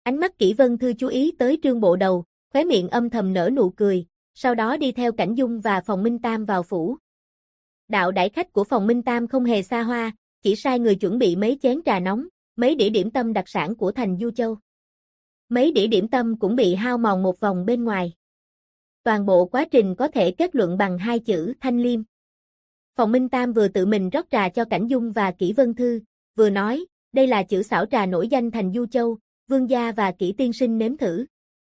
Ánh mắt Kỷ Vân Thư chú ý tới Trương Bộ Đầu, khóe miệng âm thầm nở nụ cười, sau đó đi theo Cảnh Dung và Phòng Minh Tam vào phủ. Đạo đãi khách của Phòng Minh Tam không hề xa hoa, chỉ sai người chuẩn bị mấy chén trà nóng, mấy đĩa điểm tâm đặc sản của thành Du Châu. Mấy đĩa điểm tâm cũng bị hao mòn một vòng bên ngoài. Toàn bộ quá trình có thể kết luận bằng hai chữ thanh liêm. Phòng Minh Tam vừa tự mình rót trà cho Cảnh Dung và Kỷ Vân Thư, vừa nói, đây là chữ xảo trà nổi danh thành Du Châu, Vương gia và Kỷ tiên sinh nếm thử.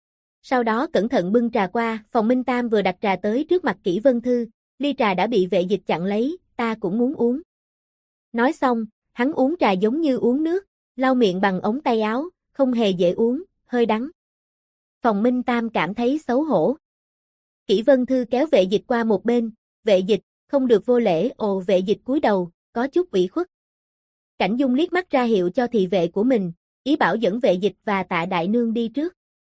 Sau đó cẩn thận bưng trà qua, Phòng Minh Tam vừa đặt trà tới trước mặt Kỷ Vân Thư, ly trà đã bị vệ dịch chặn lấy, ta cũng muốn uống. Nói xong, hắn uống trà giống như uống nước, lau miệng bằng ống tay áo, không hề dễ uống, hơi đắng. Phòng Minh Tam cảm thấy xấu hổ. Kỷ Vân Thư kéo vệ dịch qua một bên, vệ dịch, không được vô lễ. Ồ, vệ dịch cúi đầu, có chút ủy khuất. Cảnh Dung liếc mắt ra hiệu cho thị vệ của mình, ý bảo dẫn vệ dịch và Tạ đại nương đi trước.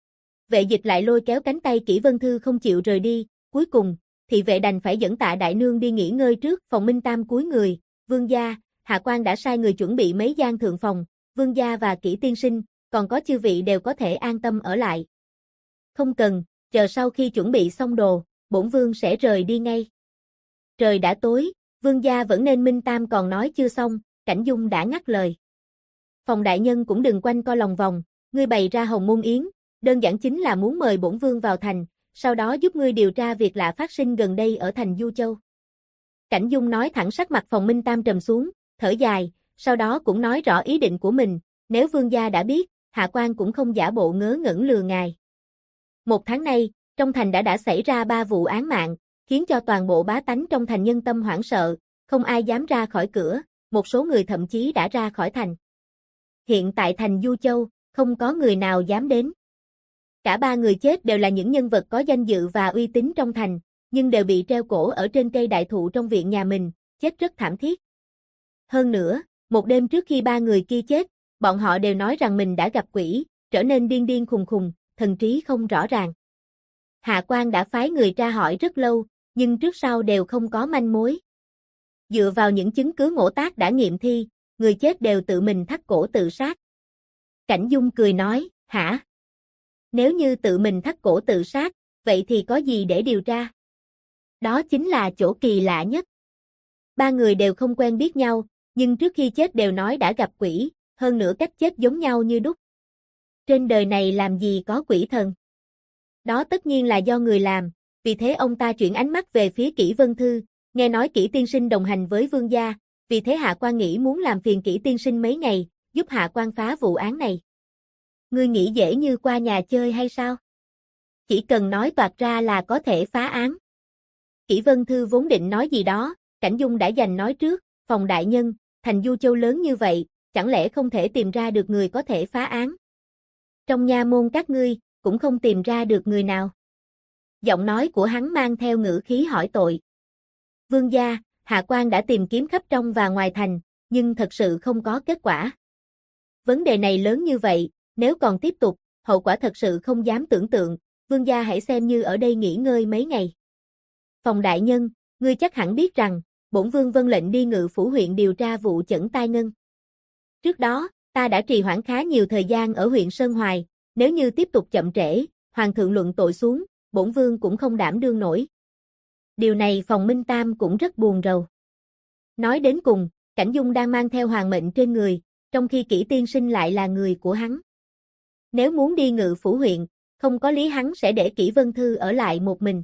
Vệ dịch lại lôi kéo cánh tay Kỷ Vân Thư không chịu rời đi, cuối cùng, thị vệ đành phải dẫn Tạ đại nương đi nghỉ ngơi trước. Phòng Minh Tam cúi người, vương gia, hạ quan đã sai người chuẩn bị mấy gian thượng phòng, vương gia và Kỷ tiên sinh, còn có chư vị đều có thể an tâm ở lại. Không cần, chờ sau khi chuẩn bị xong đồ, bổn vương sẽ rời đi ngay. Trời đã tối, vương gia vẫn nên. Minh Tam còn nói chưa xong, Cảnh Dung đã ngắt lời. Phòng đại nhân cũng đừng quanh co lòng vòng, ngươi bày ra Hồng Môn Yến, đơn giản chính là muốn mời bổn vương vào thành, sau đó giúp ngươi điều tra việc lạ phát sinh gần đây ở thành Du Châu. Cảnh Dung nói thẳng, sắc mặt Phòng Minh Tam trầm xuống, thở dài, sau đó cũng nói rõ ý định của mình, nếu vương gia đã biết, hạ quan cũng không giả bộ ngớ ngẩn lừa ngài. Một tháng nay, trong thành đã xảy ra 3 vụ án mạng, khiến cho toàn bộ bá tánh trong thành nhân tâm hoảng sợ, không ai dám ra khỏi cửa, một số người thậm chí đã ra khỏi thành. Hiện tại thành Du Châu, không có người nào dám đến. Cả 3 người chết đều là những nhân vật có danh dự và uy tín trong thành, nhưng đều bị treo cổ ở trên cây đại thụ trong viện nhà mình, chết rất thảm thiết. Hơn nữa, một đêm trước khi 3 người kia chết, bọn họ đều nói rằng mình đã gặp quỷ, trở nên điên điên khùng khùng, thần trí không rõ ràng. Hạ quan đã phái người tra hỏi rất lâu, nhưng trước sau đều không có manh mối. Dựa vào những chứng cứ ngộ tác đã nghiệm thi, người chết đều tự mình thắt cổ tự sát. Cảnh Dung cười nói, hả? Nếu như tự mình thắt cổ tự sát, vậy thì có gì để điều tra? Đó chính là chỗ kỳ lạ nhất. 3 người đều không quen biết nhau, nhưng trước khi chết đều nói đã gặp quỷ, hơn nữa cách chết giống nhau như đúc. Trên đời này làm gì có quỷ thần? Đó tất nhiên là do người làm, vì thế ông ta chuyển ánh mắt về phía Kỷ Vân Thư, nghe nói Kỷ tiên sinh đồng hành với vương gia, vì thế hạ quan nghĩ muốn làm phiền Kỷ tiên sinh mấy ngày, giúp hạ quan phá vụ án này. Ngươi nghĩ dễ như qua nhà chơi hay sao? Chỉ cần nói toạc ra là có thể phá án. Kỷ Vân Thư vốn định nói gì đó, Cảnh Dung đã giành nói trước, Phòng đại nhân, thành Du Châu lớn như vậy, chẳng lẽ không thể tìm ra được người có thể phá án? Trong nha môn các ngươi, cũng không tìm ra được người nào. Giọng nói của hắn mang theo ngữ khí hỏi tội. Vương gia, hạ quan đã tìm kiếm khắp trong và ngoài thành, nhưng thật sự không có kết quả. Vấn đề này lớn như vậy, nếu còn tiếp tục, hậu quả thật sự không dám tưởng tượng, vương gia hãy xem như ở đây nghỉ ngơi mấy ngày. Phòng đại nhân, ngươi chắc hẳn biết rằng, bổn vương vâng lệnh đi Ngự Phủ huyện điều tra vụ chẩn tai ngân. Trước đó, ta đã trì hoãn khá nhiều thời gian ở huyện Sơn Hoài, nếu như tiếp tục chậm trễ, hoàng thượng luận tội xuống, bổn vương cũng không đảm đương nổi. Điều này Phòng Minh Tam cũng rất buồn rầu. Nói đến cùng, Cảnh Dung đang mang theo hoàng mệnh trên người, trong khi Kỷ tiên sinh lại là người của hắn. Nếu muốn đi Ngự Phủ huyện, không có lý hắn sẽ để Kỷ Vân Thư ở lại một mình.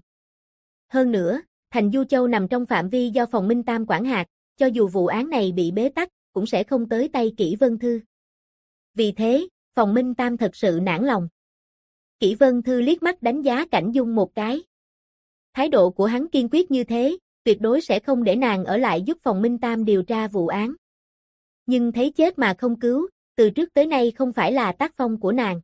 Hơn nữa, thành Du Châu nằm trong phạm vi do Phòng Minh Tam quản hạt, cho dù vụ án này bị bế tắc, cũng sẽ không tới tay Kỷ Vân Thư. Vì thế, Phòng Minh Tam thật sự nản lòng. Kỷ Vân Thư liếc mắt đánh giá Cảnh Dung một cái. Thái độ của hắn kiên quyết như thế, tuyệt đối sẽ không để nàng ở lại giúp Phòng Minh Tam điều tra vụ án. Nhưng thấy chết mà không cứu, từ trước tới nay không phải là tác phong của nàng.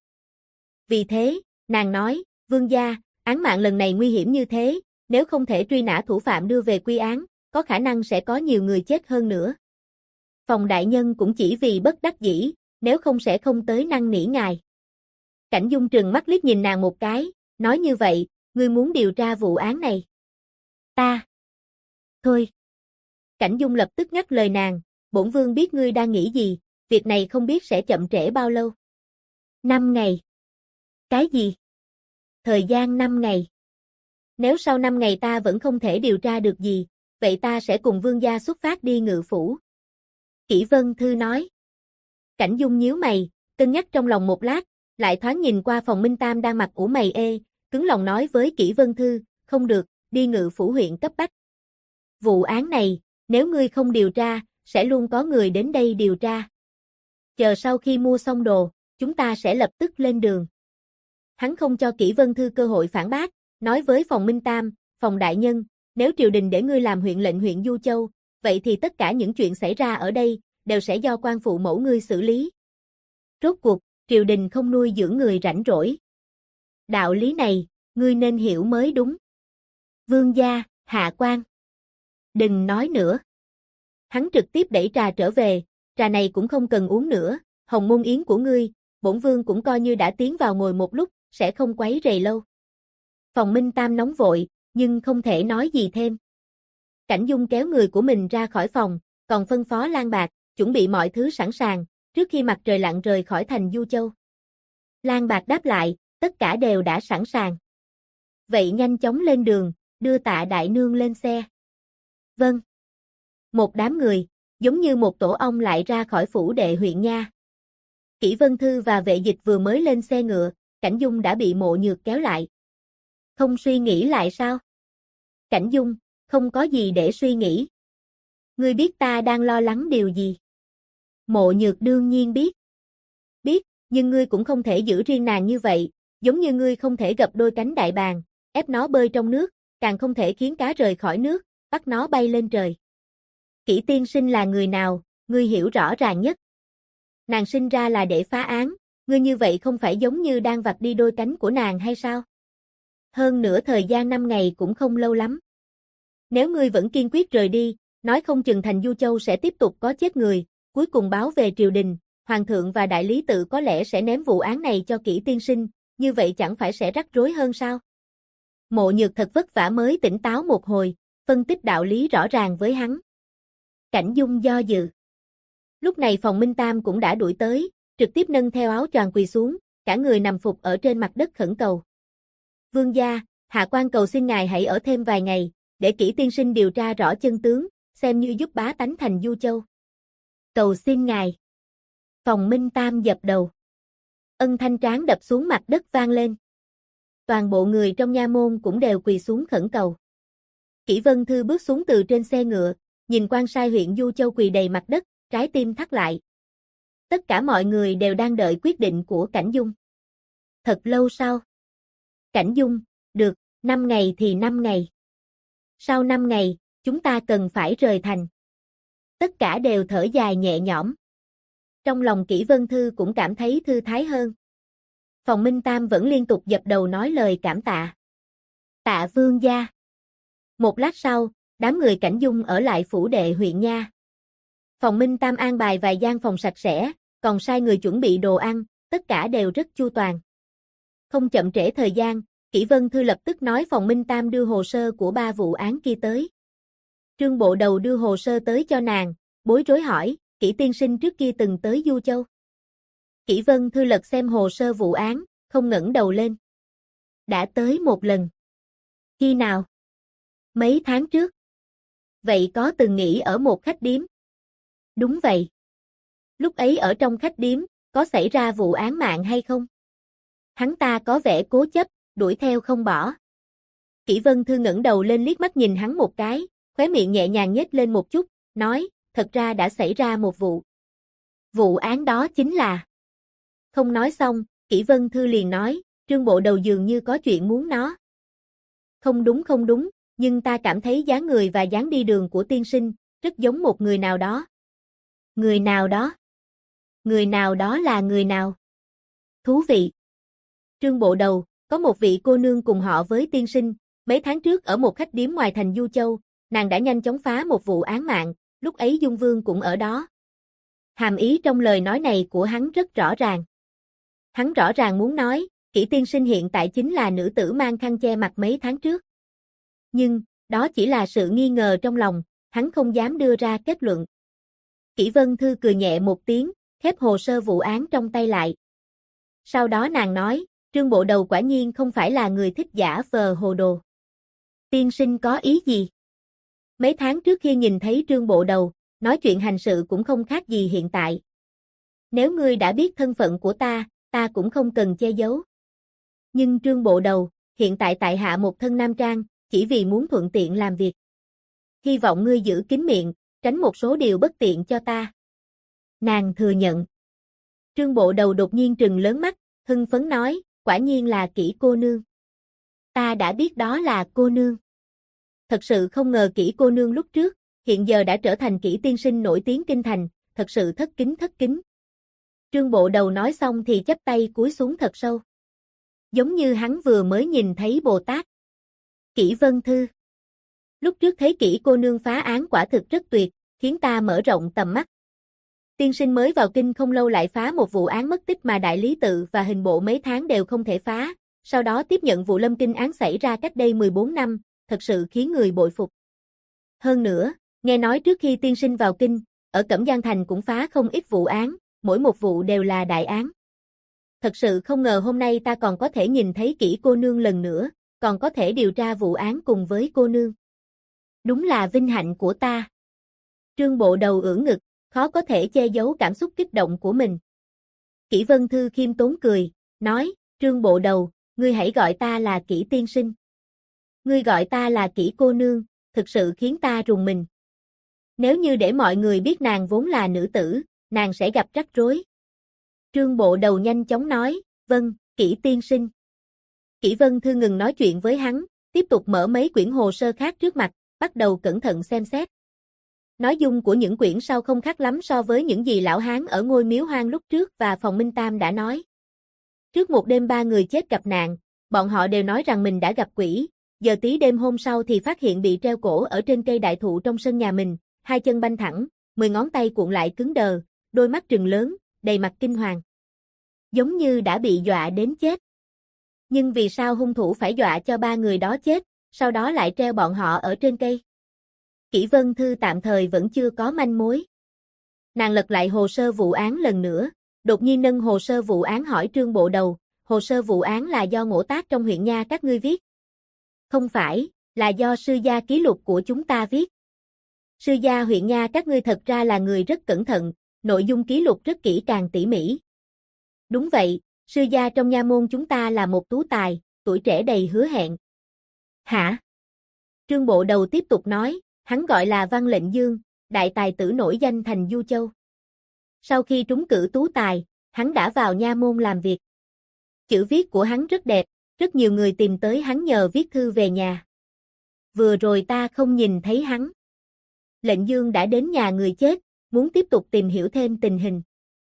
Vì thế, nàng nói, vương gia, án mạng lần này nguy hiểm như thế, nếu không thể truy nã thủ phạm đưa về quy án, có khả năng sẽ có nhiều người chết hơn nữa. Phòng đại nhân cũng chỉ vì bất đắc dĩ, nếu không sẽ không tới năn nỉ ngài. Cảnh Dung trừng mắt liếc nhìn nàng một cái, nói như vậy, ngươi muốn điều tra vụ án này. Ta. Thôi. Cảnh Dung lập tức ngắt lời nàng, bổn vương biết ngươi đang nghĩ gì, việc này không biết sẽ chậm trễ bao lâu. 5 ngày. Cái gì? Thời gian 5 ngày. Nếu sau 5 ngày ta vẫn không thể điều tra được gì, vậy ta sẽ cùng vương gia xuất phát đi ngự phủ. Kỷ Vân Thư nói. Cảnh Dung nhíu mày, cân nhắc trong lòng một lát, lại thoáng nhìn qua Phòng Minh Tam đang mặt ủ mày ê, cứng lòng nói với Kỷ Vân Thư, không được, đi ngự phủ huyện cấp bách. Vụ án này, nếu ngươi không điều tra, sẽ luôn có người đến đây điều tra. Chờ sau khi mua xong đồ, chúng ta sẽ lập tức lên đường. Hắn không cho Kỷ Vân Thư cơ hội phản bác, nói với Phòng Minh Tam, Phòng đại nhân, nếu triều đình để ngươi làm huyện lệnh huyện Du Châu, vậy thì tất cả những chuyện xảy ra ở đây, đều sẽ do quan phụ mẫu ngươi xử lý. Rốt cuộc, triều đình không nuôi dưỡng người rảnh rỗi. Đạo lý này, ngươi nên hiểu mới đúng. Vương gia, hạ quan. Đừng nói nữa. Hắn trực tiếp đẩy trà trở về, trà này cũng không cần uống nữa, hồng môn yến của ngươi, bổn vương cũng coi như đã tiến vào ngồi một lúc, sẽ không quấy rầy lâu. Phòng Minh Tam nóng vội, nhưng không thể nói gì thêm. Cảnh Dung kéo người của mình ra khỏi phòng, còn phân phó Lan Bạc, chuẩn bị mọi thứ sẵn sàng, trước khi mặt trời lặn rời khỏi thành Du Châu. Lan Bạc đáp lại, tất cả đều đã sẵn sàng. Vậy nhanh chóng lên đường, đưa Tạ đại nương lên xe. Vâng. Một đám người, giống như một tổ ong lại ra khỏi phủ đệ huyện nha. Kỷ Vân Thư và vệ dịch vừa mới lên xe ngựa, Cảnh Dung đã bị Mộ Nhược kéo lại. Không suy nghĩ lại sao? Cảnh Dung, không có gì để suy nghĩ. Ngươi biết ta đang lo lắng điều gì? Mộ Nhược đương nhiên biết. Biết, nhưng ngươi cũng không thể giữ riêng nàng như vậy, giống như ngươi không thể gập đôi cánh đại bàng, ép nó bơi trong nước, càng không thể khiến cá rời khỏi nước, bắt nó bay lên trời. Kỷ tiên sinh là người nào, ngươi hiểu rõ ràng nhất. Nàng sinh ra là để phá án, ngươi như vậy không phải giống như đang vặt đi đôi cánh của nàng hay sao? Hơn nữa thời gian 5 ngày cũng không lâu lắm. Nếu ngươi vẫn kiên quyết rời đi, nói không chừng thành Du Châu sẽ tiếp tục có chết người, cuối cùng báo về triều đình, hoàng thượng và đại lý tự có lẽ sẽ ném vụ án này cho Kỷ tiên sinh, như vậy chẳng phải sẽ rắc rối hơn sao? Mộ Nhược thật vất vả mới tỉnh táo một hồi, phân tích đạo lý rõ ràng với hắn. Cảnh Dung do dự. Lúc này Phòng Minh Tam cũng đã đuổi tới, trực tiếp nâng theo áo choàng quỳ xuống, cả người nằm phục ở trên mặt đất khẩn cầu. Vương gia, hạ quan cầu xin ngài hãy ở thêm vài ngày, để Kỷ tiên sinh điều tra rõ chân tướng, xem như giúp bá tánh thành Du Châu. Cầu xin ngài. Phòng Minh Tam dập đầu. Ân thanh tráng đập xuống mặt đất vang lên. Toàn bộ người trong nha môn cũng đều quỳ xuống khẩn cầu. Kỷ Vân Thư bước xuống từ trên xe ngựa, nhìn quan sai huyện Du Châu quỳ đầy mặt đất, trái tim thắt lại. Tất cả mọi người đều đang đợi quyết định của Cảnh Dung. Thật lâu sau. Cảnh Dung, được, 5 ngày thì 5 ngày. Sau 5 ngày, chúng ta cần phải rời thành. Tất cả đều thở dài nhẹ nhõm. Trong lòng Kỷ Vân Thư cũng cảm thấy thư thái hơn. Phòng Minh Tam vẫn liên tục dập đầu nói lời cảm tạ. Tạ vương gia. Một lát sau, đám người Cảnh Dung ở lại phủ đệ huyện nha. Phòng Minh Tam an bài vài gian phòng sạch sẽ, còn sai người chuẩn bị đồ ăn, tất cả đều rất chu toàn. Không chậm trễ thời gian, Kỷ Vân Thư lập tức nói Phòng Minh Tam đưa hồ sơ của 3 vụ án kia tới. Trương Bộ Đầu đưa hồ sơ tới cho nàng, bối rối hỏi, Kỷ tiên sinh trước kia từng tới Du Châu. Kỷ Vân Thư lật xem hồ sơ vụ án, không ngẩng đầu lên. Đã tới một lần. Khi nào? Mấy tháng trước. Vậy có từng nghỉ ở một khách điếm? Đúng vậy. Lúc ấy ở trong khách điếm, có xảy ra vụ án mạng hay không? Hắn ta có vẻ cố chấp, đuổi theo không bỏ. Kỷ Vân Thư ngẩng đầu lên liếc mắt nhìn hắn một cái, khóe miệng nhẹ nhàng nhếch lên một chút, nói, thật ra đã xảy ra một vụ. Vụ án đó chính là... Không nói xong, Kỷ Vân Thư liền nói, Trương Bộ Đầu dường như có chuyện muốn nó. Không đúng, nhưng ta cảm thấy dáng người và dáng đi đường của tiên sinh, rất giống một người nào đó. Người nào đó? Người nào đó là người nào? Thú vị. Trương Bộ Đầu, có một vị cô nương cùng họ với tiên sinh, mấy tháng trước ở một khách điếm ngoài thành Du Châu, nàng đã nhanh chóng phá một vụ án mạng, lúc ấy Dung Vương cũng ở đó. Hàm ý trong lời nói này của hắn rất rõ ràng. Hắn rõ ràng muốn nói, Kỷ tiên sinh hiện tại chính là nữ tử mang khăn che mặt mấy tháng trước. Nhưng, đó chỉ là sự nghi ngờ trong lòng, hắn không dám đưa ra kết luận. Kỷ Vân Thư cười nhẹ một tiếng, khép hồ sơ vụ án trong tay lại. Sau đó nàng nói, Trương Bộ Đầu quả nhiên không phải là người thích giả vờ hồ đồ. Tiên sinh có ý gì? Mấy tháng trước khi nhìn thấy Trương Bộ Đầu, nói chuyện hành sự cũng không khác gì hiện tại. Nếu ngươi đã biết thân phận của ta cũng không cần che giấu. Nhưng Trương Bộ Đầu, hiện tại tại hạ một thân nam trang, chỉ vì muốn thuận tiện làm việc. Hy vọng ngươi giữ kín miệng, tránh một số điều bất tiện cho ta. Nàng thừa nhận. Trương Bộ Đầu đột nhiên trừng lớn mắt, hưng phấn nói, quả nhiên là Kỷ cô nương. Ta đã biết đó là cô nương. Thật sự không ngờ Kỷ cô nương lúc trước, hiện giờ đã trở thành Kỷ tiên sinh nổi tiếng kinh thành, thật sự thất kính. Trương Bộ Đầu nói xong thì chắp tay cúi xuống thật sâu. Giống như hắn vừa mới nhìn thấy Bồ Tát. Kỷ Vân Thư. Lúc trước thấy Kỷ cô nương phá án quả thực rất tuyệt, khiến ta mở rộng tầm mắt. Tiên sinh mới vào kinh không lâu lại phá một vụ án mất tích mà đại lý tự và hình bộ mấy tháng đều không thể phá, sau đó tiếp nhận vụ Lâm Kinh án xảy ra cách đây 14 năm, thật sự khiến người bội phục. Hơn nữa, nghe nói trước khi tiên sinh vào kinh, ở Cẩm Giang Thành cũng phá không ít vụ án, mỗi một vụ đều là đại án. Thật sự không ngờ hôm nay ta còn có thể nhìn thấy Kỷ cô nương lần nữa, còn có thể điều tra vụ án cùng với cô nương. Đúng là vinh hạnh của ta. Trương Bộ Đầu ưỡn ngực, khó có thể che giấu cảm xúc kích động của mình. Kỷ Vân Thư khiêm tốn cười, nói, Trương Bộ Đầu, ngươi hãy gọi ta là Kỷ tiên sinh. Ngươi gọi ta là Kỷ cô nương, thực sự khiến ta rùng mình. Nếu như để mọi người biết nàng vốn là nữ tử, nàng sẽ gặp rắc rối. Trương Bộ Đầu nhanh chóng nói, vâng, Kỷ tiên sinh. Kỷ Vân Thư ngừng nói chuyện với hắn, tiếp tục mở mấy quyển hồ sơ khác trước mặt, bắt đầu cẩn thận xem xét. Nội dung của những quyển sau không khác lắm so với những gì lão hán ở ngôi miếu hoang lúc trước và Phòng Minh Tam đã nói. Trước một đêm 3 người chết gặp nạn, bọn họ đều nói rằng mình đã gặp quỷ, giờ tí đêm hôm sau thì phát hiện bị treo cổ ở trên cây đại thụ trong sân nhà mình, hai chân banh thẳng, 10 ngón tay cuộn lại cứng đờ, đôi mắt trừng lớn, đầy mặt kinh hoàng. Giống như đã bị dọa đến chết. Nhưng vì sao hung thủ phải dọa cho 3 người đó chết, sau đó lại treo bọn họ ở trên cây? Kỷ Vân Thư tạm thời vẫn chưa có manh mối. Nàng lật lại hồ sơ vụ án lần nữa, đột nhiên nâng hồ sơ vụ án hỏi Trương Bộ Đầu, hồ sơ vụ án là do Ngỗ Tác trong huyện nha các ngươi viết? Không phải, là do sư gia ký lục của chúng ta viết. Sư gia huyện nha các ngươi thật ra là người rất cẩn thận, nội dung ký lục rất kỹ càng tỉ mỉ. Đúng vậy, sư gia trong nha môn chúng ta là một tú tài, tuổi trẻ đầy hứa hẹn. Hả? Trương Bộ Đầu tiếp tục nói, hắn gọi là Văn Lệnh Dương, đại tài tử nổi danh thành Du Châu. Sau khi trúng cử tú tài, hắn đã vào nha môn làm việc. Chữ viết của hắn rất đẹp, rất nhiều người tìm tới hắn nhờ viết thư về nhà. Vừa rồi ta không nhìn thấy hắn. Lệnh Dương đã đến nhà người chết, muốn tiếp tục tìm hiểu thêm tình hình.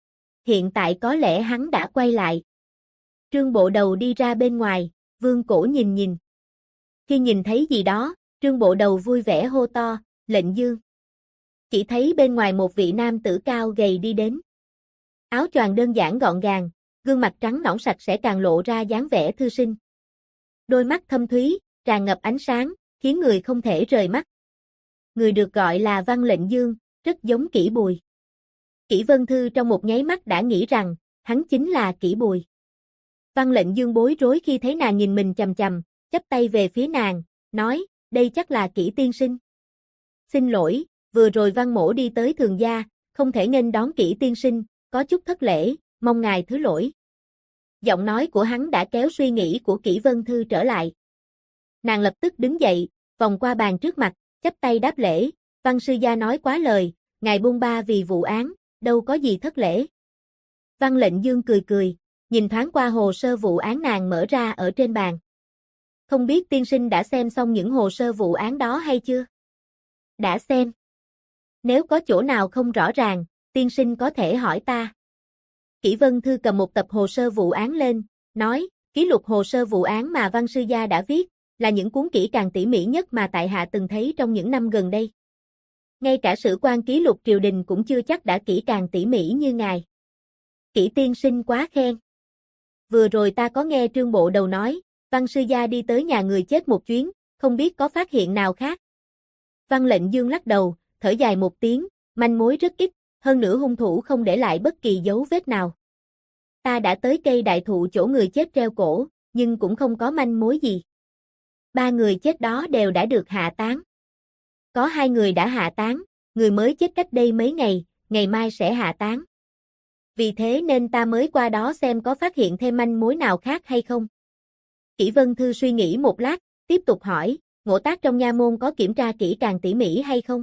Hiện tại có lẽ hắn đã quay lại. Trương Bộ Đầu đi ra bên ngoài, vương cổ nhìn. Khi nhìn thấy gì đó, Trương Bộ Đầu vui vẻ hô to, Lệnh Dương. Chỉ thấy bên ngoài một vị nam tử cao gầy đi đến. Áo choàng đơn giản gọn gàng, gương mặt trắng nõn sạch sẽ càng lộ ra dáng vẻ thư sinh. Đôi mắt thâm thúy, tràn ngập ánh sáng, khiến người không thể rời mắt. Người được gọi là Văn Lệnh Dương, rất giống Kỷ Bùi. Kỷ Vân Thư trong một nháy mắt đã nghĩ rằng, hắn chính là Kỷ Bùi. Văn Lệnh Dương bối rối khi thấy nàng nhìn mình chằm chằm, chắp tay về phía nàng, nói, đây chắc là Kỷ tiên sinh. Xin lỗi, vừa rồi Văn mỗ đi tới Thường gia, không thể nghênh đón Kỷ tiên sinh, có chút thất lễ, mong ngài thứ lỗi. Giọng nói của hắn đã kéo suy nghĩ của Kỷ Vân Thư trở lại. Nàng lập tức đứng dậy, vòng qua bàn trước mặt, chắp tay đáp lễ, Văn sư gia nói quá lời, ngài buông ba vì vụ án, đâu có gì thất lễ. Văn Lệnh Dương cười, nhìn thoáng qua hồ sơ vụ án nàng mở ra ở trên bàn. Không biết tiên sinh đã xem xong những hồ sơ vụ án đó hay chưa? Đã xem. Nếu có chỗ nào không rõ ràng, tiên sinh có thể hỏi ta. Kỷ Vân Thư cầm một tập hồ sơ vụ án lên, nói, ký lục hồ sơ vụ án mà Văn sư gia đã viết, là những cuốn kỹ càng tỉ mỉ nhất mà tại hạ từng thấy trong những năm gần đây. Ngay cả sử quan ký lục triều đình cũng chưa chắc đã kỹ càng tỉ mỉ như ngài. Kỷ tiên sinh quá khen. Vừa rồi ta có nghe Trương Bộ Đầu nói, Văn sư gia đi tới nhà người chết một chuyến, không biết có phát hiện nào khác. Văn Lệnh Dương lắc đầu, thở dài một tiếng, manh mối rất ít, hơn nữa hung thủ không để lại bất kỳ dấu vết nào. Ta đã tới cây đại thụ chỗ người chết treo cổ, nhưng cũng không có manh mối gì. 3 người chết đó đều đã được hạ táng. Có 2 người đã hạ táng, người mới chết cách đây mấy ngày, ngày mai sẽ hạ táng. Vì thế nên ta mới qua đó xem có phát hiện thêm manh mối nào khác hay không. Kỷ Vân Thư suy nghĩ một lát, tiếp tục hỏi, Ngộ Tác trong nha môn có kiểm tra kỹ càng tỉ mỉ hay không?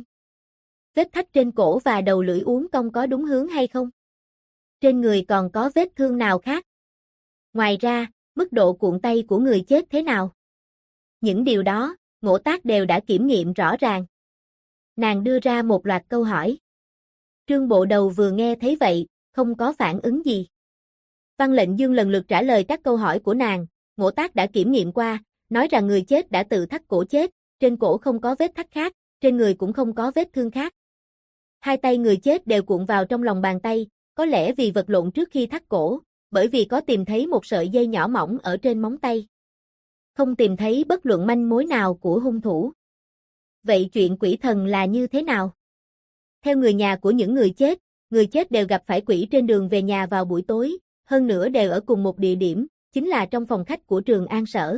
Vết thắt trên cổ và đầu lưỡi uốn cong có đúng hướng hay không? Trên người còn có vết thương nào khác? Ngoài ra, mức độ cuộn tay của người chết thế nào? Những điều đó, Ngộ Tác đều đã kiểm nghiệm rõ ràng. Nàng đưa ra một loạt câu hỏi. Trương Bộ Đầu vừa nghe thấy vậy, không có phản ứng gì. Văn Lệnh Dương lần lượt trả lời các câu hỏi của nàng, Ngộ Tác đã kiểm nghiệm qua, nói rằng người chết đã tự thắt cổ chết, trên cổ không có vết thắt khác, trên người cũng không có vết thương khác. 2 tay người chết đều cuộn vào trong lòng bàn tay, có lẽ vì vật lộn trước khi thắt cổ, bởi vì có tìm thấy một sợi dây nhỏ mỏng ở trên móng tay. Không tìm thấy bất luận manh mối nào của hung thủ. Vậy chuyện quỷ thần là như thế nào? Theo người nhà của những người chết đều gặp phải quỷ trên đường về nhà vào buổi tối, hơn nữa đều ở cùng một địa điểm, chính là trong phòng khách của Trường An Sở.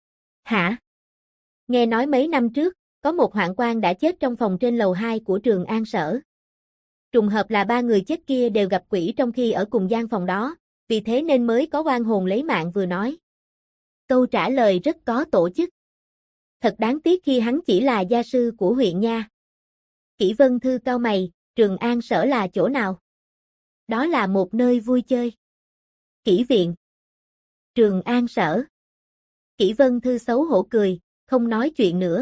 Hả? Nghe nói mấy năm trước, có một hoạn quan đã chết trong phòng trên lầu 2 của Trường An Sở. Trùng hợp là 3 người chết kia đều gặp quỷ trong khi ở cùng gian phòng đó, vì thế nên mới có oan hồn lấy mạng vừa nói. Câu trả lời rất có tổ chức. Thật đáng tiếc khi hắn chỉ là gia sư của huyện nha. Kỷ Vân Thư cau mày, Trường An Sở là chỗ nào? Đó là một nơi vui chơi. Kỷ viện. Trường An Sở. Kỷ Vân Thư xấu hổ cười, không nói chuyện nữa.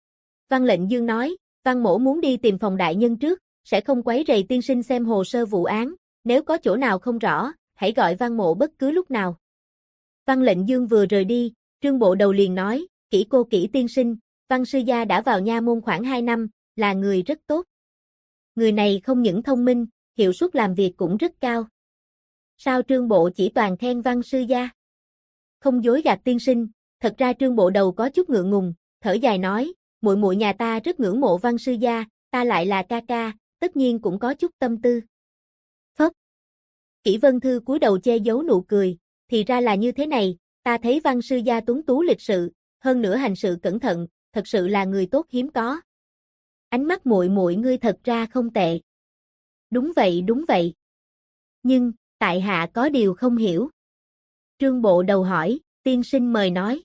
Văn Lệnh Dương nói, Văn Mỗ muốn đi tìm phòng đại nhân trước, sẽ không quấy rầy tiên sinh xem hồ sơ vụ án, nếu có chỗ nào không rõ, hãy gọi Văn Mỗ bất cứ lúc nào. Văn Lệnh Dương vừa rời đi, Trương Bộ Đầu liền nói, Kỷ tiên sinh, Văn sư gia đã vào nha môn khoảng 2 năm, là người rất tốt. Người này không những thông minh, hiệu suất làm việc cũng rất cao. Sao Trương Bộ chỉ toàn khen Văn sư gia? Không dối gạt tiên sinh, thật ra Trương Bộ Đầu có chút ngượng ngùng, thở dài nói, muội muội nhà ta rất ngưỡng mộ Văn sư gia, ta lại là ca ca, tất nhiên cũng có chút tâm tư. Phất. Kỷ Vân Thư cúi đầu che giấu nụ cười, thì ra là như thế này, ta thấy Văn sư gia tuấn tú lịch sự, hơn nữa hành sự cẩn thận, thật sự là người tốt hiếm có. Ánh mắt muội muội ngươi thật ra không tệ. Đúng vậy. Nhưng, tại hạ có điều không hiểu. Trương Bộ Đầu hỏi, tiên sinh mời nói.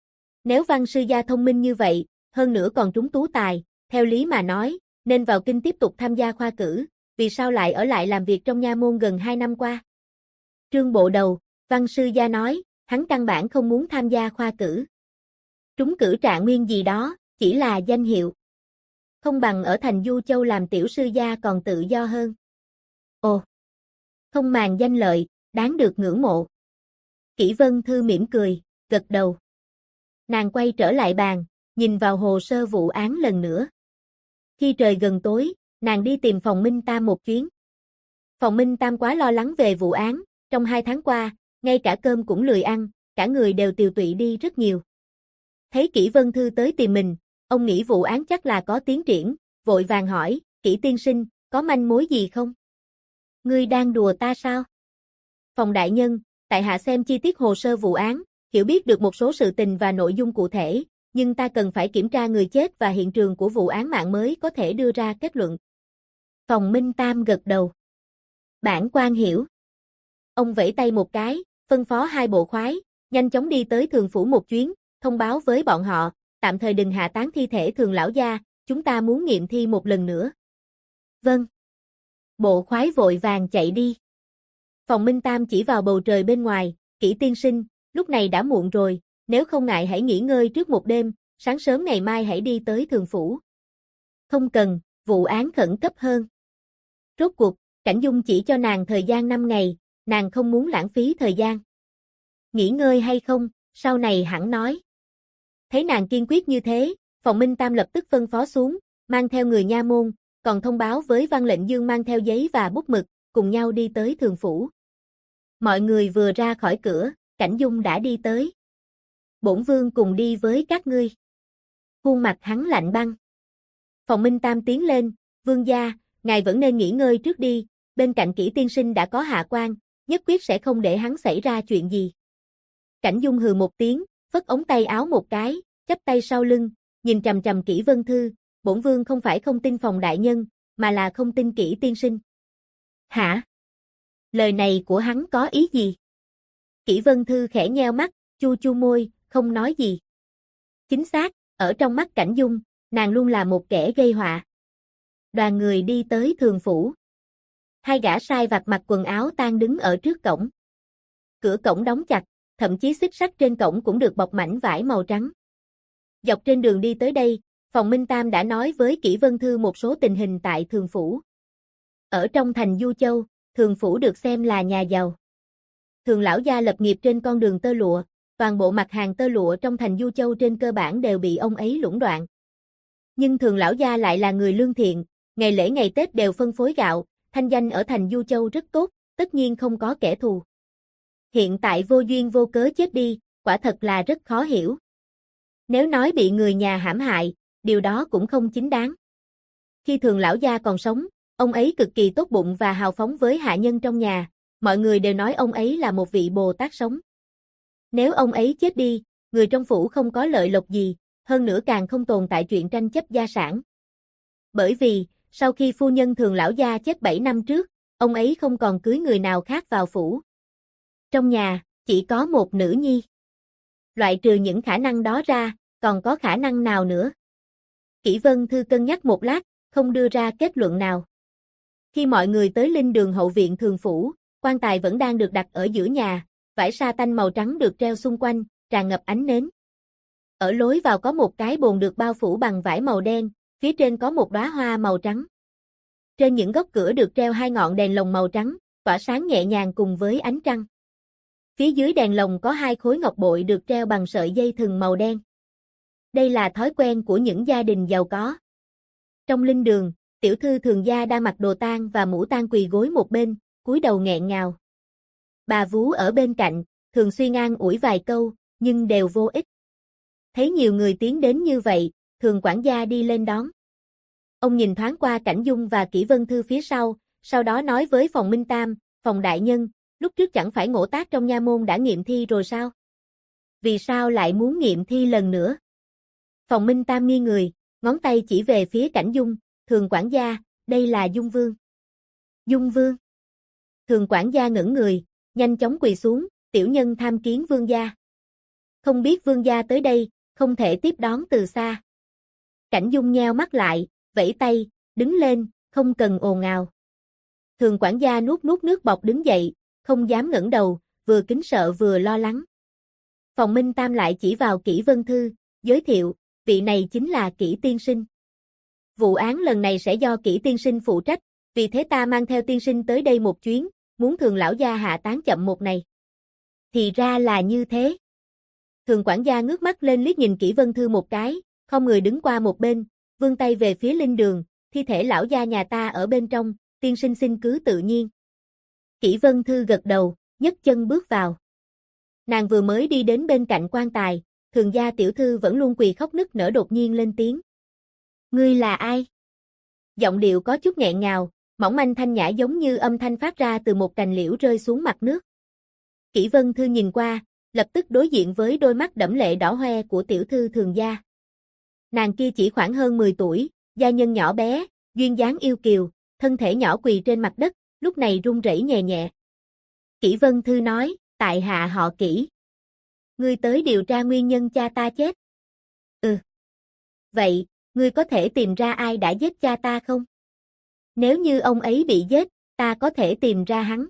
Nếu Văn sư gia thông minh như vậy, hơn nữa còn trúng tú tài, theo lý mà nói, nên vào kinh tiếp tục tham gia khoa cử, vì sao lại ở lại làm việc trong nha môn gần 2 năm qua? Trương Bộ Đầu, Văn sư gia nói, hắn căn bản không muốn tham gia khoa cử. Trúng cử trạng nguyên gì đó, chỉ là danh hiệu. Không bằng ở thành Du Châu làm tiểu sư gia còn tự do hơn. Ồ, không màng danh lợi, đáng được ngưỡng mộ. Kỷ Vân Thư mỉm cười, gật đầu. Nàng quay trở lại bàn, nhìn vào hồ sơ vụ án lần nữa. Khi trời gần tối, nàng đi tìm phòng Minh Tam một chuyến. Phòng Minh Tam quá lo lắng về vụ án, trong 2 tháng qua, ngay cả cơm cũng lười ăn, cả người đều tiều tụy đi rất nhiều. Thấy Kỷ Vân Thư tới tìm mình, ông nghĩ vụ án chắc là có tiến triển, vội vàng hỏi, Kỷ tiên sinh, có manh mối gì không? Ngươi đang đùa ta sao? Phòng đại nhân, tại hạ xem chi tiết hồ sơ vụ án, hiểu biết được một số sự tình và nội dung cụ thể, nhưng ta cần phải kiểm tra người chết và hiện trường của vụ án mạng mới có thể đưa ra kết luận. Phòng Minh Tam gật đầu. Bản quan hiểu. Ông vẫy tay một cái, phân phó 2 bộ khoái, nhanh chóng đi tới Thường phủ một chuyến, thông báo với bọn họ, tạm thời đừng hạ táng thi thể Thường lão gia, chúng ta muốn nghiệm thi một lần nữa. Vâng. Bộ khoái vội vàng chạy đi. Phòng Minh Tam chỉ vào bầu trời bên ngoài, Kỷ tiên sinh, lúc này đã muộn rồi, nếu không ngại hãy nghỉ ngơi trước một đêm, sáng sớm ngày mai hãy đi tới Thường phủ. Không cần, vụ án khẩn cấp hơn. Rốt cuộc, Cảnh Dung chỉ cho nàng thời gian 5 ngày, nàng không muốn lãng phí thời gian. Nghỉ ngơi hay không, sau này hẳn nói. Thấy nàng kiên quyết như thế, Phòng Minh Tam lập tức phân phó xuống, mang theo người nha môn, còn thông báo với Văn Lệnh Dương mang theo giấy và bút mực, cùng nhau đi tới Thường phủ. Mọi người vừa ra khỏi cửa, Cảnh Dung đã đi tới. Bổn vương cùng đi với các ngươi. Khuôn mặt hắn lạnh băng. Phòng Minh Tam tiến lên, vương gia, ngài vẫn nên nghỉ ngơi trước đi, bên cạnh Kỷ tiên sinh đã có hạ quan, nhất quyết sẽ không để hắn xảy ra chuyện gì. Cảnh Dung hừ một tiếng, phất ống tay áo một cái, chắp tay sau lưng, nhìn trầm trầm Kỷ Vân Thư, bổn vương không phải không tin Phòng đại nhân, mà là không tin Kỷ tiên sinh. Hả? Lời này của hắn có ý gì? Kỷ Vân Thư khẽ nheo mắt, chu chu môi, không nói gì. Chính xác, ở trong mắt Cảnh Dung, nàng luôn là một kẻ gây họa. Đoàn người đi tới Thường phủ. Hai gã sai vặt mặc quần áo tang đứng ở trước cổng. Cửa cổng đóng chặt, thậm chí xích sắt trên cổng cũng được bọc mảnh vải màu trắng. Dọc trên đường đi tới đây, Phòng Minh Tam đã nói với Kỷ Vân Thư một số tình hình tại Thường phủ. Ở trong thành Du Châu, Thường phủ được xem là nhà giàu. Thường lão gia lập nghiệp trên con đường tơ lụa, toàn bộ mặt hàng tơ lụa trong thành Du Châu trên cơ bản đều bị ông ấy lũng đoạn. Nhưng Thường lão gia lại là người lương thiện, ngày lễ ngày Tết đều phân phối gạo, thanh danh ở thành Du Châu rất tốt, tất nhiên không có kẻ thù. Hiện tại vô duyên vô cớ chết đi, quả thật là rất khó hiểu. Nếu nói bị người nhà hãm hại, điều đó cũng không chính đáng. Khi Thường lão gia còn sống, ông ấy cực kỳ tốt bụng và hào phóng với hạ nhân trong nhà, mọi người đều nói ông ấy là một vị Bồ Tát sống. Nếu ông ấy chết đi, người trong phủ không có lợi lộc gì, hơn nữa càng không tồn tại chuyện tranh chấp gia sản. Bởi vì, sau khi phu nhân Thường lão gia chết 7 năm trước, ông ấy không còn cưới người nào khác vào phủ. Trong nhà, chỉ có một nữ nhi. Loại trừ những khả năng đó ra, còn có khả năng nào nữa? Kỷ Vân Thư cân nhắc một lát, không đưa ra kết luận nào. Khi mọi người tới linh đường hậu viện Thường phủ, quan tài vẫn đang được đặt ở giữa nhà, vải sa tanh màu trắng được treo xung quanh, tràn ngập ánh nến. Ở lối vào có một cái bồn được bao phủ bằng vải màu đen, phía trên có một đóa hoa màu trắng. Trên những góc cửa được treo 2 ngọn đèn lồng màu trắng, tỏa sáng nhẹ nhàng cùng với ánh trăng. Phía dưới đèn lồng có 2 khối ngọc bội được treo bằng sợi dây thừng màu đen. Đây là thói quen của những gia đình giàu có. Trong linh đường, tiểu thư Thường gia đang mặc đồ tang và mũ tang quỳ gối một bên, cúi đầu nghẹn ngào. Bà vú ở bên cạnh, thường xuyên an ủi vài câu, nhưng đều vô ích. Thấy nhiều người tiến đến như vậy, Thường quản gia đi lên đón. Ông nhìn thoáng qua Cảnh Dung và Kỷ Vân Thư phía sau đó nói với Phòng Minh Tam, Phòng đại nhân, lúc trước chẳng phải Ngỗ Tác trong nha môn đã nghiệm thi rồi sao? Vì sao lại muốn nghiệm thi lần nữa? Phòng Minh Tam nghi người, ngón tay chỉ về phía Cảnh Dung, Thường quản gia, đây là Dung Vương. Dung Vương. Thường quản gia ngẩn người, nhanh chóng quỳ xuống, tiểu nhân tham kiến vương gia. Không biết vương gia tới đây, không thể tiếp đón từ xa. Cảnh Dung nheo mắt lại, vẫy tay, đứng lên, không cần ồn ào. Thường quản gia nuốt nước bọt đứng dậy, không dám ngẩng đầu, vừa kính sợ vừa lo lắng. Phòng Minh Tam lại chỉ vào Kỷ Vân Thư, giới thiệu, vị này chính là Kỷ tiên sinh. Vụ án lần này sẽ do Kỷ tiên sinh phụ trách, vì thế ta mang theo tiên sinh tới đây một chuyến, muốn Thường lão gia hạ tán chậm một ngày. Thì ra là như thế. Thường quản gia ngước mắt lên liếc nhìn Kỷ Vân Thư một cái, không người đứng qua một bên, vươn tay về phía linh đường, thi thể lão gia nhà ta ở bên trong, tiên sinh xin cứ tự nhiên. Kỷ Vân Thư gật đầu, nhấc chân bước vào. Nàng vừa mới đi đến bên cạnh quan tài, Thường gia tiểu thư vẫn luôn quỳ khóc nức nở đột nhiên lên tiếng. Ngươi là ai? Giọng điệu có chút nghẹn ngào, mỏng manh thanh nhã giống như âm thanh phát ra từ một cành liễu rơi xuống mặt nước. Kỷ Vân Thư nhìn qua, lập tức đối diện với đôi mắt đẫm lệ đỏ hoe của tiểu thư Thường gia. Nàng kia chỉ khoảng hơn 10 tuổi, gia nhân nhỏ bé, duyên dáng yêu kiều, thân thể nhỏ quỳ trên mặt đất, lúc này run rẩy nhẹ nhẹ. Kỷ Vân Thư nói, tại hạ họ Kỷ. Ngươi tới điều tra nguyên nhân cha ta chết. Ừ. Vậy, ngươi có thể tìm ra ai đã giết cha ta không? Nếu như ông ấy bị giết, ta có thể tìm ra hắn.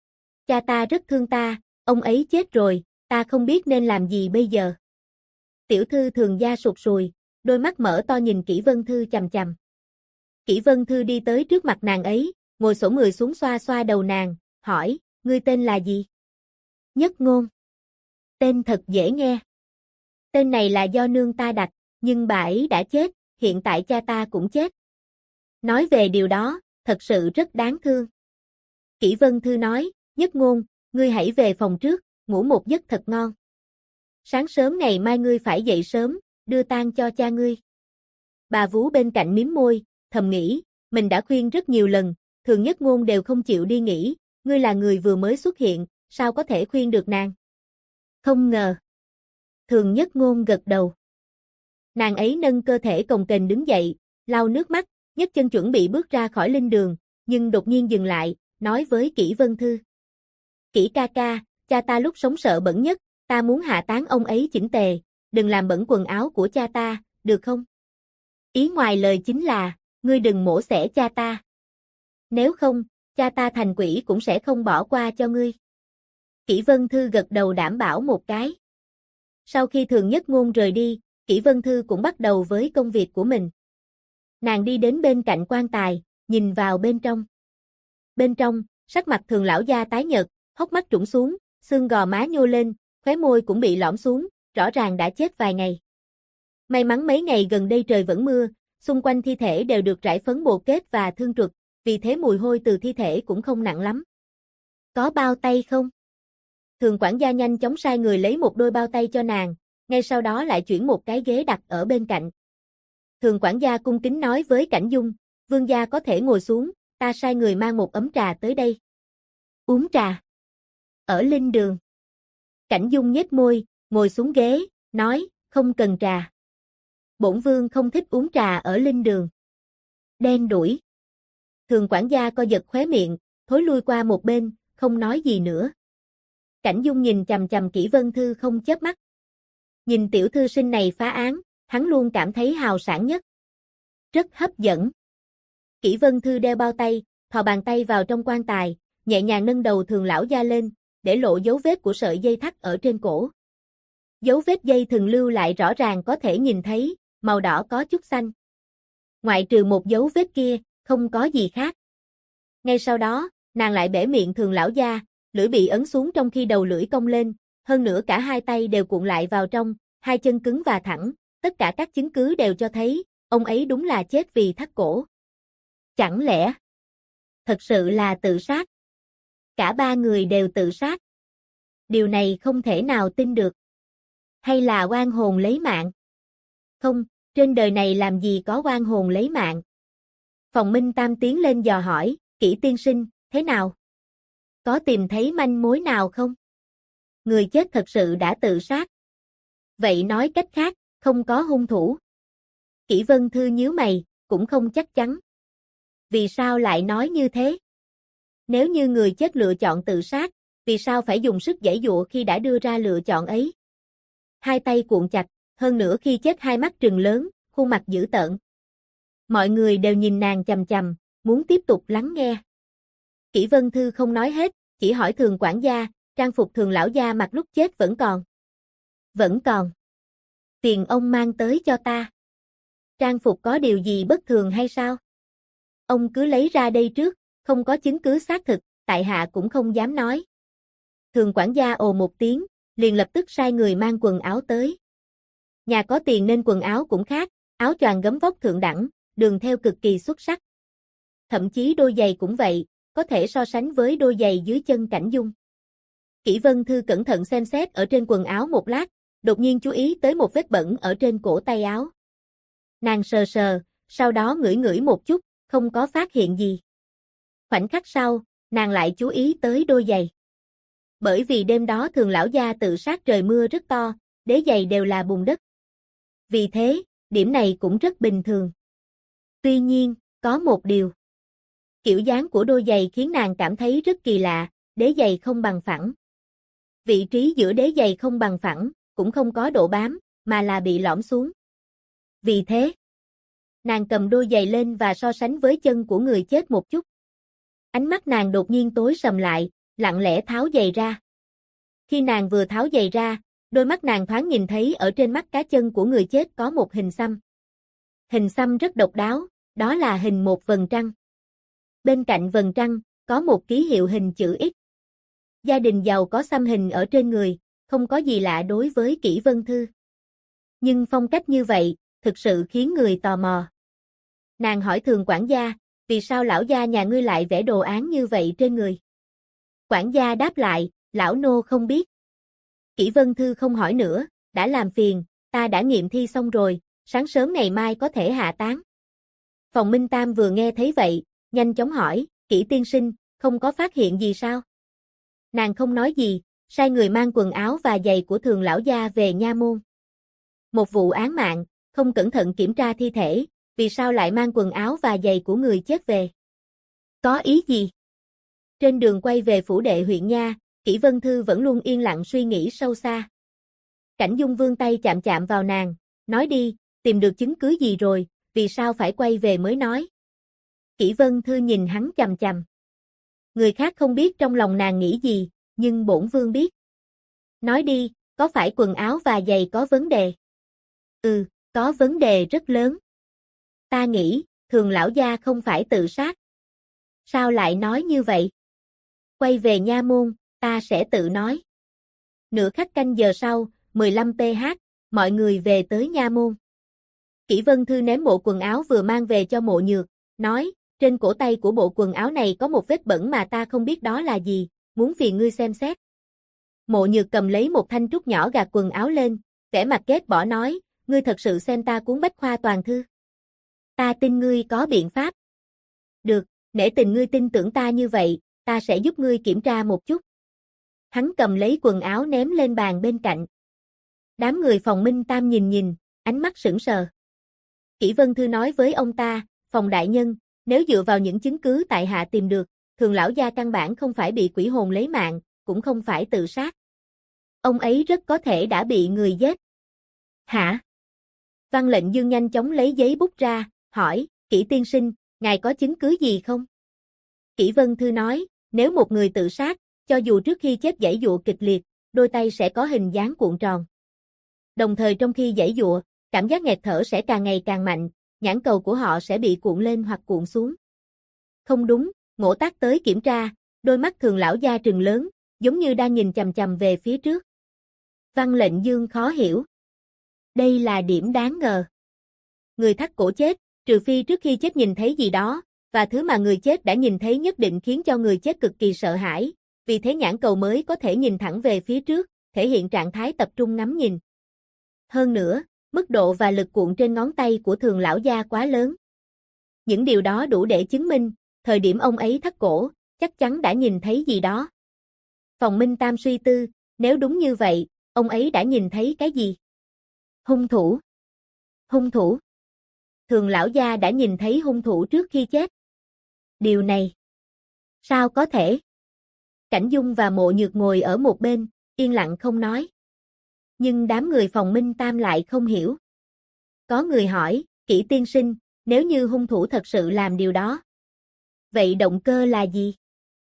Cha ta rất thương ta, ông ấy chết rồi, ta không biết nên làm gì bây giờ. Tiểu thư Thường gia sụt sùi, đôi mắt mở to nhìn Kỷ Vân Thư chằm chằm. Kỷ Vân Thư đi tới trước mặt nàng ấy, ngồi xổm người xuống xoa xoa đầu nàng, hỏi, ngươi tên là gì? Nhất Ngôn. Tên thật dễ nghe. Tên này là do nương ta đặt, nhưng bà ấy đã chết, hiện tại cha ta cũng chết. Nói về điều đó, thật sự rất đáng thương. Kỷ Vân Thư nói, Nhất Ngôn, ngươi hãy về phòng trước, ngủ một giấc thật ngon. Sáng sớm ngày mai ngươi phải dậy sớm, đưa tang cho cha ngươi. Bà vú bên cạnh mím môi, thầm nghĩ, mình đã khuyên rất nhiều lần, Thường Nhất Ngôn đều không chịu đi nghỉ, ngươi là người vừa mới xuất hiện, sao có thể khuyên được nàng? Không ngờ. Thường Nhất Ngôn gật đầu. Nàng ấy nâng cơ thể cồng kềnh đứng dậy, lau nước mắt, nhấc chân chuẩn bị bước ra khỏi linh đường, nhưng đột nhiên dừng lại, nói với Kỷ Vân Thư. Kỷ ca ca, cha ta lúc sống sợ bẩn nhất, ta muốn hạ táng ông ấy chỉnh tề, đừng làm bẩn quần áo của cha ta, được không? Ý ngoài lời chính là, ngươi đừng mổ xẻ cha ta. Nếu không, cha ta thành quỷ cũng sẽ không bỏ qua cho ngươi. Kỷ Vân Thư gật đầu đảm bảo một cái. Sau khi Thường Nhất Ngôn rời đi, Kỷ Vân Thư cũng bắt đầu với công việc của mình. Nàng đi đến bên cạnh quan tài, nhìn vào bên trong. Bên trong, sắc mặt Thường lão gia tái nhợt, hốc mắt trũng xuống, xương gò má nhô lên, khóe môi cũng bị lõm xuống, rõ ràng đã chết vài ngày. May mắn mấy ngày gần đây trời vẫn mưa, xung quanh thi thể đều được rải phấn bồ kết và thương truật, vì thế mùi hôi từ thi thể cũng không nặng lắm. Có bao tay không? Thường quản gia nhanh chóng sai người lấy một đôi bao tay cho nàng, ngay sau đó lại chuyển một cái ghế đặt ở bên cạnh. Thường quản gia cung kính nói với Cảnh Dung, vương gia có thể ngồi xuống, ta sai người mang một ấm trà tới đây. Uống trà. Ở linh đường. Cảnh Dung nhếch môi, ngồi xuống ghế, nói, không cần trà. Bổn vương không thích uống trà ở linh đường. Đen đuổi. Thường quản gia co giật khóe miệng, thối lui qua một bên, không nói gì nữa. Cảnh Dung nhìn chằm chằm Kỷ Vân Thư không chớp mắt. Nhìn tiểu thư sinh này phá án, hắn luôn cảm thấy hào sảng nhất. Rất hấp dẫn. Kỷ Vân Thư đeo bao tay, thò bàn tay vào trong quan tài, nhẹ nhàng nâng đầu Thường lão gia lên, để lộ dấu vết của sợi dây thắt ở trên cổ. Dấu vết dây thừng lưu lại rõ ràng có thể nhìn thấy, màu đỏ có chút xanh. Ngoại trừ một dấu vết kia, không có gì khác. Ngay sau đó, nàng lại bẻ miệng Thường lão gia, lưỡi bị ấn xuống trong khi đầu lưỡi cong lên, hơn nữa cả hai tay đều cuộn lại vào trong, hai chân cứng và thẳng, tất cả các chứng cứ đều cho thấy, ông ấy đúng là chết vì thắt cổ. Chẳng lẽ thật sự là tự sát? Cả ba người đều tự sát. Điều này không thể nào tin được. Hay là oan hồn lấy mạng? Không, trên đời này làm gì có oan hồn lấy mạng. Phòng Minh Tam tiến lên dò hỏi, Kỷ tiên sinh, thế nào? Có tìm thấy manh mối nào không? Người chết thật sự đã tự sát. Vậy nói cách khác, không có hung thủ. Kỷ Vân Thư nhíu mày, cũng không chắc chắn. Vì sao lại nói như thế? Nếu như người chết lựa chọn tự sát, vì sao phải dùng sức giãy giụa khi đã đưa ra lựa chọn ấy? Hai tay cuộn chặt, hơn nữa khi chết hai mắt trừng lớn, khuôn mặt dữ tợn. Mọi người đều nhìn nàng chằm chằm, muốn tiếp tục lắng nghe. Kỷ Vân Thư không nói hết, chỉ hỏi Thường quản gia, trang phục Thường lão gia mặc lúc chết vẫn còn. Vẫn còn. Tiền ông mang tới cho ta. Trang phục có điều gì bất thường hay sao? Ông cứ lấy ra đây trước, không có chứng cứ xác thực, tại hạ cũng không dám nói. Thường quản gia ồ một tiếng, liền lập tức sai người mang quần áo tới. Nhà có tiền nên quần áo cũng khác, áo choàng gấm vóc thượng đẳng, đường thêu cực kỳ xuất sắc. Thậm chí đôi giày cũng vậy, có thể so sánh với đôi giày dưới chân Cảnh Dung. Kỷ Vân Thư cẩn thận xem xét ở trên quần áo một lát, đột nhiên chú ý tới một vết bẩn ở trên cổ tay áo. Nàng sờ sờ, sau đó ngửi ngửi một chút, không có phát hiện gì. Khoảnh khắc sau, nàng lại chú ý tới đôi giày. Bởi vì đêm đó Thường lão gia tự sát trời mưa rất to, đế giày đều là bùn đất. Vì thế, điểm này cũng rất bình thường. Tuy nhiên, có một điều. Kiểu dáng của đôi giày khiến nàng cảm thấy rất kỳ lạ, đế giày không bằng phẳng. Vị trí giữa đế giày không bằng phẳng, cũng không có độ bám, mà là bị lõm xuống. Vì thế, nàng cầm đôi giày lên và so sánh với chân của người chết một chút. Ánh mắt nàng đột nhiên tối sầm lại, lặng lẽ tháo giày ra. Khi nàng vừa tháo giày ra, đôi mắt nàng thoáng nhìn thấy ở trên mắt cá chân của người chết có một hình xăm. Hình xăm rất độc đáo, đó là hình một vầng trăng. Bên cạnh vầng trăng, có một ký hiệu hình chữ X. Gia đình giàu có xăm hình ở trên người, không có gì lạ đối với Kỷ Vân Thư. Nhưng phong cách như vậy, thực sự khiến người tò mò. Nàng hỏi Thường quản gia, vì sao lão gia nhà ngươi lại vẽ đồ án như vậy trên người? Quản gia đáp lại, lão nô không biết. Kỷ Vân Thư không hỏi nữa, đã làm phiền, ta đã nghiệm thi xong rồi, sáng sớm ngày mai có thể hạ táng. Phòng Minh Tam vừa nghe thấy vậy, nhanh chóng hỏi, Kỷ tiên sinh, không có phát hiện gì sao? Nàng không nói gì, sai người mang quần áo và giày của Thường lão gia về nha môn. Một vụ án mạng, không cẩn thận kiểm tra thi thể, vì sao lại mang quần áo và giày của người chết về? Có ý gì? Trên đường quay về phủ đệ huyện nha, Kỷ Vân Thư vẫn luôn yên lặng suy nghĩ sâu xa. Cảnh Dung vươn tay chạm chạm vào nàng, nói đi, tìm được chứng cứ gì rồi, vì sao phải quay về mới nói? Kỷ Vân Thư nhìn hắn chằm chằm. Người khác không biết trong lòng nàng nghĩ gì, nhưng bổn vương biết. Nói đi, có phải quần áo và giày có vấn đề? Ừ, có vấn đề rất lớn. Ta nghĩ, Thường lão gia không phải tự sát. Sao lại nói như vậy? Quay về nha môn, ta sẽ tự nói. Nửa khắc canh giờ sau, 15ph, mọi người về tới nha môn. Kỷ Vân Thư ném bộ quần áo vừa mang về cho Mộ Nhược, nói, trên cổ tay của bộ quần áo này có một vết bẩn mà ta không biết đó là gì, muốn phiền ngươi xem xét. Mộ Nhược cầm lấy một thanh trúc nhỏ gạt quần áo lên, vẻ mặt ghét bỏ nói, ngươi thật sự xem ta cuốn bách khoa toàn thư. Ta tin ngươi có biện pháp. Được, nể tình ngươi tin tưởng ta như vậy, ta sẽ giúp ngươi kiểm tra một chút. Hắn cầm lấy quần áo ném lên bàn bên cạnh. Đám người phòng Minh Tam nhìn, ánh mắt sững sờ. Kỷ Vân Thư nói với ông ta, phòng đại nhân, nếu dựa vào những chứng cứ tại hạ tìm được, Thường lão gia căn bản không phải bị quỷ hồn lấy mạng, cũng không phải tự sát. Ông ấy rất có thể đã bị người giết. Hả? Văn lệnh dương nhanh chóng lấy giấy bút ra, hỏi, Kỷ tiên sinh, ngài có chứng cứ gì không? Kỷ Vân Thư nói, nếu một người tự sát, cho dù trước khi chết giãy giụa kịch liệt, đôi tay sẽ có hình dáng cuộn tròn. Đồng thời trong khi giãy giụa, cảm giác nghẹt thở sẽ càng ngày càng mạnh, nhãn cầu của họ sẽ bị cuộn lên hoặc cuộn xuống. Không đúng, Ngỗ Tác tới kiểm tra, đôi mắt Thường lão gia trừng lớn, giống như đang nhìn chằm chằm về phía trước. Văn lệnh dương khó hiểu. Đây là điểm đáng ngờ. Người thắt cổ chết, trừ phi trước khi chết nhìn thấy gì đó, và thứ mà người chết đã nhìn thấy nhất định khiến cho người chết cực kỳ sợ hãi, vì thế nhãn cầu mới có thể nhìn thẳng về phía trước, thể hiện trạng thái tập trung ngắm nhìn. Hơn nữa, mức độ và lực cuộn trên ngón tay của Thường lão gia quá lớn. Những điều đó đủ để chứng minh, thời điểm ông ấy thắt cổ, chắc chắn đã nhìn thấy gì đó. Phòng Minh Tam suy tư, nếu đúng như vậy, ông ấy đã nhìn thấy cái gì? Hung thủ. Hung thủ. Thường lão gia đã nhìn thấy hung thủ trước khi chết. Điều này, sao có thể? Cảnh Dung và Mộ Nhược ngồi ở một bên, yên lặng không nói. Nhưng đám người phòng Minh Tam lại không hiểu. Có người hỏi, Kỷ tiên sinh, nếu như hung thủ thật sự làm điều đó, vậy động cơ là gì?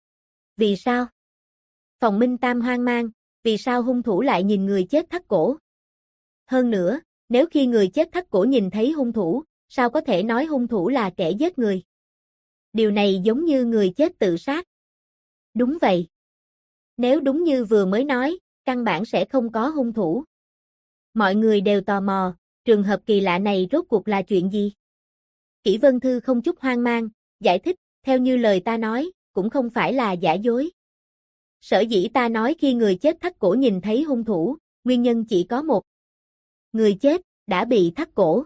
Vì sao? Phòng Minh Tam hoang mang, vì sao hung thủ lại nhìn người chết thắt cổ? Hơn nữa, nếu khi người chết thắt cổ nhìn thấy hung thủ, sao có thể nói hung thủ là kẻ giết người? Điều này giống như người chết tự sát. Đúng vậy. Nếu đúng như vừa mới nói, căn bản sẽ không có hung thủ. Mọi người đều tò mò, trường hợp kỳ lạ này rốt cuộc là chuyện gì? Kỷ Vân Thư không chút hoang mang, giải thích, theo như lời ta nói, cũng không phải là giả dối. Sở dĩ ta nói khi người chết thắt cổ nhìn thấy hung thủ, nguyên nhân chỉ có một. Người chết đã bị thắt cổ.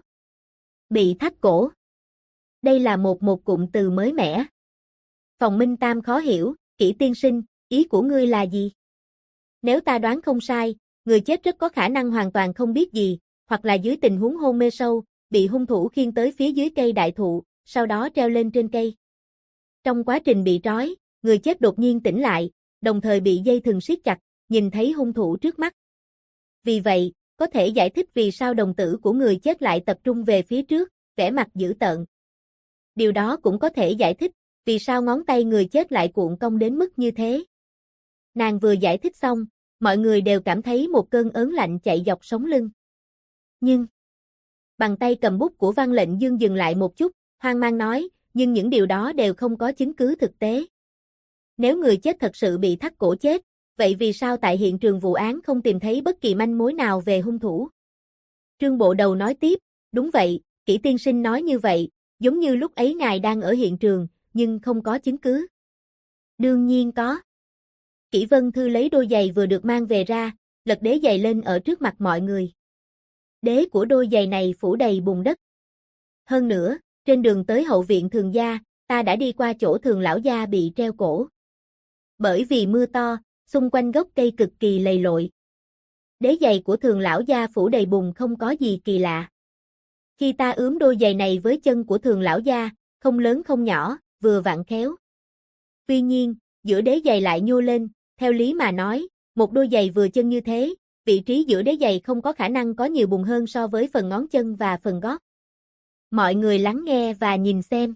Bị thắt cổ. Đây là một cụm từ mới mẻ. Phòng Minh Tam khó hiểu, Kỷ tiên sinh, ý của ngươi là gì? Nếu ta đoán không sai, người chết rất có khả năng hoàn toàn không biết gì, hoặc là dưới tình huống hôn mê sâu, bị hung thủ khiêng tới phía dưới cây đại thụ, sau đó treo lên trên cây. Trong quá trình bị trói, người chết đột nhiên tỉnh lại, đồng thời bị dây thừng siết chặt, nhìn thấy hung thủ trước mắt. Vì vậy, có thể giải thích vì sao đồng tử của người chết lại tập trung về phía trước, vẻ mặt dữ tợn. Điều đó cũng có thể giải thích vì sao ngón tay người chết lại cuộn cong đến mức như thế. Nàng vừa giải thích xong, mọi người đều cảm thấy một cơn ớn lạnh chạy dọc sống lưng. Nhưng, bàn tay cầm bút của Văn lệnh dương dừng lại một chút, hoang mang nói, nhưng những điều đó đều không có chứng cứ thực tế. Nếu người chết thật sự bị thắt cổ chết, vậy vì sao tại hiện trường vụ án không tìm thấy bất kỳ manh mối nào về hung thủ? Trương Bộ Đầu nói tiếp, đúng vậy, Kỷ tiên sinh nói như vậy, giống như lúc ấy ngài đang ở hiện trường, nhưng không có chứng cứ. Đương nhiên có. Kỷ Vân Thư lấy đôi giày vừa được mang về ra, lật đế giày lên ở trước mặt mọi người. Đế của đôi giày này phủ đầy bùn đất. Hơn nữa, trên đường tới hậu viện Thường gia, ta đã đi qua chỗ Thường lão gia bị treo cổ. Bởi vì mưa to, xung quanh gốc cây cực kỳ lầy lội. Đế giày của Thường lão gia phủ đầy bùn không có gì kỳ lạ. Khi ta ướm đôi giày này với chân của Thường lão gia, không lớn không nhỏ, vừa vặn khéo. Tuy nhiên, giữa đế giày lại nhô lên, theo lý mà nói, một đôi giày vừa chân như thế, vị trí giữa đế giày không có khả năng có nhiều bùn hơn so với phần ngón chân và phần gót. Mọi người lắng nghe và nhìn xem.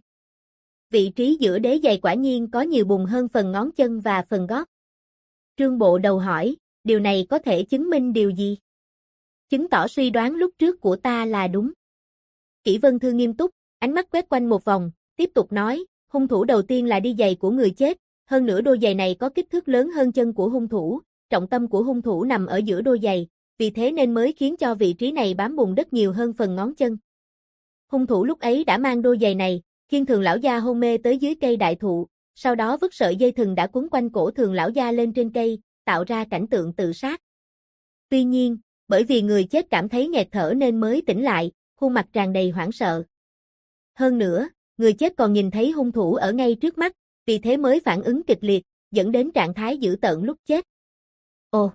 Vị trí giữa đế giày quả nhiên có nhiều bùn hơn phần ngón chân và phần gót. Trương Bộ Đầu hỏi, điều này có thể chứng minh điều gì? Chứng tỏ suy đoán lúc trước của ta là đúng. Kỷ Vân Thư nghiêm túc, ánh mắt quét quanh một vòng, tiếp tục nói, hung thủ đầu tiên là đi giày của người chết, hơn nữa đôi giày này có kích thước lớn hơn chân của hung thủ, trọng tâm của hung thủ nằm ở giữa đôi giày, vì thế nên mới khiến cho vị trí này bám bùn đất nhiều hơn phần ngón chân. Hung thủ lúc ấy đã mang đôi giày này, khiêng Thường lão gia hôn mê tới dưới cây đại thụ, sau đó vứt sợi dây thừng đã quấn quanh cổ Thường lão gia lên trên cây, tạo ra cảnh tượng tự sát. Tuy nhiên, bởi vì người chết cảm thấy nghẹt thở nên mới tỉnh lại, khuôn mặt tràn đầy hoảng sợ. Hơn nữa, người chết còn nhìn thấy hung thủ ở ngay trước mắt, vì thế mới phản ứng kịch liệt, dẫn đến trạng thái dữ tợn lúc chết. Ồ,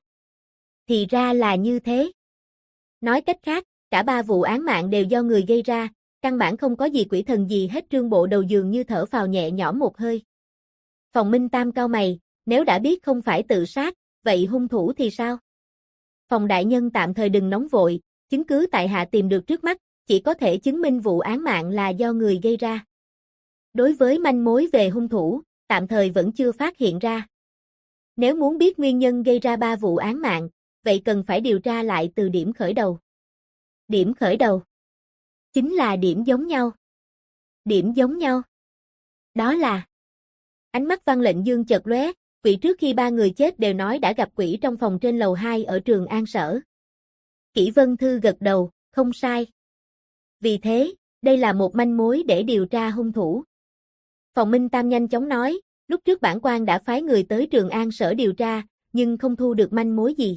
thì ra là như thế. Nói cách khác, cả ba vụ án mạng đều do người gây ra, căn bản không có gì quỷ thần gì hết. Trương Bộ Đầu dường như thở phào nhẹ nhõm một hơi. Phòng Minh Tam cau mày, nếu đã biết không phải tự sát, vậy hung thủ thì sao? Phòng đại nhân tạm thời đừng nóng vội, chứng cứ tại hạ tìm được trước mắt, chỉ có thể chứng minh vụ án mạng là do người gây ra. Đối với manh mối về hung thủ, tạm thời vẫn chưa phát hiện ra. Nếu muốn biết nguyên nhân gây ra ba vụ án mạng, vậy cần phải điều tra lại từ điểm khởi đầu. Điểm khởi đầu chính là điểm giống nhau. Điểm giống nhau. Đó là ánh mắt Văn Lệnh Dương chợt lóe, quỷ trước khi ba người chết đều nói đã gặp quỷ trong phòng trên lầu 2 ở Trường An Sở. Kỷ Vân Thư gật đầu, không sai. Vì thế, đây là một manh mối để điều tra hung thủ. Phòng Minh Tam nhanh chóng nói, lúc trước bản quan đã phái người tới Trường An Sở điều tra, nhưng không thu được manh mối gì.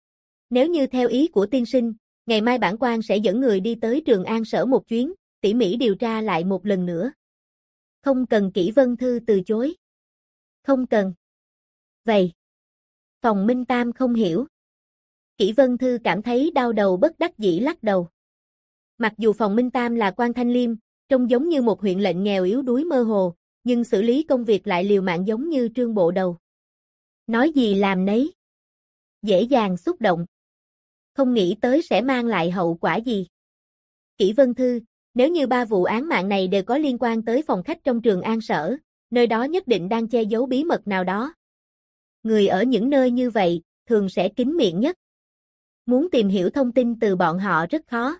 Nếu như theo ý của tiên sinh, ngày mai bản quan sẽ dẫn người đi tới Trường An Sở một chuyến, tỉ mỉ điều tra lại một lần nữa. Không cần. Kỷ Vân Thư từ chối. Không cần. Vậy. Phòng Minh Tam không hiểu. Kỷ Vân Thư cảm thấy đau đầu bất đắc dĩ lắc đầu. Mặc dù Phòng Minh Tam là quan thanh liêm, trông giống như một huyện lệnh nghèo yếu đuối mơ hồ, nhưng xử lý công việc lại liều mạng giống như Trương Bộ Đầu. Nói gì làm nấy. Dễ dàng xúc động. Không nghĩ tới sẽ mang lại hậu quả gì. Kỷ Vân Thư, nếu như ba vụ án mạng này đều có liên quan tới phòng khách trong Trường An Sở, nơi đó nhất định đang che giấu bí mật nào đó. Người ở những nơi như vậy, thường sẽ kín miệng nhất. Muốn tìm hiểu thông tin từ bọn họ rất khó.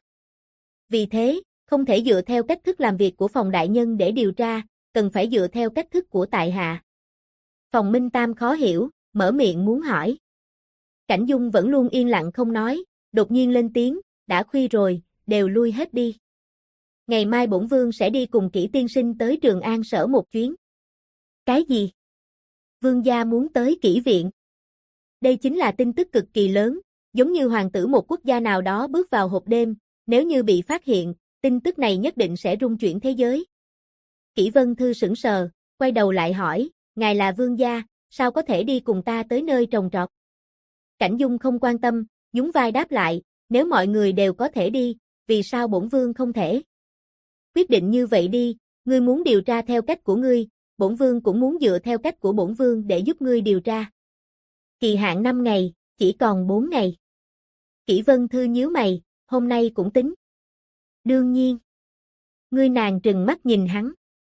Vì thế, không thể dựa theo cách thức làm việc của phòng đại nhân để điều tra, cần phải dựa theo cách thức của tại hạ. Phòng Minh Tam khó hiểu, mở miệng muốn hỏi. Cảnh Dung vẫn luôn yên lặng không nói, đột nhiên lên tiếng, đã khuya rồi, đều lui hết đi. Ngày mai bổn vương sẽ đi cùng Kỷ tiên sinh tới Trường An Sở một chuyến. Cái gì? Vương gia muốn tới Kỷ viện. Đây chính là tin tức cực kỳ lớn, giống như hoàng tử một quốc gia nào đó bước vào hộp đêm, nếu như bị phát hiện, tin tức này nhất định sẽ rung chuyển thế giới. Kỷ Vân Thư sững sờ, quay đầu lại hỏi, ngài là vương gia, sao có thể đi cùng ta tới nơi trồng trọt? Cảnh Dung không quan tâm, nhún vai đáp lại, nếu mọi người đều có thể đi, vì sao bổn vương không thể? Quyết định như vậy đi, ngươi muốn điều tra theo cách của ngươi, bổn vương cũng muốn dựa theo cách của bổn vương để giúp ngươi điều tra. Kỳ hạn 5 ngày, chỉ còn 4 ngày. Kỷ Vân Thư nhíu mày, hôm nay cũng tính. Đương nhiên. Ngươi nàng trừng mắt nhìn hắn.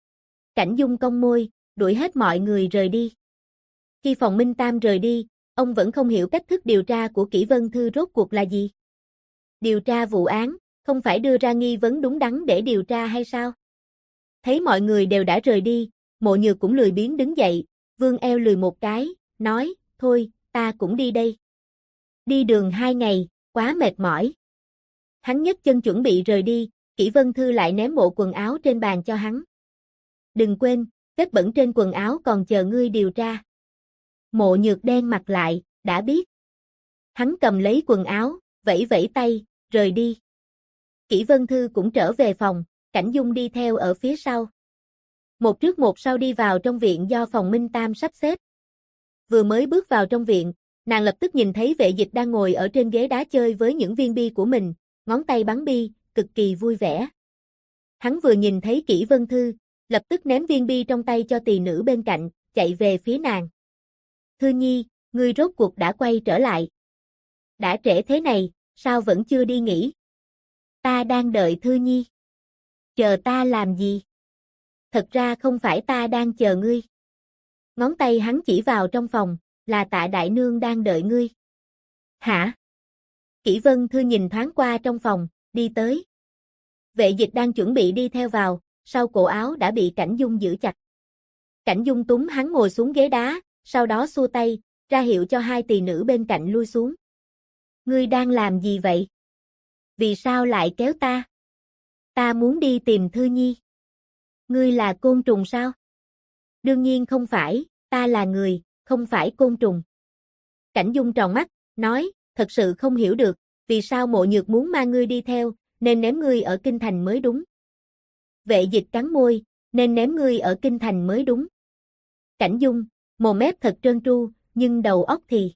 Cảnh Dung cong môi, đuổi hết mọi người rời đi. Khi Phòng Minh Tam rời đi, ông vẫn không hiểu cách thức điều tra của Kỷ Vân Thư rốt cuộc là gì. Điều tra vụ án, không phải đưa ra nghi vấn đúng đắn để điều tra hay sao? Thấy mọi người đều đã rời đi, Mộ Nhược cũng lười biếng đứng dậy, vươn eo lười một cái, nói, thôi, ta cũng đi đây. Đi đường 2 ngày, quá mệt mỏi. Hắn nhấc chân chuẩn bị rời đi, Kỷ Vân Thư lại ném bộ quần áo trên bàn cho hắn. Đừng quên, vết bẩn trên quần áo còn chờ ngươi điều tra. Mộ Nhược đen mặt lại, đã biết. Hắn cầm lấy quần áo, vẫy vẫy tay, rời đi. Kỷ Vân Thư cũng trở về phòng, Cảnh Dung đi theo ở phía sau. Một trước một sau đi vào trong viện do Phòng Minh Tam sắp xếp. Vừa mới bước vào trong viện, nàng lập tức nhìn thấy Vệ Dịch đang ngồi ở trên ghế đá chơi với những viên bi của mình, ngón tay bắn bi, cực kỳ vui vẻ. Hắn vừa nhìn thấy Kỷ Vân Thư, lập tức ném viên bi trong tay cho tỳ nữ bên cạnh, chạy về phía nàng. Thư Nhi, ngươi rốt cuộc đã quay trở lại. Đã trễ thế này, sao vẫn chưa đi nghỉ? Ta đang đợi Thư Nhi. Chờ ta làm gì? Thật ra không phải ta đang chờ ngươi. Ngón tay hắn chỉ vào trong phòng, là Tạ đại nương đang đợi ngươi. Hả? Kỷ Vân Thư nhìn thoáng qua trong phòng, đi tới. Vệ Dịch đang chuẩn bị đi theo vào, sau cổ áo đã bị Cảnh Dung giữ chặt. Cảnh Dung túm hắn ngồi xuống ghế đá, sau đó xua tay, ra hiệu cho hai tỳ nữ bên cạnh lui xuống. Ngươi đang làm gì vậy? Vì sao lại kéo ta? Ta muốn đi tìm Thư Nhi. Ngươi là côn trùng sao? Đương nhiên không phải, ta là người, không phải côn trùng. Cảnh Dung tròn mắt, nói, thật sự không hiểu được, vì sao Mộ Nhược muốn mang ngươi đi theo, nên ném ngươi ở Kinh Thành mới đúng. Vệ Dịch cắn môi, nên ném ngươi ở Kinh Thành mới đúng. Cảnh Dung, mồm mép thật trơn tru, nhưng đầu óc thì.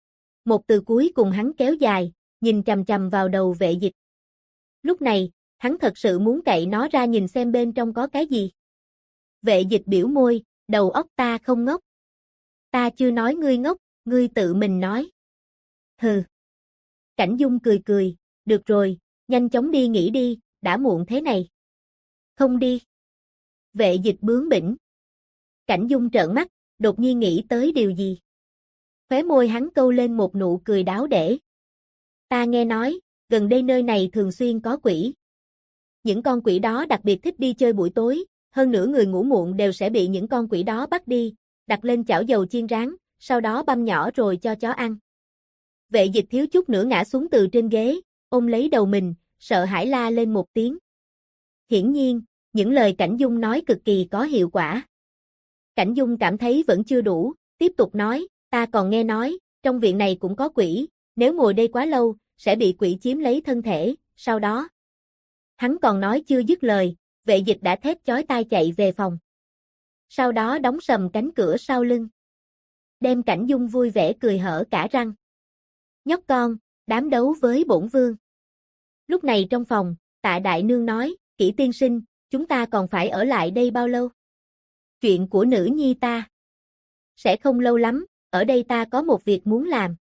Một từ cuối cùng hắn kéo dài, nhìn chằm chằm vào đầu Vệ Dịch. Lúc này, hắn thật sự muốn cậy nó ra nhìn xem bên trong có cái gì. Vệ Dịch biểu môi, đầu óc ta không ngốc. Ta chưa nói ngươi ngốc, ngươi tự mình nói. Hừ. Cảnh Dung cười cười, được rồi, nhanh chóng đi nghỉ đi, đã muộn thế này. Không đi. Vệ Dịch bướng bỉnh. Cảnh Dung trợn mắt, đột nhiên nghĩ tới điều gì. Khóe môi hắn câu lên một nụ cười đáo để. Ta nghe nói, gần đây nơi này thường xuyên có quỷ. Những con quỷ đó đặc biệt thích đi chơi buổi tối, hơn nữa người ngủ muộn đều sẽ bị những con quỷ đó bắt đi, đặt lên chảo dầu chiên rán, sau đó băm nhỏ rồi cho chó ăn. Vệ Dịch thiếu chút nữa ngã xuống từ trên ghế, ôm lấy đầu mình, sợ hãi la lên một tiếng. Hiển nhiên, những lời Cảnh Dung nói cực kỳ có hiệu quả. Cảnh Dung cảm thấy vẫn chưa đủ, tiếp tục nói, ta còn nghe nói, trong viện này cũng có quỷ, nếu ngồi đây quá lâu, sẽ bị quỷ chiếm lấy thân thể, sau đó. Hắn còn nói chưa dứt lời, Vệ Dịch đã thét chói tai chạy về phòng. Sau đó đóng sầm cánh cửa sau lưng. Đem Cảnh Dung vui vẻ cười hở cả răng. Nhóc con, đám đấu với bổn vương. Lúc này trong phòng, Tạ đại nương nói, Kỷ tiên sinh, chúng ta còn phải ở lại đây bao lâu? Chuyện của nữ nhi ta. Sẽ không lâu lắm, ở đây ta có một việc muốn làm.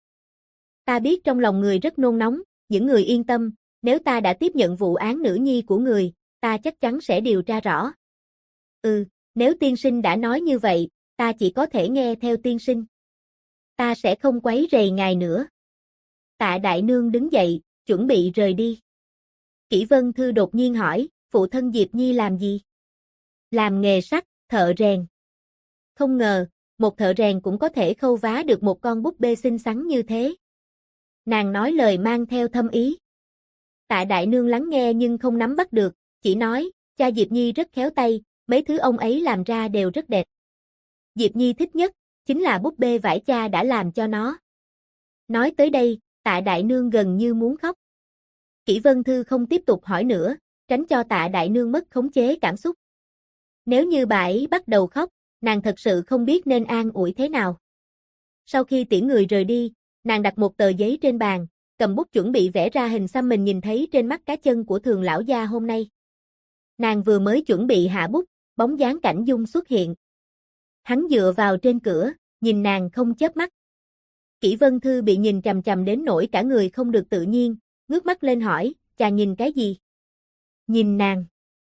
Ta biết trong lòng người rất nôn nóng, những người yên tâm, nếu ta đã tiếp nhận vụ án nữ nhi của người, ta chắc chắn sẽ điều tra rõ. Nếu tiên sinh đã nói như vậy, ta chỉ có thể nghe theo tiên sinh. Ta sẽ không quấy rầy ngài nữa. Tạ đại nương đứng dậy, chuẩn bị rời đi. Kỷ Vân Thư đột nhiên hỏi, phụ thân Diệp Nhi làm gì? Làm nghề sắt, thợ rèn. Không ngờ, một thợ rèn cũng có thể khâu vá được một con búp bê xinh xắn như thế. Nàng nói lời mang theo thâm ý. Tạ đại nương lắng nghe nhưng không nắm bắt được, chỉ nói, cha Diệp Nhi rất khéo tay, mấy thứ ông ấy làm ra đều rất đẹp. Diệp Nhi thích nhất, chính là búp bê vải cha đã làm cho nó. Nói tới đây, Tạ đại nương gần như muốn khóc. Kỷ Vân Thư không tiếp tục hỏi nữa, tránh cho Tạ đại nương mất khống chế cảm xúc. Nếu như bà ấy bắt đầu khóc, nàng thật sự không biết nên an ủi thế nào. Sau khi tiễn người rời đi, nàng đặt một tờ giấy trên bàn, cầm bút chuẩn bị vẽ ra hình xăm mình nhìn thấy trên mắt cá chân của Thường lão gia hôm nay. Nàng vừa mới chuẩn bị hạ bút, bóng dáng Cảnh Dung xuất hiện. Hắn dựa vào trên cửa, nhìn nàng không chớp mắt. Kỷ Vân Thư bị nhìn chằm chằm đến nỗi cả người không được tự nhiên, ngước mắt lên hỏi, chàng nhìn cái gì? Nhìn nàng.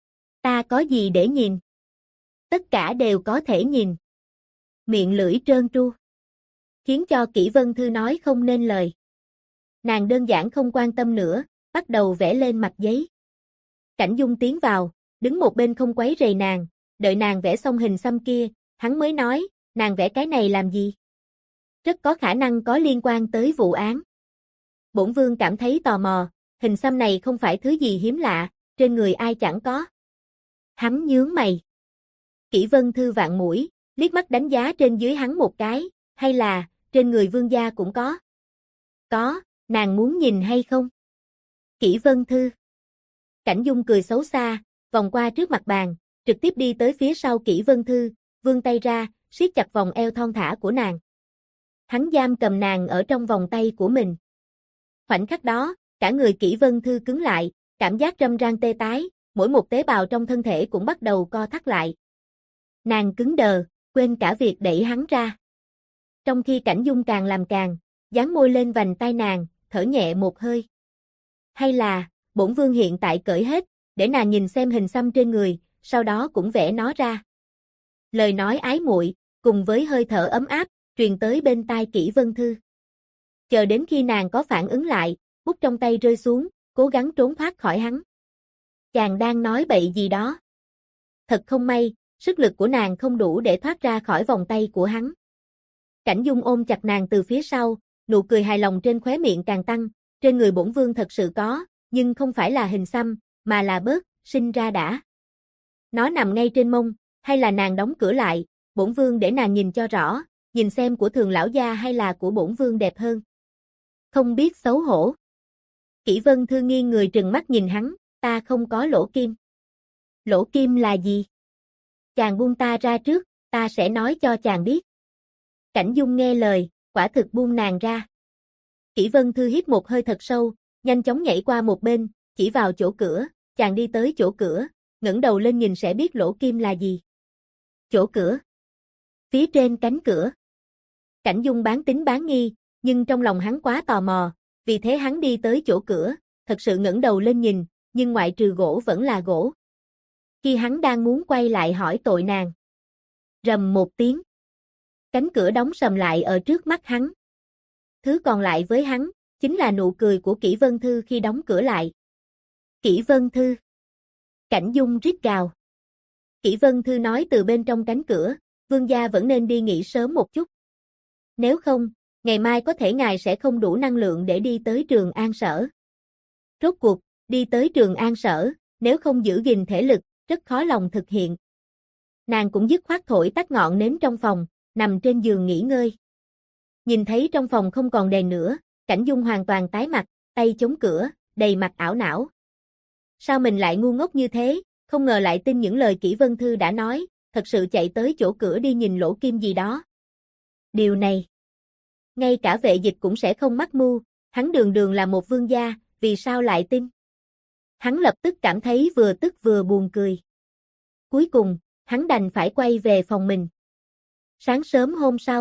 Ta có gì để nhìn? Tất cả đều có thể nhìn. Miệng lưỡi trơn tru. Khiến cho Kỷ Vân Thư nói không nên lời. Nàng đơn giản không quan tâm nữa, bắt đầu vẽ lên mặt giấy. Cảnh Dung tiến vào, đứng một bên không quấy rầy nàng, đợi nàng vẽ xong hình xăm kia, hắn mới nói, nàng vẽ cái này làm gì? Rất có khả năng có liên quan tới vụ án. Bổn vương cảm thấy tò mò, hình xăm này không phải thứ gì hiếm lạ, trên người ai chẳng có. Hắn nhướng mày. Kỷ Vân Thư vạn mũi, liếc mắt đánh giá trên dưới hắn một cái, hay là, trên người vương gia cũng có? Có, nàng muốn nhìn hay không? Kỷ Vân Thư. Cảnh Dung cười xấu xa, vòng qua trước mặt bàn, trực tiếp đi tới phía sau Kỷ Vân Thư, vươn tay ra, siết chặt vòng eo thon thả của nàng. Hắn giam cầm nàng ở trong vòng tay của mình. Khoảnh khắc đó, cả người Kỷ Vân Thư cứng lại, cảm giác râm ran tê tái, mỗi một tế bào trong thân thể cũng bắt đầu co thắt lại. Nàng cứng đờ, quên cả việc đẩy hắn ra. Trong khi Cảnh Dung càng làm càng, dán môi lên vành tai nàng, thở nhẹ một hơi. Hay là, bổn vương hiện tại cởi hết, để nàng nhìn xem hình xăm trên người, sau đó cũng vẽ nó ra. Lời nói ái muội, cùng với hơi thở ấm áp, truyền tới bên tai Kỷ Vân Thư. Chờ đến khi nàng có phản ứng lại, bút trong tay rơi xuống, cố gắng trốn thoát khỏi hắn. Chàng đang nói bậy gì đó. Thật không may, sức lực của nàng không đủ để thoát ra khỏi vòng tay của hắn. Cảnh Dung ôm chặt nàng từ phía sau, nụ cười hài lòng trên khóe miệng càng tăng, trên người bổn vương thật sự có, nhưng không phải là hình xăm, mà là bớt, sinh ra đã. Nó nằm ngay trên mông, hay là nàng đóng cửa lại, bổn vương để nàng nhìn cho rõ, nhìn xem của Thường lão gia hay là của bổn vương đẹp hơn. Không biết xấu hổ. Kỷ Vân Thư nghiêng người trừng mắt nhìn hắn, ta không có lỗ kim. Lỗ kim là gì? Chàng buông ta ra trước, ta sẽ nói cho chàng biết. Cảnh Dung nghe lời, quả thực buông nàng ra. Kỷ Vân Thư hít một hơi thật sâu, nhanh chóng nhảy qua một bên, chỉ vào chỗ cửa, chàng đi tới chỗ cửa, ngẩng đầu lên nhìn sẽ biết lỗ kim là gì. Chỗ cửa. Phía trên cánh cửa. Cảnh Dung bán tín bán nghi, nhưng trong lòng hắn quá tò mò, vì thế hắn đi tới chỗ cửa, thật sự ngẩng đầu lên nhìn, nhưng ngoại trừ gỗ vẫn là gỗ. Khi hắn đang muốn quay lại hỏi tội nàng. Rầm một tiếng. Cánh cửa đóng sầm lại ở trước mắt hắn. Thứ còn lại với hắn, chính là nụ cười của Kỷ Vân Thư khi đóng cửa lại. Kỷ Vân Thư. Cảnh Dung rít gào. Kỷ Vân Thư nói từ bên trong cánh cửa, vương gia vẫn nên đi nghỉ sớm một chút. Nếu không, ngày mai có thể ngài sẽ không đủ năng lượng để đi tới Trường An Sở. Rốt cuộc, đi tới Trường An Sở, nếu không giữ gìn thể lực, rất khó lòng thực hiện. Nàng cũng dứt khoát thổi tắt ngọn nến trong phòng, nằm trên giường nghỉ ngơi. Nhìn thấy trong phòng không còn đèn nữa, Cảnh Dung hoàn toàn tái mặt, tay chống cửa, đầy mặt ảo não. Sao mình lại ngu ngốc như thế, không ngờ lại tin những lời Kỷ Vân Thư đã nói, thật sự chạy tới chỗ cửa đi nhìn lỗ kim gì đó. Điều này, ngay cả vệ dịch cũng sẽ không mắc mưu, hắn đường đường là một vương gia, vì sao lại tin? Hắn lập tức cảm thấy vừa tức vừa buồn cười. Cuối cùng, hắn đành phải quay về phòng mình. Sáng sớm hôm sau,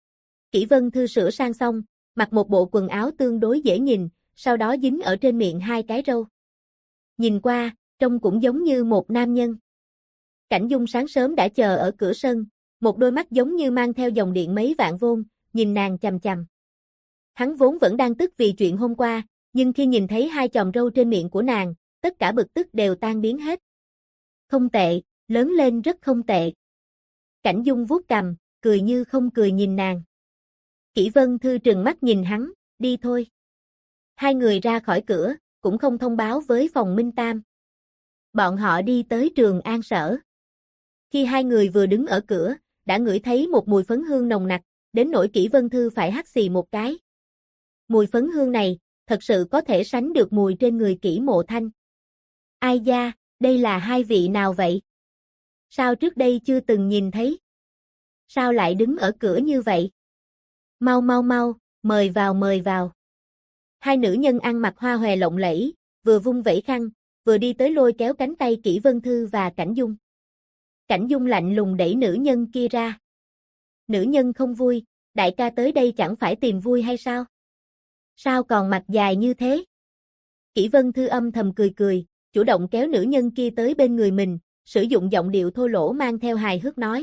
Kỷ Vân Thư sửa sang xong, mặc một bộ quần áo tương đối dễ nhìn, sau đó dính ở trên miệng hai cái râu. Nhìn qua, trông cũng giống như một nam nhân. Cảnh Dung sáng sớm đã chờ ở cửa sân, một đôi mắt giống như mang theo dòng điện mấy vạn vôn, nhìn nàng chằm chằm. Hắn vốn vẫn đang tức vì chuyện hôm qua, nhưng khi nhìn thấy hai chòm râu trên miệng của nàng, tất cả bực tức đều tan biến hết. Không tệ, lớn lên rất không tệ. Cảnh Dung vuốt cằm, cười như không cười nhìn nàng. Kỷ Vân Thư trừng mắt nhìn hắn, đi thôi. Hai người ra khỏi cửa, cũng không thông báo với phòng Minh Tam. Bọn họ đi tới Trường An Sở. Khi hai người vừa đứng ở cửa, đã ngửi thấy một mùi phấn hương nồng nặc, đến nỗi Kỷ Vân Thư phải hắt xì một cái. Mùi phấn hương này, thật sự có thể sánh được mùi trên người Kỷ Mộ Thanh. Ai da, đây là hai vị nào vậy? Sao trước đây chưa từng nhìn thấy? Sao lại đứng ở cửa như vậy? Mau mau mau, mời vào mời vào. Hai nữ nhân ăn mặc hoa hòe lộng lẫy, vừa vung vẩy khăn, vừa đi tới lôi kéo cánh tay Kỷ Vân Thư và Cảnh Dung. Cảnh Dung lạnh lùng đẩy nữ nhân kia ra. Nữ nhân không vui, đại ca tới đây chẳng phải tìm vui hay sao? Sao còn mặt dài như thế? Kỷ Vân Thư âm thầm cười cười, chủ động kéo nữ nhân kia tới bên người mình, sử dụng giọng điệu thô lỗ mang theo hài hước nói.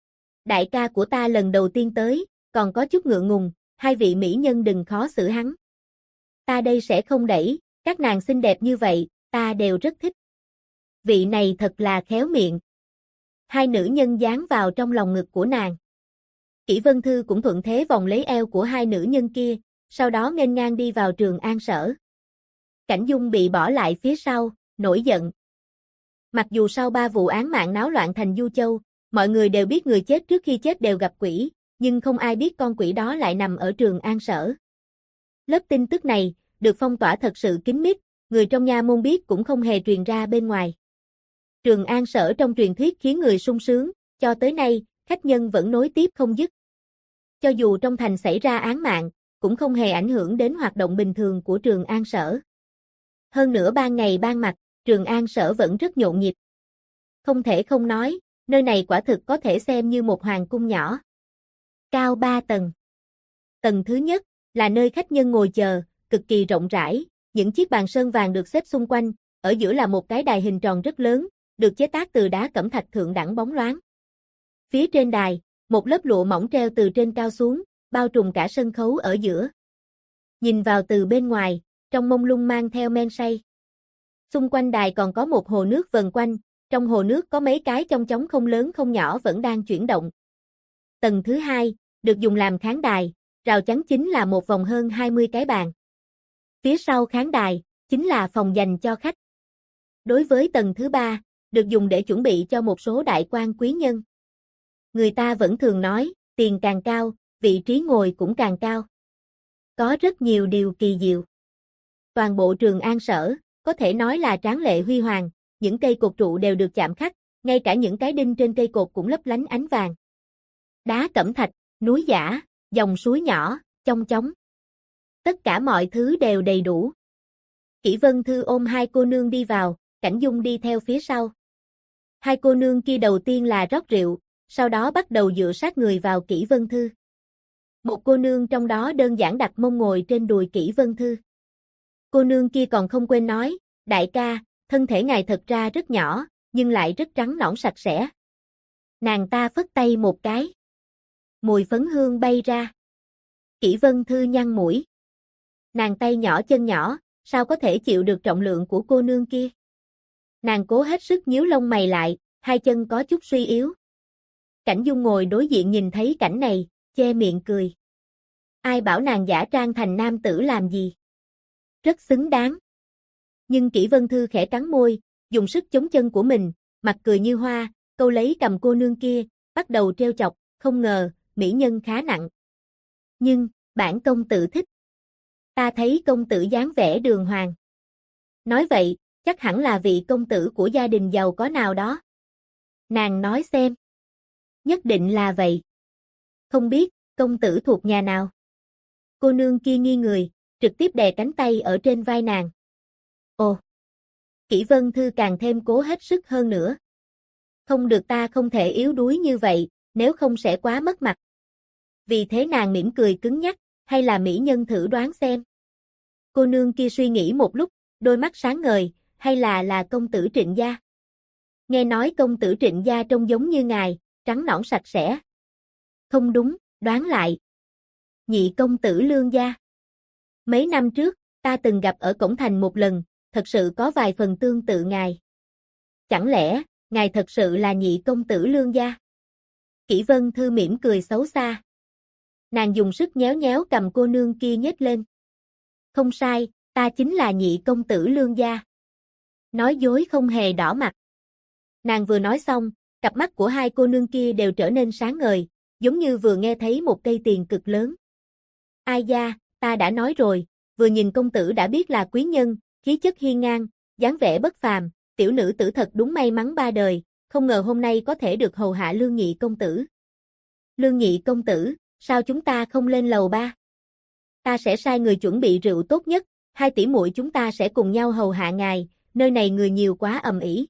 Đại ca của ta lần đầu tiên tới, còn có chút ngượng ngùng, hai vị mỹ nhân đừng khó xử hắn. Ta đây sẽ không đẩy, các nàng xinh đẹp như vậy, ta đều rất thích. Vị này thật là khéo miệng. Hai nữ nhân dán vào trong lòng ngực của nàng. Kỷ Vân Thư cũng thuận thế vòng lấy eo của hai nữ nhân kia, sau đó nghênh ngang đi vào Trường An Sở. Cảnh Dung bị bỏ lại phía sau, nổi giận. Mặc dù sau 3 vụ án mạng náo loạn thành Du Châu, mọi người đều biết người chết trước khi chết đều gặp quỷ, nhưng không ai biết con quỷ đó lại nằm ở Trường An Sở. Lớp tin tức này, được phong tỏa thật sự kín mít, người trong nha môn biết cũng không hề truyền ra bên ngoài. Trường An Sở trong truyền thuyết khiến người sung sướng, cho tới nay, khách nhân vẫn nối tiếp không dứt. Cho dù trong thành xảy ra án mạng, cũng không hề ảnh hưởng đến hoạt động bình thường của Trường An Sở. Hơn nữa ban ngày ban mặt, Trường An Sở vẫn rất nhộn nhịp. Không thể không nói, nơi này quả thực có thể xem như một hoàng cung nhỏ. Cao 3 tầng. Tầng thứ nhất là nơi khách nhân ngồi chờ, cực kỳ rộng rãi, những chiếc bàn sơn vàng được xếp xung quanh, ở giữa là một cái đài hình tròn rất lớn, được chế tác từ đá cẩm thạch thượng đẳng bóng loáng. Phía trên đài, một lớp lụa mỏng treo từ trên cao xuống, bao trùm cả sân khấu ở giữa. Nhìn vào từ bên ngoài, trong mông lung mang theo men say. Xung quanh đài còn có một hồ nước vần quanh, trong hồ nước có mấy cái chong chóng không lớn không nhỏ vẫn đang chuyển động. Tầng thứ hai, được dùng làm khán đài, rào chắn chính là một vòng hơn 20 cái bàn. Phía sau khán đài, chính là phòng dành cho khách. Đối với tầng thứ ba, được dùng để chuẩn bị cho một số đại quan quý nhân. Người ta vẫn thường nói, tiền càng cao, vị trí ngồi cũng càng cao. Có rất nhiều điều kỳ diệu. Toàn bộ Trường An Sở, có thể nói là tráng lệ huy hoàng, những cây cột trụ đều được chạm khắc, ngay cả những cái đinh trên cây cột cũng lấp lánh ánh vàng. Đá cẩm thạch, núi giả, dòng suối nhỏ, chong chóng. Tất cả mọi thứ đều đầy đủ. Kỷ Vân Thư ôm hai cô nương đi vào, Cảnh Dung đi theo phía sau. Hai cô nương kia đầu tiên là rót rượu, sau đó bắt đầu dựa sát người vào Kỷ Vân Thư. Một cô nương trong đó đơn giản đặt mông ngồi trên đùi Kỷ Vân Thư. Cô nương kia còn không quên nói, đại ca, thân thể ngài thật ra rất nhỏ, nhưng lại rất trắng nõn sạch sẽ. Nàng ta phất tay một cái. Mùi phấn hương bay ra. Kỷ Vân Thư nhăn mũi. Nàng tay nhỏ chân nhỏ, sao có thể chịu được trọng lượng của cô nương kia? Nàng cố hết sức nhíu lông mày lại, hai chân có chút suy yếu. Cảnh Dung ngồi đối diện nhìn thấy cảnh này, che miệng cười. Ai bảo nàng giả trang thành nam tử làm gì? Rất xứng đáng. Nhưng Kỷ Vân Thư khẽ cắn môi, dùng sức chống chân của mình, mặt cười như hoa, câu lấy cầm cô nương kia, bắt đầu trêu chọc, không ngờ, mỹ nhân khá nặng. Nhưng, bản công tử thích. Ta thấy công tử dáng vẻ đường hoàng. Nói vậy, chắc hẳn là vị công tử của gia đình giàu có nào đó. Nàng nói xem. Nhất định là vậy. Không biết, công tử thuộc nhà nào? Cô nương kia nghi người, trực tiếp đè cánh tay ở trên vai nàng. Ồ! Kỷ Vân Thư càng thêm cố hết sức hơn nữa. Không được, ta không thể yếu đuối như vậy, nếu không sẽ quá mất mặt. Vì thế nàng mỉm cười cứng nhắc, hay là mỹ nhân thử đoán xem. Cô nương kia suy nghĩ một lúc, đôi mắt sáng ngời, hay là công tử Trịnh gia. Nghe nói công tử Trịnh gia trông giống như ngài, trắng nõn sạch sẽ. Không đúng, đoán lại. Nhị công tử Lương gia. Mấy năm trước, ta từng gặp ở cổng thành một lần, thật sự có vài phần tương tự ngài. Chẳng lẽ, ngài thật sự là nhị công tử Lương gia? Kỷ Vân Thư mỉm cười xấu xa. Nàng dùng sức nhéo nhéo cầm cô nương kia nhếch lên. Không sai, ta chính là nhị công tử Lương gia. Nói dối không hề đỏ mặt. Nàng vừa nói xong, cặp mắt của hai cô nương kia đều trở nên sáng ngời, giống như vừa nghe thấy một cây tiền cực lớn. Ai da, ta đã nói rồi, vừa nhìn công tử đã biết là quý nhân, khí chất hiên ngang, dáng vẻ bất phàm, tiểu nữ tử thật đúng may mắn ba đời, không ngờ hôm nay có thể được hầu hạ Lương nhị công tử. Lương nhị công tử, sao chúng ta không lên lầu ba? Ta sẽ sai người chuẩn bị rượu tốt nhất, hai tỷ muội chúng ta sẽ cùng nhau hầu hạ ngài, nơi này người nhiều quá ầm ĩ.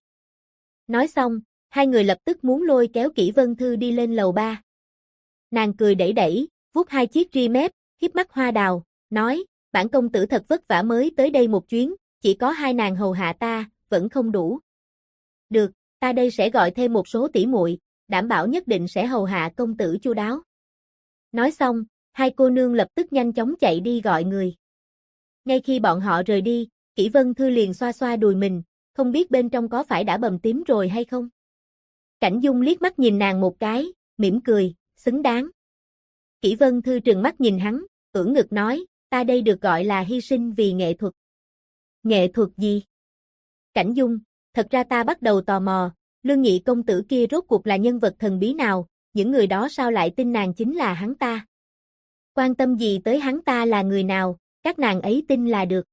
Nói xong, hai người lập tức muốn lôi kéo Kỷ Vân Thư đi lên lầu ba. Nàng cười đẩy đẩy, vuốt hai chiếc ri mép, hiếp mắt hoa đào, nói, bản công tử thật vất vả mới tới đây một chuyến, chỉ có hai nàng hầu hạ ta, vẫn không đủ. Được, ta đây sẽ gọi thêm một số tỷ muội, đảm bảo nhất định sẽ hầu hạ công tử chu đáo. Nói xong, hai cô nương lập tức nhanh chóng chạy đi gọi người. Ngay khi bọn họ rời đi, Kỷ Vân Thư liền xoa xoa đùi mình, không biết bên trong có phải đã bầm tím rồi hay không. Cảnh Dung liếc mắt nhìn nàng một cái, mỉm cười, xứng đáng. Kỷ Vân Thư trừng mắt nhìn hắn, ưỡn ngực nói, ta đây được gọi là hy sinh vì nghệ thuật. Nghệ thuật gì? Cảnh Dung, thật ra ta bắt đầu tò mò, Lương nhị công tử kia rốt cuộc là nhân vật thần bí nào, những người đó sao lại tin nàng chính là hắn ta? Quan tâm gì tới hắn ta là người nào, các nàng ấy tin là được.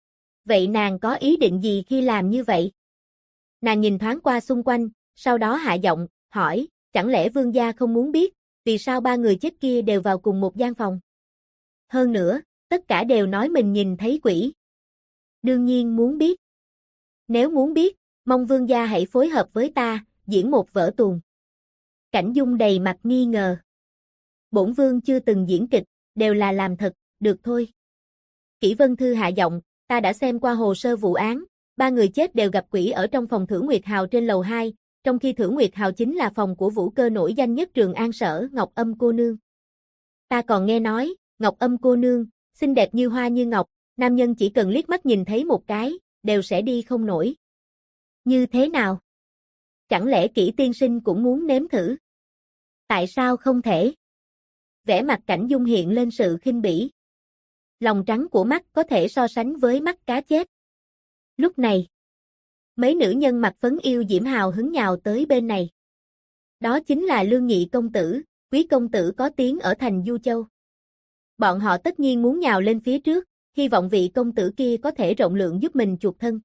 Vậy nàng có ý định gì khi làm như vậy? Nàng nhìn thoáng qua xung quanh, sau đó hạ giọng, hỏi, chẳng lẽ vương gia không muốn biết, vì sao ba người chết kia đều vào cùng một gian phòng? Hơn nữa, tất cả đều nói mình nhìn thấy quỷ. Đương nhiên muốn biết. Nếu muốn biết, mong vương gia hãy phối hợp với ta, diễn một vở tuồng. Cảnh Dung đầy mặt nghi ngờ. Bổn vương chưa từng diễn kịch, đều là làm thật, được thôi. Kỷ Vân Thư hạ giọng, ta đã xem qua hồ sơ vụ án, ba người chết đều gặp quỷ ở trong phòng Thưởng Nguyệt Hào trên lầu 2, trong khi Thưởng Nguyệt Hào chính là phòng của vũ cơ nổi danh nhất Trường An Sở, Ngọc Âm cô nương. Ta còn nghe nói, Ngọc Âm cô nương, xinh đẹp như hoa như ngọc, nam nhân chỉ cần liếc mắt nhìn thấy một cái, đều sẽ đi không nổi. Như thế nào? Chẳng lẽ Kỷ tiên sinh cũng muốn nếm thử? Tại sao không thể? Vẻ mặt Cảnh Dung hiện lên sự khinh bỉ. Lòng trắng của mắt có thể so sánh với mắt cá chép. Lúc này, mấy nữ nhân mặc phấn yêu diễm hào hứng nhào tới bên này. Đó chính là Lương Nhị công tử, Quý công tử có tiếng ở thành Du Châu. Bọn họ tất nhiên muốn nhào lên phía trước, hy vọng vị công tử kia có thể rộng lượng giúp mình chuộc thân.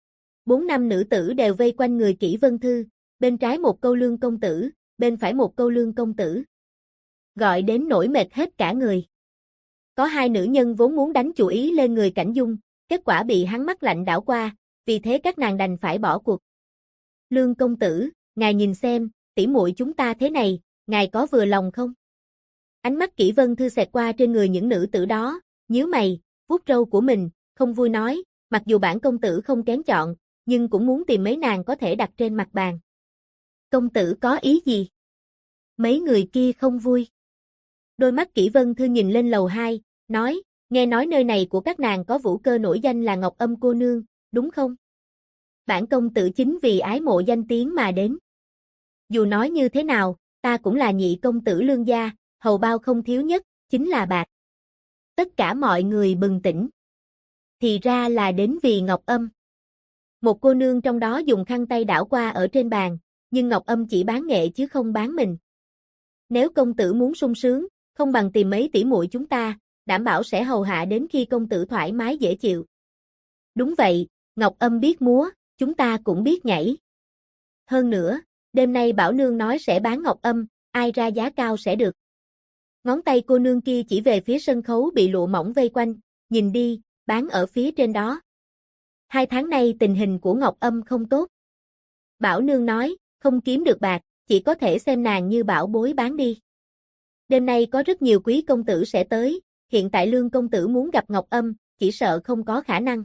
4-5 nữ tử đều vây quanh người Kỷ Vân Thư, bên trái một câu Lương công tử, bên phải một câu Lương công tử. Gọi đến nổi mệt hết cả người. Có hai nữ nhân vốn muốn đánh chủ ý lên người Cảnh Dung, kết quả bị hắn mắt lạnh đảo qua, vì thế các nàng đành phải bỏ cuộc. Lương công tử, ngài nhìn xem, tỉ muội chúng ta thế này, ngài có vừa lòng không? Ánh mắt Kỷ Vân Thư xẹt qua trên người những nữ tử đó, nhíu mày, vuốt râu của mình, không vui nói, mặc dù bản công tử không kén chọn, nhưng cũng muốn tìm mấy nàng có thể đặt trên mặt bàn. Công tử có ý gì? Mấy người kia không vui. Đôi mắt Kỷ Vân Thư nhìn lên lầu 2, nói, nghe nói nơi này của các nàng có vũ cơ nổi danh là Ngọc Âm cô nương, đúng không? Bản công tử chính vì ái mộ danh tiếng mà đến. Dù nói như thế nào, ta cũng là nhị công tử Lương gia, hầu bao không thiếu nhất, chính là bạc. Tất cả mọi người bừng tỉnh. Thì ra là đến vì Ngọc Âm. Một cô nương trong đó dùng khăn tay đảo qua ở trên bàn, nhưng Ngọc Âm chỉ bán nghệ chứ không bán mình. Nếu công tử muốn sung sướng, không bằng tìm mấy tỷ muội chúng ta, đảm bảo sẽ hầu hạ đến khi công tử thoải mái dễ chịu. Đúng vậy, Ngọc Âm biết múa, chúng ta cũng biết nhảy. Hơn nữa, đêm nay Bảo Nương nói sẽ bán Ngọc Âm, ai ra giá cao sẽ được. Ngón tay cô nương kia chỉ về phía sân khấu bị lụa mỏng vây quanh, nhìn đi, bán ở phía trên đó. 2 tháng nay tình hình của Ngọc Âm không tốt. Bảo Nương nói, không kiếm được bạc, chỉ có thể xem nàng như bảo bối bán đi. Đêm nay có rất nhiều quý công tử sẽ tới, hiện tại Lương công tử muốn gặp Ngọc Âm, chỉ sợ không có khả năng.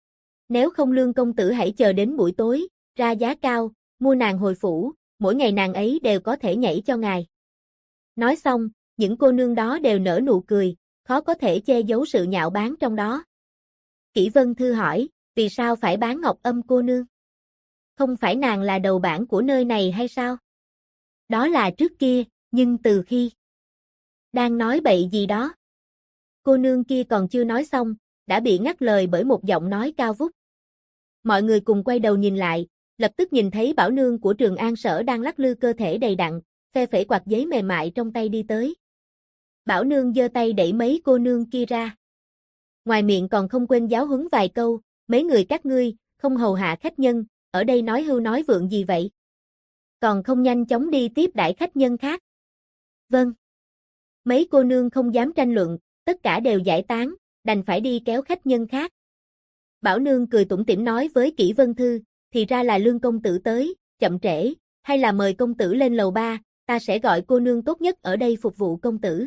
Nếu không Lương công tử hãy chờ đến buổi tối, ra giá cao, mua nàng hồi phủ, mỗi ngày nàng ấy đều có thể nhảy cho ngài. Nói xong, những cô nương đó đều nở nụ cười, khó có thể che giấu sự nhạo báng trong đó. Kỷ Vân Thư hỏi, vì sao phải bán Ngọc Âm cô nương? Không phải nàng là đầu bảng của nơi này hay sao? Đó là trước kia, nhưng từ khi... Đang nói bậy gì đó? Cô nương kia còn chưa nói xong, đã bị ngắt lời bởi một giọng nói cao vút. Mọi người cùng quay đầu nhìn lại, lập tức nhìn thấy Bảo Nương của Trường An Sở đang lắc lư cơ thể đầy đặn, phe phẩy quạt giấy mềm mại trong tay đi tới. Bảo Nương giơ tay đẩy mấy cô nương kia ra. Ngoài miệng còn không quên giáo huấn vài câu, mấy người các ngươi, không hầu hạ khách nhân, ở đây nói hưu nói vượng gì vậy? Còn không nhanh chóng đi tiếp đãi khách nhân khác. Vâng. Mấy cô nương không dám tranh luận, tất cả đều giải tán, đành phải đi kéo khách nhân khác. Bảo Nương cười tủm tỉm nói với Kỷ Vân Thư, thì ra là Lương công tử tới, chậm trễ, hay là mời công tử lên lầu 3, ta sẽ gọi cô nương tốt nhất ở đây phục vụ công tử.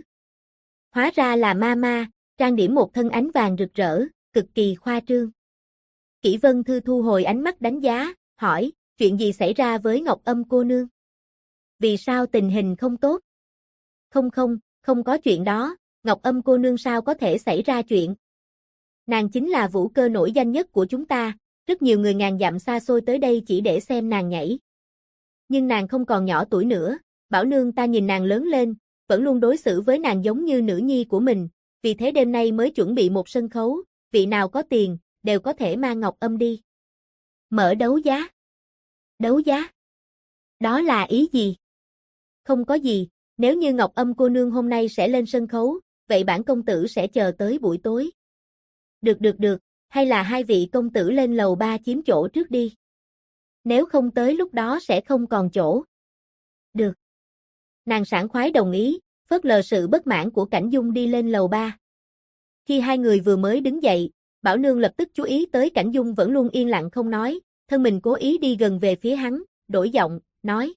Hóa ra là Mama, trang điểm một thân ánh vàng rực rỡ, cực kỳ khoa trương. Kỷ Vân Thư thu hồi ánh mắt đánh giá, hỏi, chuyện gì xảy ra với Ngọc Âm cô nương? Vì sao tình hình không tốt? Không có chuyện đó, Ngọc Âm cô nương sao có thể xảy ra chuyện? Nàng chính là vũ cơ nổi danh nhất của chúng ta, rất nhiều người ngàn dặm xa xôi tới đây chỉ để xem nàng nhảy. Nhưng nàng không còn nhỏ tuổi nữa, Bảo Nương ta nhìn nàng lớn lên, vẫn luôn đối xử với nàng giống như nữ nhi của mình, vì thế đêm nay mới chuẩn bị một sân khấu, vị nào có tiền, đều có thể mang Ngọc Âm đi. Mở đấu giá. Đấu giá? Đó là ý gì? Không có gì, nếu như Ngọc Âm cô nương hôm nay sẽ lên sân khấu, vậy bản công tử sẽ chờ tới buổi tối. Được, hay là hai vị công tử lên lầu 3 chiếm chỗ trước đi. Nếu không tới lúc đó sẽ không còn chỗ. Được. Nàng sảng khoái đồng ý, phớt lờ sự bất mãn của Cảnh Dung đi lên lầu 3. Khi hai người vừa mới đứng dậy, Bảo Nương lập tức chú ý tới Cảnh Dung vẫn luôn yên lặng không nói, thân mình cố ý đi gần về phía hắn, đổi giọng, nói.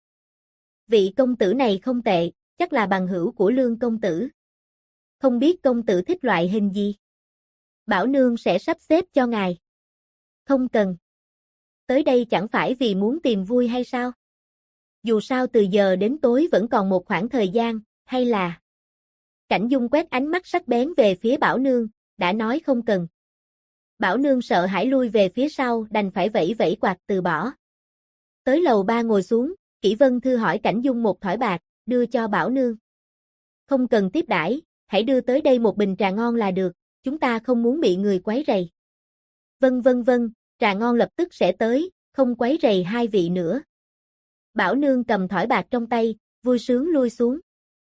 Vị công tử này không tệ, chắc là bằng hữu của Lương công tử. Không biết công tử thích loại hình gì? Bảo Nương sẽ sắp xếp cho ngài. Không cần. Tới đây chẳng phải vì muốn tìm vui hay sao? Dù sao từ giờ đến tối vẫn còn một khoảng thời gian, hay là... Cảnh Dung quét ánh mắt sắc bén về phía Bảo Nương, đã nói không cần. Bảo Nương sợ hãi lui về phía sau đành phải vẫy vẫy quạt từ bỏ. Tới lầu 3 ngồi xuống, Kỷ Vân Thư hỏi Cảnh Dung một thỏi bạc, đưa cho Bảo Nương. Không cần tiếp đãi, hãy đưa tới đây một bình trà ngon là được, chúng ta không muốn bị người quấy rầy. Vâng, trà ngon lập tức sẽ tới, không quấy rầy hai vị nữa. Bảo Nương cầm thỏi bạc trong tay, vui sướng lui xuống.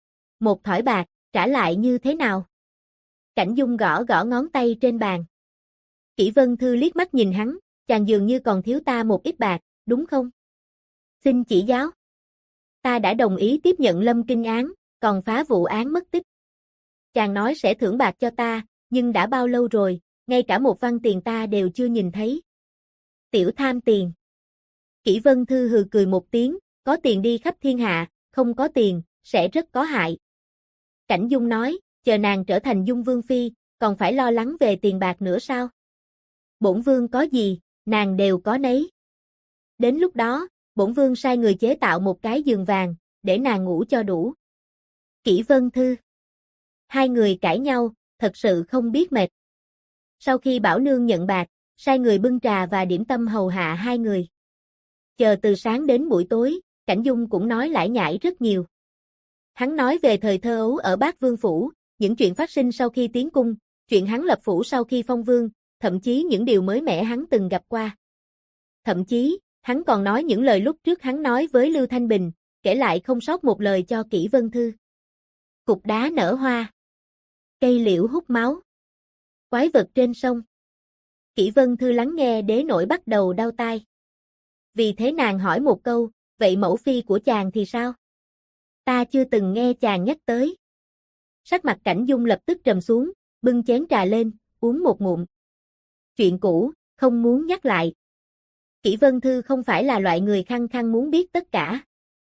Một thỏi bạc, trả lại như thế nào? Cảnh Dung gõ gõ ngón tay trên bàn. Kỷ Vân Thư liếc mắt nhìn hắn, chàng dường như còn thiếu ta một ít bạc, đúng không? Xin chỉ giáo. Ta đã đồng ý tiếp nhận Lâm Kinh án, còn phá vụ án mất tích. Chàng nói sẽ thưởng bạc cho ta, nhưng đã bao lâu rồi, ngay cả một văn tiền ta đều chưa nhìn thấy. Tiểu tham tiền. Kỷ Vân Thư hừ cười một tiếng, có tiền đi khắp thiên hạ, không có tiền, sẽ rất có hại. Cảnh Dung nói, chờ nàng trở thành Dung Vương Phi, còn phải lo lắng về tiền bạc nữa sao? Bổn Vương có gì, nàng đều có nấy. Đến lúc đó, bổn Vương sai người chế tạo một cái giường vàng, để nàng ngủ cho đủ. Kỷ Vân Thư. Hai người cãi nhau, thật sự không biết mệt. Sau khi Bảo Nương nhận bạc, sai người bưng trà và điểm tâm hầu hạ hai người. Chờ từ sáng đến buổi tối, Cảnh Dung cũng nói lải nhải rất nhiều. Hắn nói về thời thơ ấu ở Bác Vương Phủ, những chuyện phát sinh sau khi tiến cung, chuyện hắn lập phủ sau khi phong vương, thậm chí những điều mới mẻ hắn từng gặp qua. Thậm chí, hắn còn nói những lời lúc trước hắn nói với Lưu Thanh Bình, kể lại không sót một lời cho Kỷ Vân Thư. Cục đá nở hoa. Cây liễu hút máu. Quái vật trên sông. Kỷ Vân Thư lắng nghe đế nổi bắt đầu đau tai. Vì thế nàng hỏi một câu, vậy mẫu phi của chàng thì sao? Ta chưa từng nghe chàng nhắc tới. Sắc mặt Cảnh Dung lập tức trầm xuống, bưng chén trà lên, uống một ngụm. Chuyện cũ, không muốn nhắc lại. Kỷ Vân Thư không phải là loại người khăng khăng muốn biết tất cả.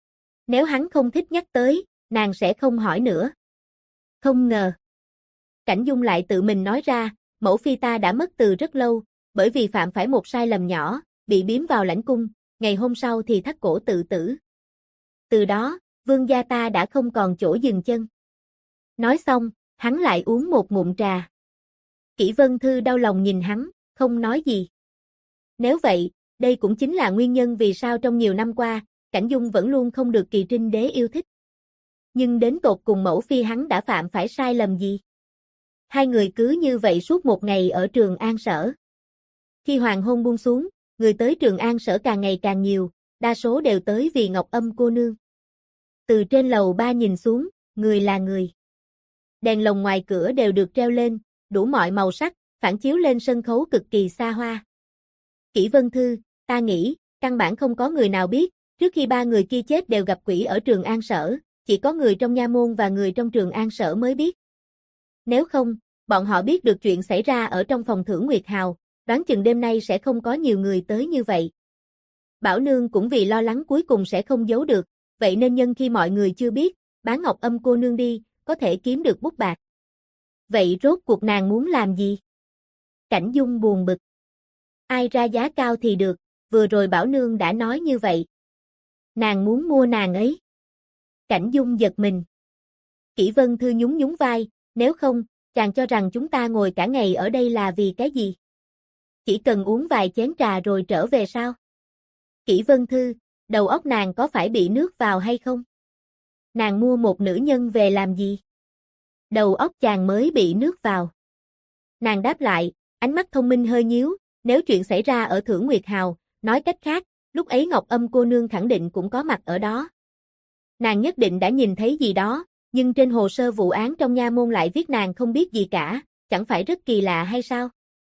Nếu hắn không thích nhắc tới, nàng sẽ không hỏi nữa. Không ngờ. Cảnh Dung lại tự mình nói ra, mẫu phi ta đã mất từ rất lâu, bởi vì phạm phải một sai lầm nhỏ, bị biếm vào lãnh cung, ngày hôm sau thì thắt cổ tự tử. Từ đó, vương gia ta đã không còn chỗ dừng chân. Nói xong, hắn lại uống một ngụm trà. Kỷ Vân Thư đau lòng nhìn hắn, không nói gì. Nếu vậy, đây cũng chính là nguyên nhân vì sao trong nhiều năm qua, Cảnh Dung vẫn luôn không được Kỳ Trinh đế yêu thích. Nhưng đến tột cùng mẫu phi hắn đã phạm phải sai lầm gì? Hai người cứ như vậy suốt một ngày ở Trường An Sở. Khi hoàng hôn buông xuống, người tới Trường An Sở càng ngày càng nhiều, đa số đều tới vì Ngọc Âm cô nương. Từ trên lầu 3 nhìn xuống, người là người. Đèn lồng ngoài cửa đều được treo lên, đủ mọi màu sắc, phản chiếu lên sân khấu cực kỳ xa hoa. Kỷ Vân Thư, ta nghĩ, căn bản không có người nào biết, trước khi ba người kia chết đều gặp quỷ ở Trường An Sở, chỉ có người trong nha môn và người trong Trường An Sở mới biết. Nếu không, bọn họ biết được chuyện xảy ra ở trong phòng thưởng Nguyệt Hào, đoán chừng đêm nay sẽ không có nhiều người tới như vậy. Bảo Nương cũng vì lo lắng cuối cùng sẽ không giấu được, vậy nên nhân khi mọi người chưa biết, bán Ngọc Âm cô nương đi, có thể kiếm được bút bạc. Vậy rốt cuộc nàng muốn làm gì? Cảnh Dung buồn bực. Ai ra giá cao thì được, vừa rồi Bảo Nương đã nói như vậy. Nàng muốn mua nàng ấy. Cảnh Dung giật mình. Kỷ Vân Thư nhún nhún vai, nếu không, chàng cho rằng chúng ta ngồi cả ngày ở đây là vì cái gì? Chỉ cần uống vài chén trà rồi trở về sao? Kỷ Vân Thư, đầu óc nàng có phải bị nước vào hay không? Nàng mua một nữ nhân về làm gì? Đầu óc chàng mới bị nước vào. Nàng đáp lại, ánh mắt thông minh hơi nhíu, nếu chuyện xảy ra ở Thưởng Nguyệt Hào, nói cách khác, lúc ấy Ngọc Âm cô nương khẳng định cũng có mặt ở đó. Nàng nhất định đã nhìn thấy gì đó, nhưng trên hồ sơ vụ án trong nha môn lại viết nàng không biết gì cả, chẳng phải rất kỳ lạ hay sao?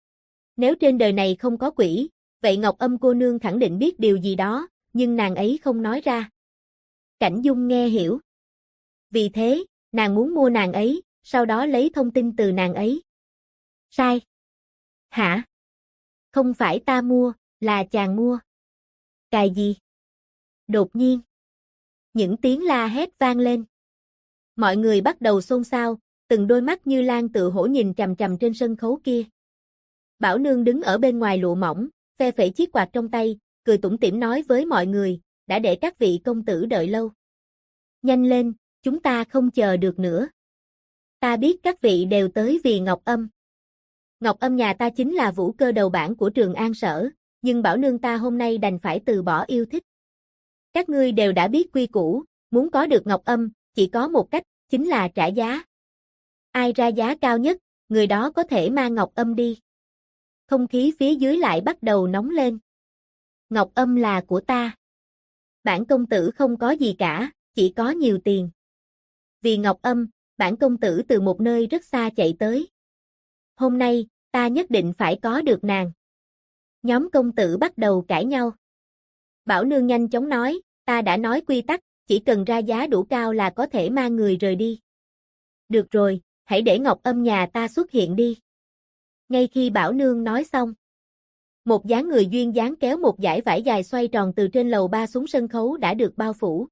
Nếu trên đời này không có quỷ, vậy Ngọc Âm cô nương khẳng định biết điều gì đó, nhưng nàng ấy không nói ra. Cảnh Dung nghe hiểu. Vì thế, nàng muốn mua nàng ấy, sau đó lấy thông tin từ nàng ấy. Sai. Hả? Không phải ta mua, là chàng mua. Cài gì? Đột nhiên, những tiếng la hét vang lên. Mọi người bắt đầu xôn xao, từng đôi mắt như lan tự hổ nhìn chằm chằm trên sân khấu kia. Bảo Nương đứng ở bên ngoài lụa mỏng, phe phẩy chiếc quạt trong tay, cười tủm tỉm nói với mọi người, đã để các vị công tử đợi lâu. Nhanh lên, chúng ta không chờ được nữa. Ta biết các vị đều tới vì Ngọc Âm. Ngọc Âm nhà ta chính là vũ cơ đầu bảng của Trường An Sở, nhưng Bảo Nương ta hôm nay đành phải từ bỏ yêu thích. Các ngươi đều đã biết quy củ, muốn có được Ngọc Âm, chỉ có một cách, chính là trả giá. Ai ra giá cao nhất, người đó có thể mang Ngọc Âm đi. Không khí phía dưới lại bắt đầu nóng lên. Ngọc Âm là của ta. Bản công tử không có gì cả, chỉ có nhiều tiền. Vì Ngọc Âm, bản công tử từ một nơi rất xa chạy tới. Hôm nay, ta nhất định phải có được nàng. Nhóm công tử bắt đầu cãi nhau. Bảo Nương nhanh chóng nói, ta đã nói quy tắc, chỉ cần ra giá đủ cao là có thể mang người rời đi. Được rồi, hãy để Ngọc Âm nhà ta xuất hiện đi. Ngay khi Bảo Nương nói xong, một dáng người duyên dáng kéo một dải vải dài xoay tròn từ trên lầu 3 xuống sân khấu đã được bao phủ.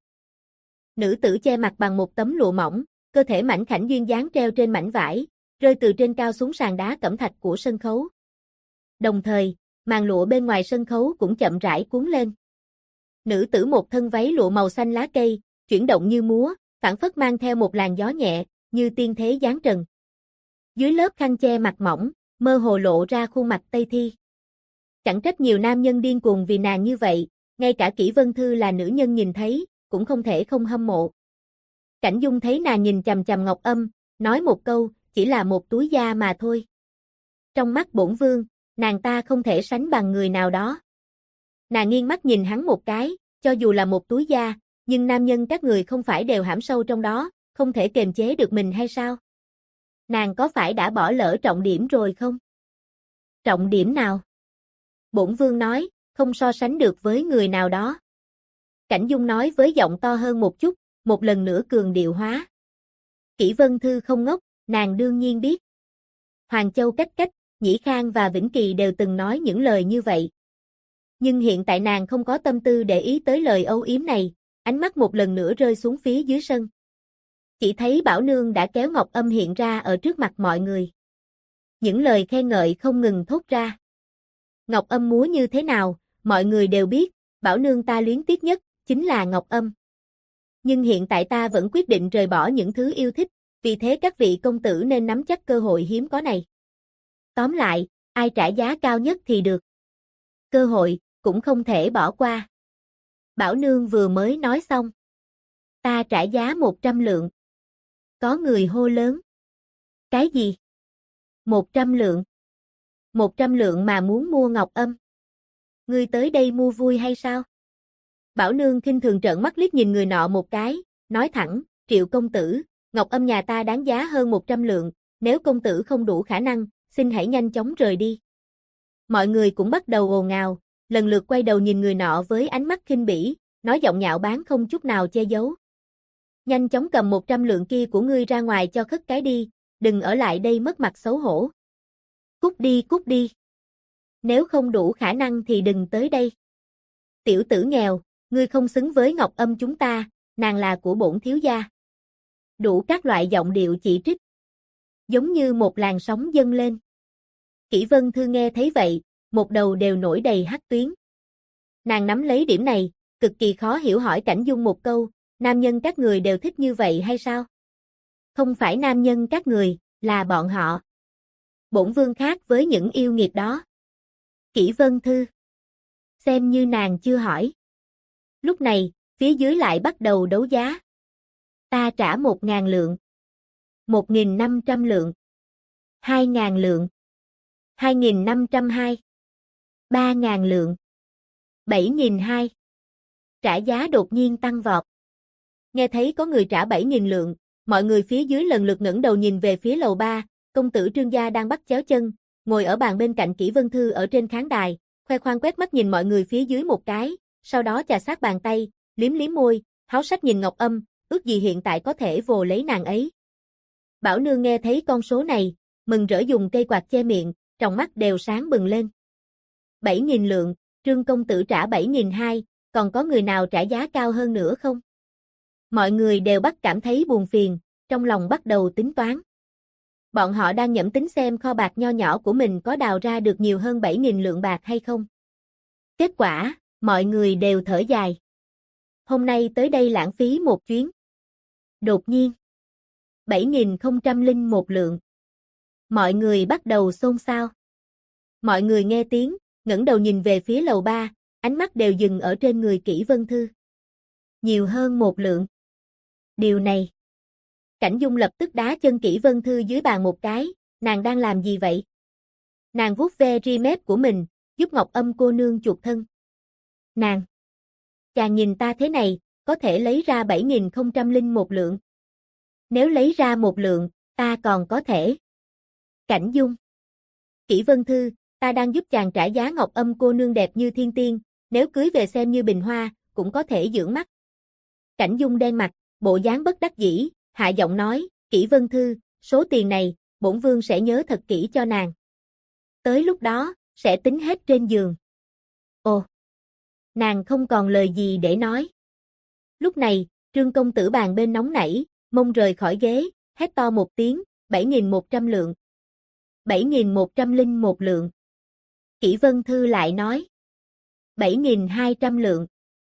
Nữ tử che mặt bằng một tấm lụa mỏng, cơ thể mảnh khảnh duyên dáng treo trên mảnh vải, rơi từ trên cao xuống sàn đá cẩm thạch của sân khấu. Đồng thời, màn lụa bên ngoài sân khấu cũng chậm rãi cuốn lên. Nữ tử một thân váy lụa màu xanh lá cây, chuyển động như múa, phảng phất mang theo một làn gió nhẹ, như tiên thế giáng trần. Dưới lớp khăn che mặt mỏng, mơ hồ lộ ra khuôn mặt Tây Thi. Chẳng trách nhiều nam nhân điên cuồng vì nàng như vậy, ngay cả Kỷ Vân Thư là nữ nhân nhìn thấy, cũng không thể không hâm mộ. Cảnh Dung thấy nàng nhìn chằm chằm Ngọc Âm, nói một câu, chỉ là một túi da mà thôi. Trong mắt bổn vương, nàng ta không thể sánh bằng người nào đó. Nàng nghiêng mắt nhìn hắn một cái, cho dù là một túi da, nhưng nam nhân các người không phải đều hãm sâu trong đó, không thể kiềm chế được mình hay sao? Nàng có phải đã bỏ lỡ trọng điểm rồi không? Trọng điểm nào? Bổn vương nói, không so sánh được với người nào đó. Cảnh Dung nói với giọng to hơn một chút, một lần nữa cường điệu hóa. Kỷ Vân Thư không ngốc, nàng đương nhiên biết. Hoàng Châu Cách Cách, Nhĩ Khang và Vĩnh Kỳ đều từng nói những lời như vậy. Nhưng hiện tại nàng không có tâm tư để ý tới lời âu yếm này, ánh mắt một lần nữa rơi xuống phía dưới sân. Chỉ thấy Bảo Nương đã kéo Ngọc Âm hiện ra ở trước mặt mọi người. Những lời khen ngợi không ngừng thốt ra. Ngọc Âm múa như thế nào, mọi người đều biết, Bảo Nương ta luyến tiếc nhất, chính là Ngọc Âm. Nhưng hiện tại ta vẫn quyết định rời bỏ những thứ yêu thích, vì thế các vị công tử nên nắm chắc cơ hội hiếm có này. Tóm lại, ai trả giá cao nhất thì được. Cơ hội, cũng không thể bỏ qua. Bảo Nương vừa mới nói xong. Ta trả giá 100 lượng. Có người hô lớn. Cái gì? 100 lượng. 100 lượng mà muốn mua Ngọc Âm. Ngươi tới đây mua vui hay sao? Bảo Nương khinh thường trợn mắt liếc nhìn người nọ một cái, nói thẳng, Triệu công tử, Ngọc Âm nhà ta đáng giá hơn 100 lượng, nếu công tử không đủ khả năng, xin hãy nhanh chóng rời đi. Mọi người cũng bắt đầu ồn ào, lần lượt quay đầu nhìn người nọ với ánh mắt khinh bỉ, nói giọng nhạo báng không chút nào che giấu. Nhanh chóng cầm 100 lượng kia của ngươi ra ngoài cho khất cái đi, đừng ở lại đây mất mặt xấu hổ. Cút đi cút đi. Nếu không đủ khả năng thì đừng tới đây. Tiểu tử nghèo, ngươi không xứng với Ngọc Âm chúng ta, nàng là của bổn thiếu gia. Đủ các loại giọng điệu chỉ trích. Giống như một làn sóng dâng lên. Kỷ Vân Thư nghe thấy vậy, một đầu đều nổi đầy hắc tuyến. Nàng nắm lấy điểm này, cực kỳ khó hiểu hỏi Cảnh Dung một câu, nam nhân các người đều thích như vậy hay sao? Không phải nam nhân các người, là bọn họ. Bổn vương khác với những yêu nghiệt đó. Kỷ Vân Thư. Xem như nàng chưa hỏi. Lúc này, phía dưới lại bắt đầu đấu giá. Ta trả 1.000 lượng. 1.500 lượng. 2.000 lượng. 2.520. 3.000 lượng. 7.200. Trả giá đột nhiên tăng vọt. Nghe thấy có người trả 7.000 lượng, mọi người phía dưới lần lượt ngẩng đầu nhìn về phía lầu 3, công tử Trương gia đang bắt chéo chân, ngồi ở bàn bên cạnh Kỷ Vân Thư ở trên khán đài, khoe khoang quét mắt nhìn mọi người phía dưới một cái, sau đó chà sát bàn tay, liếm liếm môi, háo sắc nhìn Ngọc Âm, ước gì hiện tại có thể vồ lấy nàng ấy. Bảo nương nghe thấy con số này, mừng rỡ dùng cây quạt che miệng, tròng mắt đều sáng bừng lên. 7.000 lượng, Trương công tử trả 7.200, còn có người nào trả giá cao hơn nữa không? Mọi người đều bắt cảm thấy buồn phiền, trong lòng bắt đầu tính toán. Bọn họ đang nhẩm tính xem kho bạc nho nhỏ của mình có đào ra được nhiều hơn 7.000 lượng bạc hay không. Kết quả, mọi người đều thở dài. Hôm nay tới đây lãng phí một chuyến. Đột nhiên, 7.001 lượng. Mọi người bắt đầu xôn xao. Mọi người nghe tiếng, ngẩng đầu nhìn về phía lầu 3, ánh mắt đều dừng ở trên người Kỷ Vân Thư. Nhiều hơn 1 lượng. Điều này. Cảnh Dung lập tức đá chân Kỷ Vân Thư dưới bàn một cái, nàng đang làm gì vậy? Nàng vuốt ve ri mép của mình, giúp Ngọc Âm cô nương chuộc thân. Nàng. Chàng nhìn ta thế này, có thể lấy ra 7.001 lượng. Nếu lấy ra 1 lượng, ta còn có thể. Cảnh Dung. Kỷ Vân Thư, ta đang giúp chàng trả giá Ngọc Âm cô nương đẹp như thiên tiên, nếu cưới về xem như bình hoa, cũng có thể dưỡng mắt. Cảnh Dung đen mặt, bộ dáng bất đắc dĩ, hạ giọng nói, Kỷ Vân Thư, số tiền này, bổn vương sẽ nhớ thật kỹ cho nàng. Tới lúc đó, sẽ tính hết trên giường. Ồ! Nàng không còn lời gì để nói. Lúc này, Trương công tử bàn bên nóng nảy, mông rời khỏi ghế, hét to một tiếng, 7.100 lượng. 7.101 lượng. Kỷ Vân Thư lại nói. 7.200 lượng.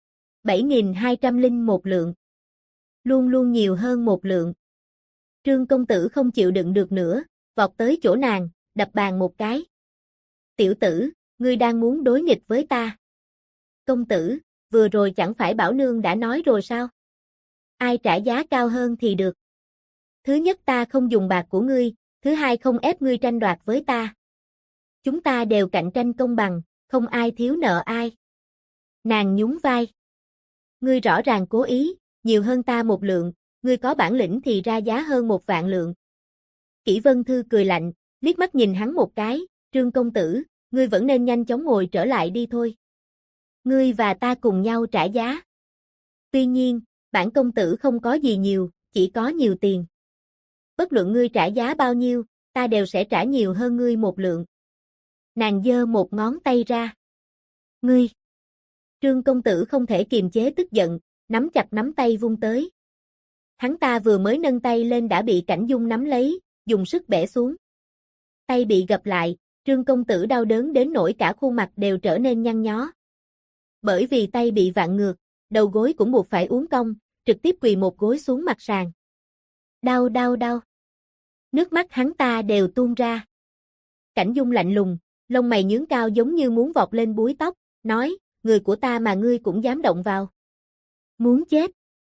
7.201 lượng. Luôn luôn nhiều hơn 1 lượng. Trương công tử không chịu đựng được nữa, vọt tới chỗ nàng, đập bàn một cái. Tiểu tử, ngươi đang muốn đối nghịch với ta. Công tử, vừa rồi chẳng phải Bảo Nương đã nói rồi sao? Ai trả giá cao hơn thì được. Thứ nhất ta không dùng bạc của ngươi, thứ hai không ép ngươi tranh đoạt với ta. Chúng ta đều cạnh tranh công bằng, không ai thiếu nợ ai. Nàng nhún vai. Ngươi rõ ràng cố ý, nhiều hơn ta 1 lượng, ngươi có bản lĩnh thì ra giá hơn 1 vạn lượng. Kỷ Vân Thư cười lạnh, liếc mắt nhìn hắn một cái, Trương công tử, ngươi vẫn nên nhanh chóng ngồi trở lại đi thôi. Ngươi và ta cùng nhau trả giá. Tuy nhiên, bản công tử không có gì nhiều, chỉ có nhiều tiền. Bất luận ngươi trả giá bao nhiêu, ta đều sẽ trả nhiều hơn ngươi 1 lượng. Nàng giơ một ngón tay ra. Ngươi! Trương công tử không thể kiềm chế tức giận, nắm chặt nắm tay vung tới. Hắn ta vừa mới nâng tay lên đã bị Cảnh Dung nắm lấy, dùng sức bẻ xuống. Tay bị gập lại, Trương công tử đau đớn đến nỗi cả khuôn mặt đều trở nên nhăn nhó. Bởi vì tay bị vặn ngược, đầu gối cũng buộc phải uốn cong, trực tiếp quỳ một gối xuống mặt sàn. Đau đau đau. Nước mắt hắn ta đều tuôn ra. Cảnh Dung lạnh lùng, lông mày nhướng cao giống như muốn vọt lên búi tóc, nói, người của ta mà ngươi cũng dám động vào. Muốn chết.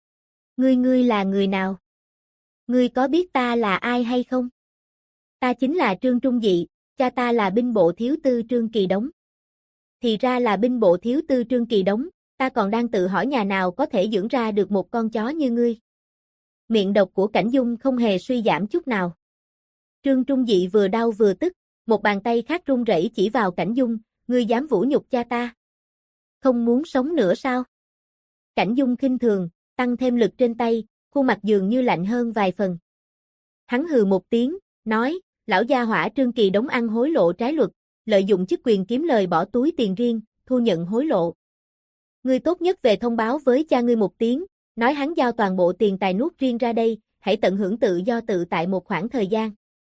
Ngươi là người nào? Ngươi có biết ta là ai hay không? Ta chính là Trương Trung Dị, cha ta là binh bộ thiếu tư Trương Kỳ Đống. Thì ra là binh bộ thiếu tư Trương Kỳ Đống, ta còn đang tự hỏi nhà nào có thể dưỡng ra được một con chó như ngươi. Miệng độc của Cảnh Dung không hề suy giảm chút nào. Trương Trung Dị vừa đau vừa tức, một bàn tay khác run rẩy chỉ vào Cảnh Dung, ngươi dám vũ nhục cha ta. Không muốn sống nữa sao? Cảnh Dung khinh thường, tăng thêm lực trên tay, khuôn mặt dường như lạnh hơn vài phần. Hắn hừ một tiếng, nói, lão gia hỏa Trương Kỳ Đống ăn hối lộ trái luật, lợi dụng chức quyền kiếm lời bỏ túi tiền riêng, thu nhận hối lộ. Ngươi tốt nhất về thông báo với cha ngươi một tiếng, nói hắn giao toàn bộ tiền tài nuốt riêng ra đây, hãy tận hưởng tự do tự tại một khoảng thời gian.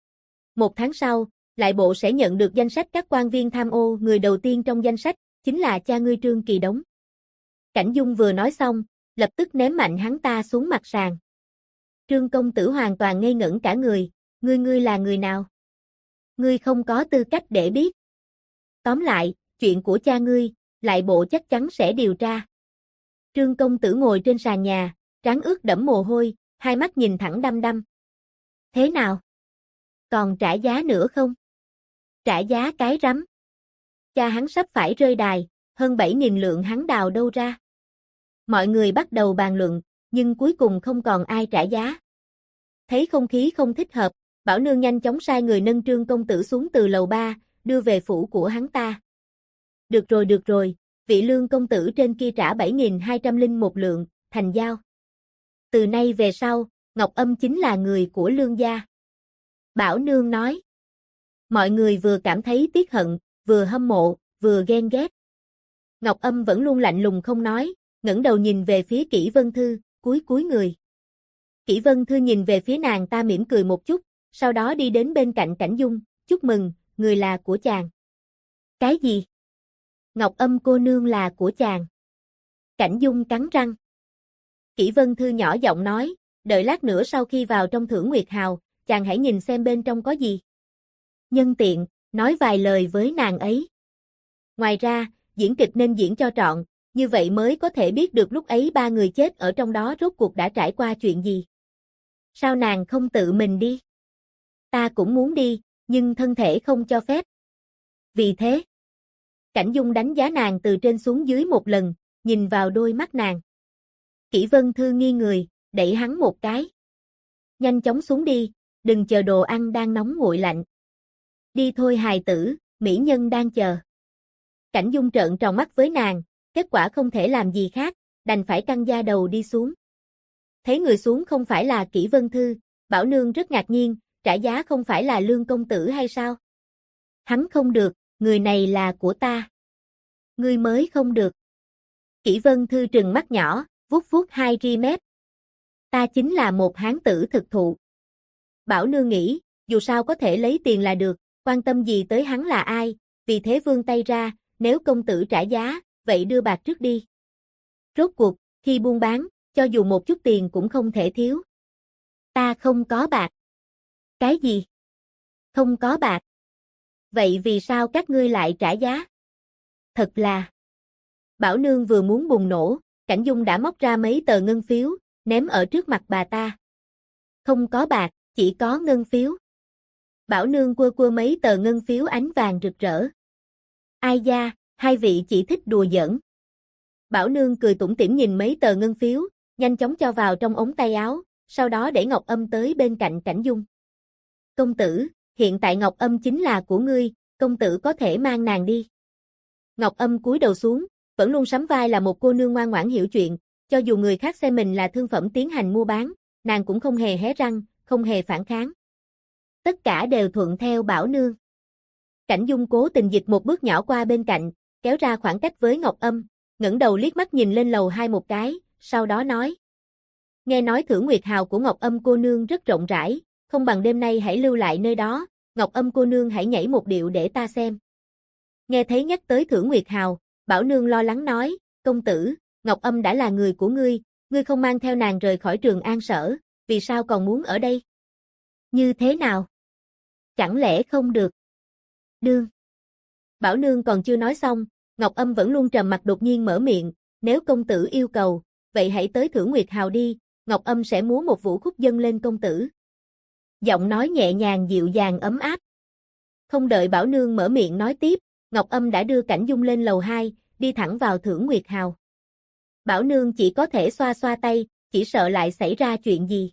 1 tháng sau, lại bộ sẽ nhận được danh sách các quan viên tham ô, người đầu tiên trong danh sách, chính là cha ngươi Trương Kỳ Đống. Cảnh Dung vừa nói xong, lập tức ném mạnh hắn ta xuống mặt sàn. Trương công tử hoàn toàn ngây ngẩn cả người, ngươi là người nào? Ngươi không có tư cách để biết. Tóm lại, chuyện của cha ngươi, lại bộ chắc chắn sẽ điều tra. Trương công tử ngồi trên sàn nhà, trán ướt đẫm mồ hôi, hai mắt nhìn thẳng đăm đăm. Thế nào? Còn trả giá nữa không? Trả giá cái rắm. Cha hắn sắp phải rơi đài, hơn 7.000 lượng hắn đào đâu ra? Mọi người bắt đầu bàn luận, nhưng cuối cùng không còn ai trả giá. Thấy không khí không thích hợp, Bảo Nương nhanh chóng sai người nâng Trương công tử xuống từ lầu 3, đưa về phủ của hắn ta. Được rồi, vị Lương công tử trên kia trả 7.201 lượng, thành giao. Từ nay về sau, Ngọc Âm chính là người của Lương gia. Bảo Nương nói. Mọi người vừa cảm thấy tiếc hận, vừa hâm mộ, vừa ghen ghét. Ngọc Âm vẫn luôn lạnh lùng không nói, ngẩng đầu nhìn về phía Kỷ Vân Thư, cúi người. Kỷ Vân Thư nhìn về phía nàng ta mỉm cười một chút, sau đó đi đến bên cạnh Cảnh Dung, chúc mừng, người là của chàng. Cái gì? Ngọc Âm cô nương là của chàng. Cảnh Dung cắn răng. Kỷ Vân Thư nhỏ giọng nói, đợi lát nữa sau khi vào trong Thưởng Nguyệt Hào, chàng hãy nhìn xem bên trong có gì. Nhân tiện, nói vài lời với nàng ấy. Ngoài ra, diễn kịch nên diễn cho trọn, như vậy mới có thể biết được lúc ấy ba người chết ở trong đó rốt cuộc đã trải qua chuyện gì. Sao nàng không tự mình đi? Ta cũng muốn đi, nhưng thân thể không cho phép. Vì thế, Cảnh Dung đánh giá nàng từ trên xuống dưới một lần, nhìn vào đôi mắt nàng. Kỷ Vân Thư nghi người, đẩy hắn một cái. Nhanh chóng xuống đi, đừng chờ đồ ăn đang nóng nguội lạnh. Đi thôi hài tử, mỹ nhân đang chờ. Cảnh Dung trợn tròn mắt với nàng, kết quả không thể làm gì khác, đành phải căng da đầu đi xuống. Thấy người xuống không phải là Kỷ Vân Thư, Bảo Nương rất ngạc nhiên, trả giá không phải là Lương công tử hay sao? Hắn không được, người này là của ta. Ngươi mới không được. Kỷ Vân Thư trừng mắt nhỏ, vuốt vuốt hai ri mép. Ta chính là một hán tử thực thụ. Bảo Nương nghĩ, dù sao có thể lấy tiền là được, quan tâm gì tới hắn là ai, vì thế vươn tay ra, nếu công tử trả giá, vậy đưa bạc trước đi. Rốt cuộc, khi buôn bán, cho dù một chút tiền cũng không thể thiếu. Ta không có bạc. Cái gì? Không có bạc. Vậy vì sao các ngươi lại trả giá? Thật là... Bảo Nương vừa muốn bùng nổ, Cảnh Dung đã móc ra mấy tờ ngân phiếu, ném ở trước mặt bà ta. Không có bạc, chỉ có ngân phiếu. Bảo Nương quơ mấy tờ ngân phiếu ánh vàng rực rỡ. Ai da, hai vị chỉ thích đùa giỡn. Bảo Nương cười tủm tỉm nhìn mấy tờ ngân phiếu, nhanh chóng cho vào trong ống tay áo, sau đó để Ngọc Âm tới bên cạnh Cảnh Dung. Công tử, hiện tại Ngọc Âm chính là của ngươi, công tử có thể mang nàng đi. Ngọc Âm cúi đầu xuống, vẫn luôn sắm vai là một cô nương ngoan ngoãn hiểu chuyện, cho dù người khác xem mình là thương phẩm tiến hành mua bán, nàng cũng không hề hé răng, không hề phản kháng. Tất cả đều thuận theo Bảo Nương. Cảnh Dung cố tình dịch một bước nhỏ qua bên cạnh, kéo ra khoảng cách với Ngọc Âm, ngẩng đầu liếc mắt nhìn lên lầu 2 một cái, sau đó nói. Nghe nói Thưởng Nguyệt Hào của Ngọc Âm cô nương rất rộng rãi, không bằng đêm nay hãy lưu lại nơi đó, Ngọc Âm cô nương hãy nhảy một điệu để ta xem. Nghe thấy nhắc tới Thưởng Nguyệt Hào, Bảo Nương lo lắng nói, công tử, Ngọc Âm đã là người của ngươi không mang theo nàng rời khỏi Trường An Sở, vì sao còn muốn ở đây? Như thế nào? Chẳng lẽ không được? Đương. Bảo Nương còn chưa nói xong, Ngọc Âm vẫn luôn trầm mặc đột nhiên mở miệng, nếu công tử yêu cầu, vậy hãy tới Thưởng Nguyệt Hào đi, Ngọc Âm sẽ múa một vũ khúc dâng lên công tử. Giọng nói nhẹ nhàng dịu dàng ấm áp. Không đợi Bảo Nương mở miệng nói tiếp, Ngọc Âm đã đưa Cảnh Dung lên lầu 2, đi thẳng vào Thưởng Nguyệt Hào. Bảo Nương chỉ có thể xoa xoa tay, chỉ sợ lại xảy ra chuyện gì.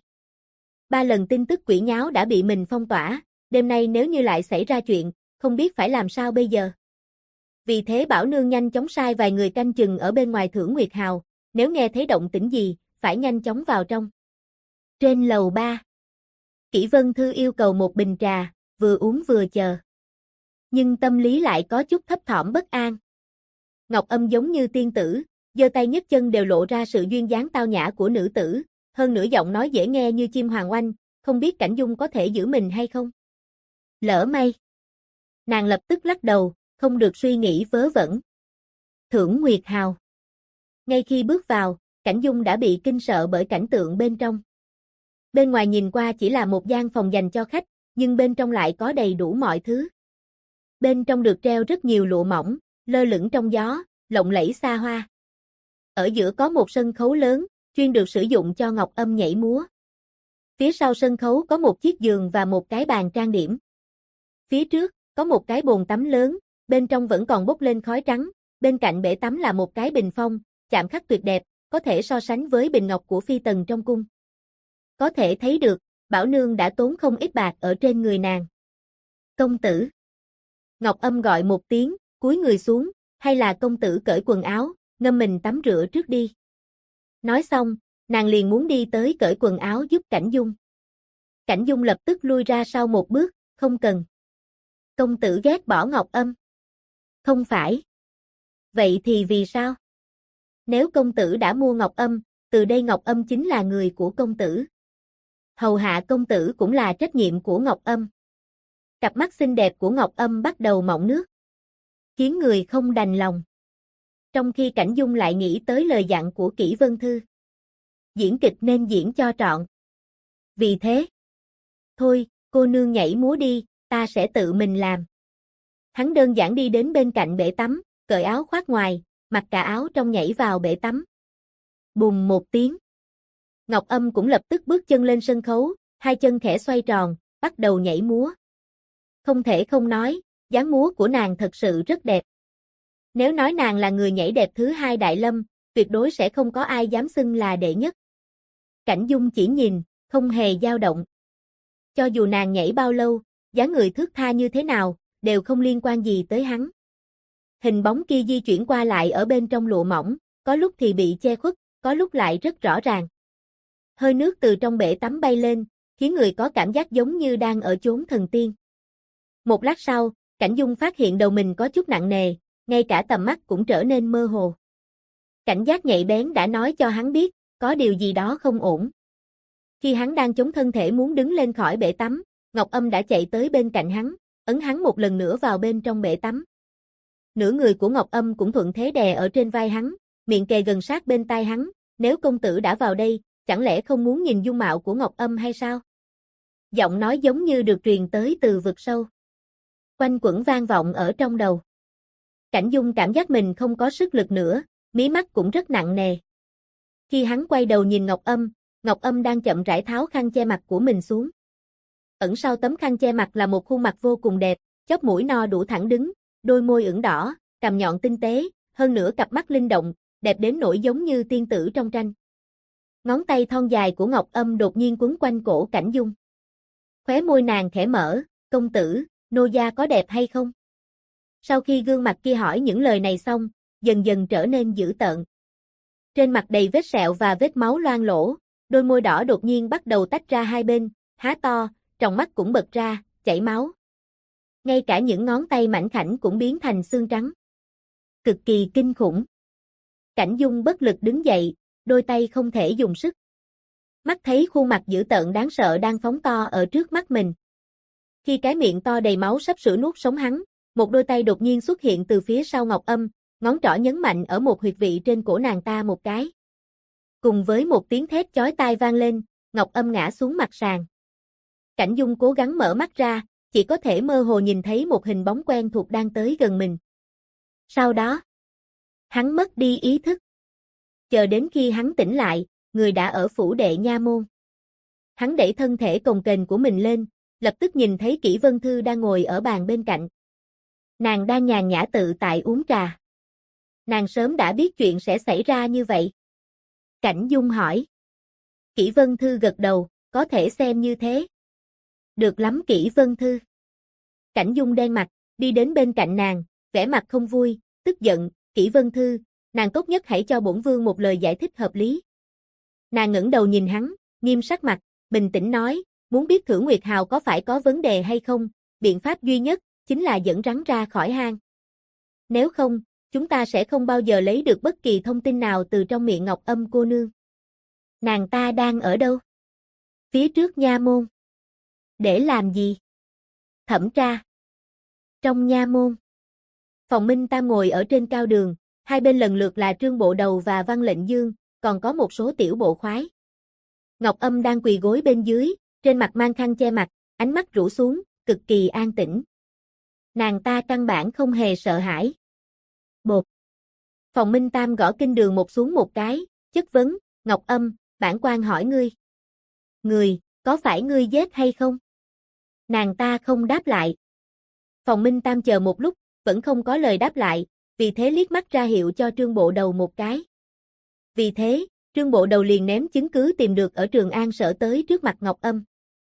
3 lần tin tức quỷ nháo đã bị mình phong tỏa, đêm nay nếu như lại xảy ra chuyện, không biết phải làm sao bây giờ. Vì thế Bảo Nương nhanh chóng sai vài người canh chừng ở bên ngoài Thưởng Nguyệt Hào, nếu nghe thấy động tĩnh gì, phải nhanh chóng vào trong. Trên lầu 3, Kỷ Vân Thư yêu cầu một bình trà, vừa uống vừa chờ. Nhưng tâm lý lại có chút thấp thỏm bất an. Ngọc Âm giống như tiên tử, giơ tay nhấc chân đều lộ ra sự duyên dáng tao nhã của nữ tử, hơn nữa giọng nói dễ nghe như chim hoàng oanh, không biết Cảnh Dung có thể giữ mình hay không. Lỡ may. Nàng lập tức lắc đầu, không được suy nghĩ vớ vẩn. Thưởng Nguyệt Hào. Ngay khi bước vào, Cảnh Dung đã bị kinh sợ bởi cảnh tượng bên trong. Bên ngoài nhìn qua chỉ là một gian phòng dành cho khách, nhưng bên trong lại có đầy đủ mọi thứ. Bên trong được treo rất nhiều lụa mỏng, lơ lửng trong gió, lộng lẫy xa hoa. Ở giữa có một sân khấu lớn, chuyên được sử dụng cho Ngọc Âm nhảy múa. Phía sau sân khấu có một chiếc giường và một cái bàn trang điểm. Phía trước, có một cái bồn tắm lớn, bên trong vẫn còn bốc lên khói trắng, bên cạnh bể tắm là một cái bình phong, chạm khắc tuyệt đẹp, có thể so sánh với bình ngọc của phi tần trong cung. Có thể thấy được, Bảo Nương đã tốn không ít bạc ở trên người nàng. Công tử. Ngọc Âm gọi một tiếng, cúi người xuống, hay là công tử cởi quần áo, ngâm mình tắm rửa trước đi. Nói xong, nàng liền muốn đi tới cởi quần áo giúp Cảnh Dung. Cảnh Dung lập tức lui ra sau một bước, không cần. Công tử ghét bỏ Ngọc Âm. Không phải. Vậy thì vì sao? Nếu công tử đã mua Ngọc Âm, từ đây Ngọc Âm chính là người của công tử. Hầu hạ công tử cũng là trách nhiệm của Ngọc Âm. Cặp mắt xinh đẹp của Ngọc Âm bắt đầu mọng nước, khiến người không đành lòng. Trong khi Cảnh Dung lại nghĩ tới lời dặn của Kỷ Vân Thư. Diễn kịch nên diễn cho trọn. Vì thế, thôi, cô nương nhảy múa đi, ta sẽ tự mình làm. Hắn đơn giản đi đến bên cạnh bể tắm, cởi áo khoác ngoài, mặc cả áo trong nhảy vào bể tắm. Bùm một tiếng. Ngọc Âm cũng lập tức bước chân lên sân khấu, hai chân khẽ xoay tròn, bắt đầu nhảy múa. Không thể không nói, dáng múa của nàng thật sự rất đẹp. Nếu nói nàng là người nhảy đẹp thứ hai Đại Lâm, tuyệt đối sẽ không có ai dám xưng là đệ nhất. Cảnh Dung chỉ nhìn, không hề dao động. Cho dù nàng nhảy bao lâu, dáng người thướt tha như thế nào, đều không liên quan gì tới hắn. Hình bóng kia di chuyển qua lại ở bên trong lụa mỏng, có lúc thì bị che khuất, có lúc lại rất rõ ràng. Hơi nước từ trong bể tắm bay lên, khiến người có cảm giác giống như đang ở chốn thần tiên. Một lát sau, Cảnh Dung phát hiện đầu mình có chút nặng nề, ngay cả tầm mắt cũng trở nên mơ hồ. Cảnh giác nhạy bén đã nói cho hắn biết, có điều gì đó không ổn. Khi hắn đang chống thân thể muốn đứng lên khỏi bể tắm, Ngọc Âm đã chạy tới bên cạnh hắn, ấn hắn một lần nữa vào bên trong bể tắm. Nửa người của Ngọc Âm cũng thuận thế đè ở trên vai hắn, miệng kề gần sát bên tai hắn, nếu công tử đã vào đây, chẳng lẽ không muốn nhìn dung mạo của Ngọc Âm hay sao? Giọng nói giống như được truyền tới từ vực sâu. Quanh quẩn vang vọng ở trong đầu. Cảnh Dung cảm giác mình không có sức lực nữa, mí mắt cũng rất nặng nề. Khi hắn quay đầu nhìn Ngọc Âm đang chậm rãi tháo khăn che mặt của mình xuống. Ẩn sau tấm khăn che mặt là một khuôn mặt vô cùng đẹp, chóp mũi no đủ thẳng đứng, đôi môi ửng đỏ, cằm nhọn tinh tế, hơn nữa cặp mắt linh động, đẹp đến nỗi giống như tiên tử trong tranh. Ngón tay thon dài của Ngọc Âm đột nhiên quấn quanh cổ Cảnh Dung. Khóe môi nàng khẽ mở, công tử, nô gia có đẹp hay không? Sau khi gương mặt kia hỏi những lời này xong, dần dần trở nên dữ tợn. Trên mặt đầy vết sẹo và vết máu loang lổ, đôi môi đỏ đột nhiên bắt đầu tách ra hai bên, há to, tròng mắt cũng bật ra, chảy máu. Ngay cả những ngón tay mảnh khảnh cũng biến thành xương trắng. Cực kỳ kinh khủng. Cảnh Dung bất lực đứng dậy, đôi tay không thể dùng sức. Mắt thấy khuôn mặt dữ tợn đáng sợ đang phóng to ở trước mắt mình. Khi cái miệng to đầy máu sắp sửa nuốt sống hắn, một đôi tay đột nhiên xuất hiện từ phía sau Ngọc Âm, ngón trỏ nhấn mạnh ở một huyệt vị trên cổ nàng ta một cái. Cùng với một tiếng thét chói tai vang lên, Ngọc Âm ngã xuống mặt sàn. Cảnh Dung cố gắng mở mắt ra, chỉ có thể mơ hồ nhìn thấy một hình bóng quen thuộc đang tới gần mình. Sau đó, hắn mất đi ý thức. Chờ đến khi hắn tỉnh lại, người đã ở phủ đệ nha môn. Hắn đẩy thân thể cồng kềnh của mình lên, lập tức nhìn thấy Kỷ Vân Thư đang ngồi ở bàn bên cạnh. Nàng đang nhàn nhã tự tại uống trà. Nàng sớm đã biết chuyện sẽ xảy ra như vậy. Cảnh Dung hỏi. Kỷ Vân Thư gật đầu, có thể xem như thế. Được lắm Kỷ Vân Thư. Cảnh Dung đen mặt, đi đến bên cạnh nàng, vẻ mặt không vui, tức giận, Kỷ Vân Thư, nàng tốt nhất hãy cho bổn vương một lời giải thích hợp lý. Nàng ngẩng đầu nhìn hắn, nghiêm sắc mặt, bình tĩnh nói, muốn biết Thử Nguyệt Hào có phải có vấn đề hay không, biện pháp duy nhất, chính là dẫn rắn ra khỏi hang. Nếu không, chúng ta sẽ không bao giờ lấy được bất kỳ thông tin nào từ trong miệng Ngọc Âm cô nương. Nàng ta đang ở đâu? Phía trước nha môn. Để làm gì? Thẩm tra. Trong nha môn. Phòng Minh Tam ngồi ở trên cao đường, hai bên lần lượt là Trương Bộ Đầu và Văn Lệnh Dương, còn có một số tiểu bộ khoái. Ngọc Âm đang quỳ gối bên dưới, trên mặt mang khăn che mặt, ánh mắt rũ xuống, cực kỳ an tĩnh. Nàng ta căn bản không hề sợ hãi. Bột. Phòng Minh Tam gõ kinh đường một xuống một cái, chất vấn, Ngọc Âm, bản quan hỏi ngươi. Người, có phải ngươi giết hay không? Nàng ta không đáp lại. Phòng Minh Tam chờ một lúc, vẫn không có lời đáp lại, vì thế liếc mắt ra hiệu cho Trương Bộ Đầu một cái. Vì thế, Trương Bộ Đầu liền ném chứng cứ tìm được ở Trường An Sở tới trước mặt Ngọc Âm.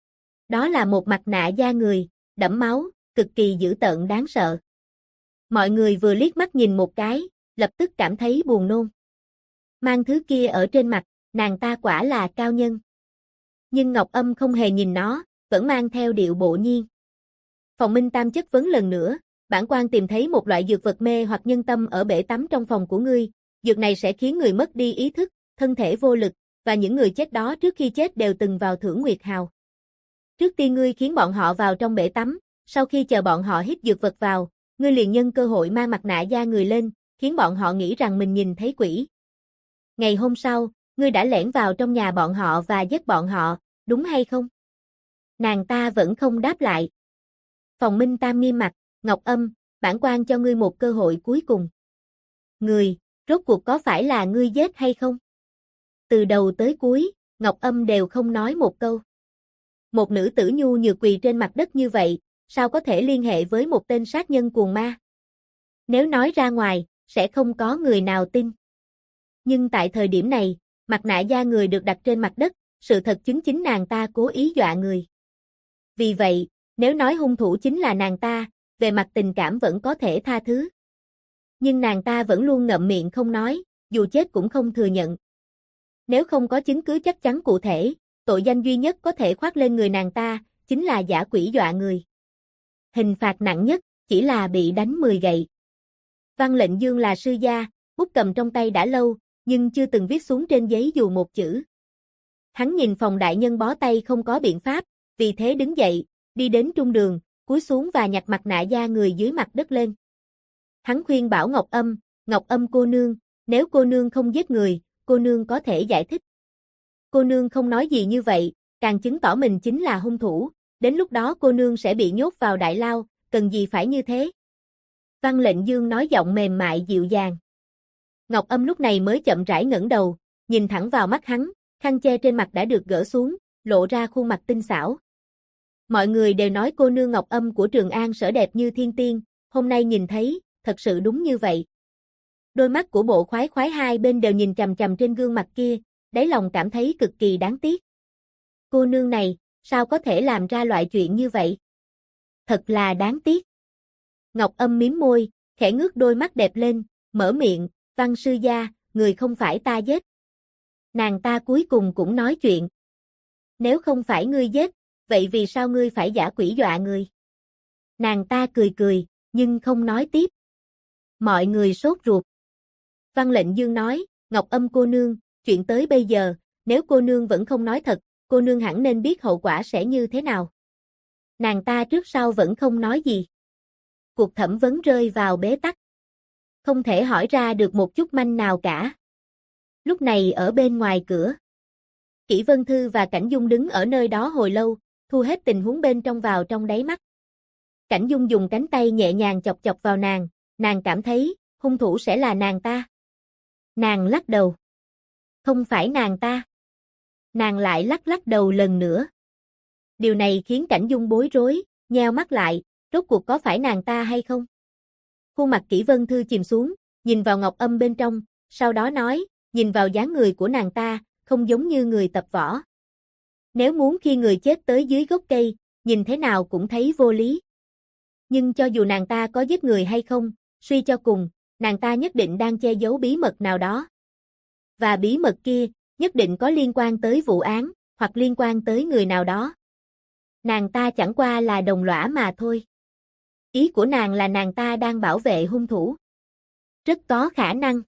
Đó là một mặt nạ da người, đẫm máu, cực kỳ dữ tợn đáng sợ. Mọi người vừa liếc mắt nhìn một cái, lập tức cảm thấy buồn nôn. Mang thứ kia ở trên mặt, nàng ta quả là cao nhân. Nhưng Ngọc Âm không hề nhìn nó, vẫn mang theo điệu bộ nhiên. Phòng Minh Tam chất vấn lần nữa, bản quan tìm thấy một loại dược vật mê hoặc nhân tâm ở bể tắm trong phòng của ngươi, dược này sẽ khiến người mất đi ý thức, thân thể vô lực, và những người chết đó trước khi chết đều từng vào Thưởng Nguyệt Hào. Trước tiên ngươi khiến bọn họ vào trong bể tắm, sau khi chờ bọn họ hít dược vật vào, ngươi liền nhân cơ hội mang mặt nạ da người lên, khiến bọn họ nghĩ rằng mình nhìn thấy quỷ. Ngày hôm sau, ngươi đã lẻn vào trong nhà bọn họ và giết bọn họ, đúng hay không? Nàng ta vẫn không đáp lại. Phòng Minh Tam nghiêm mặt, Ngọc Âm, bản quan cho ngươi một cơ hội cuối cùng. Người, rốt cuộc có phải là ngươi giết hay không? Từ đầu tới cuối, Ngọc Âm đều không nói một câu. Một nữ tử nhu nhược quỳ trên mặt đất như vậy, sao có thể liên hệ với một tên sát nhân cuồng ma? Nếu nói ra ngoài, sẽ không có người nào tin. Nhưng tại thời điểm này, mặt nạ da người được đặt trên mặt đất, sự thật chứng chính nàng ta cố ý dọa người. Vì vậy, nếu nói hung thủ chính là nàng ta, về mặt tình cảm vẫn có thể tha thứ. Nhưng nàng ta vẫn luôn ngậm miệng không nói, dù chết cũng không thừa nhận. Nếu không có chứng cứ chắc chắn cụ thể, tội danh duy nhất có thể khoác lên người nàng ta, chính là giả quỷ dọa người. Hình phạt nặng nhất, chỉ là bị đánh 10 gậy. Văn Lệnh Dương là sư gia, bút cầm trong tay đã lâu, nhưng chưa từng viết xuống trên giấy dù một chữ. Hắn nhìn Phòng đại nhân bó tay không có biện pháp, vì thế đứng dậy, đi đến trung đường, cúi xuống và nhặt mặt nạ da người dưới mặt đất lên. Hắn khuyên bảo Ngọc Âm cô nương, nếu cô nương không giết người, cô nương có thể giải thích. Cô nương không nói gì như vậy, càng chứng tỏ mình chính là hung thủ, đến lúc đó cô nương sẽ bị nhốt vào đại lao, cần gì phải như thế. Văn Lệnh Dương nói giọng mềm mại dịu dàng. Ngọc Âm lúc này mới chậm rãi ngẩng đầu, nhìn thẳng vào mắt hắn, khăn che trên mặt đã được gỡ xuống, lộ ra khuôn mặt tinh xảo. Mọi người đều nói cô nương Ngọc Âm của Trường An Sở đẹp như thiên tiên, hôm nay nhìn thấy, thật sự đúng như vậy. Đôi mắt của Bộ Khoái Khoái hai bên đều nhìn chằm chằm trên gương mặt kia, đáy lòng cảm thấy cực kỳ đáng tiếc. Cô nương này, sao có thể làm ra loại chuyện như vậy? Thật là đáng tiếc. Ngọc Âm mím môi, khẽ ngước đôi mắt đẹp lên, mở miệng, Văn sư gia, người không phải ta giết. Nàng ta cuối cùng cũng nói chuyện. Nếu không phải ngươi giết, vậy vì sao ngươi phải giả quỷ dọa người? Nàng ta cười cười, nhưng không nói tiếp. Mọi người sốt ruột. Văn Lệnh Dương nói, Ngọc Âm cô nương, chuyện tới bây giờ, nếu cô nương vẫn không nói thật, cô nương hẳn nên biết hậu quả sẽ như thế nào. Nàng ta trước sau vẫn không nói gì. Cuộc thẩm vấn rơi vào bế tắc. Không thể hỏi ra được một chút manh nào cả. Lúc này ở bên ngoài cửa, Kỷ Vân Thư và Cảnh Dung đứng ở nơi đó hồi lâu, thu hết tình huống bên trong vào trong đáy mắt. Cảnh Dung dùng cánh tay nhẹ nhàng chọc chọc vào nàng cảm thấy, hung thủ sẽ là nàng ta. Nàng lắc đầu. Không phải nàng ta. Nàng lại lắc đầu lần nữa. Điều này khiến Cảnh Dung bối rối, nheo mắt lại, rốt cuộc có phải nàng ta hay không? Khuôn mặt Kỷ Vân Thư chìm xuống, nhìn vào Ngọc Âm bên trong, sau đó nói, nhìn vào dáng người của nàng ta, không giống như người tập võ. Nếu muốn khi người chết tới dưới gốc cây, nhìn thế nào cũng thấy vô lý. Nhưng cho dù nàng ta có giết người hay không, suy cho cùng, nàng ta nhất định đang che giấu bí mật nào đó. Và bí mật kia, nhất định có liên quan tới vụ án, hoặc liên quan tới người nào đó. Nàng ta chẳng qua là đồng lõa mà thôi. Ý của nàng là nàng ta đang bảo vệ hung thủ. Rất có khả năng.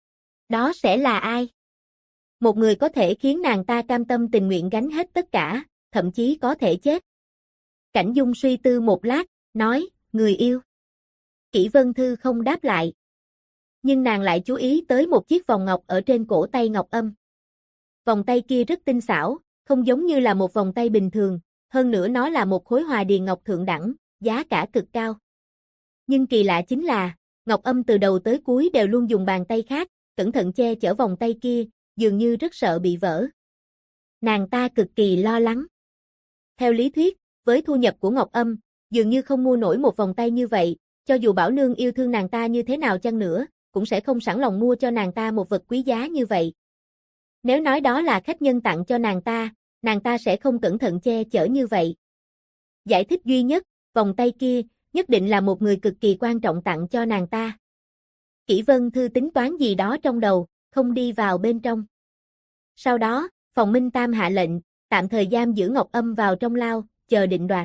Đó sẽ là ai? Một người có thể khiến nàng ta cam tâm tình nguyện gánh hết tất cả, thậm chí có thể chết. Cảnh Dung suy tư một lát, nói, người yêu. Kỷ Vân Thư không đáp lại. Nhưng nàng lại chú ý tới một chiếc vòng ngọc ở trên cổ tay Ngọc Âm. Vòng tay kia rất tinh xảo, không giống như là một vòng tay bình thường, hơn nữa nó là một khối hòa điền ngọc thượng đẳng, giá cả cực cao. Nhưng kỳ lạ chính là, Ngọc Âm từ đầu tới cuối đều luôn dùng bàn tay khác, cẩn thận che chở vòng tay kia, dường như rất sợ bị vỡ. Nàng ta cực kỳ lo lắng. Theo lý thuyết, với thu nhập của Ngọc Âm, dường như không mua nổi một vòng tay như vậy, cho dù Bảo Nương yêu thương nàng ta như thế nào chăng nữa, cũng sẽ không sẵn lòng mua cho nàng ta một vật quý giá như vậy. Nếu nói đó là khách nhân tặng cho nàng ta sẽ không cẩn thận che chở như vậy. Giải thích duy nhất, vòng tay kia, nhất định là một người cực kỳ quan trọng tặng cho nàng ta. Kỷ Vân Thư tính toán gì đó trong đầu, không đi vào bên trong. Sau đó, Phòng Minh Tam hạ lệnh, tạm thời giam giữ Ngọc Âm vào trong lao, chờ định đoạt.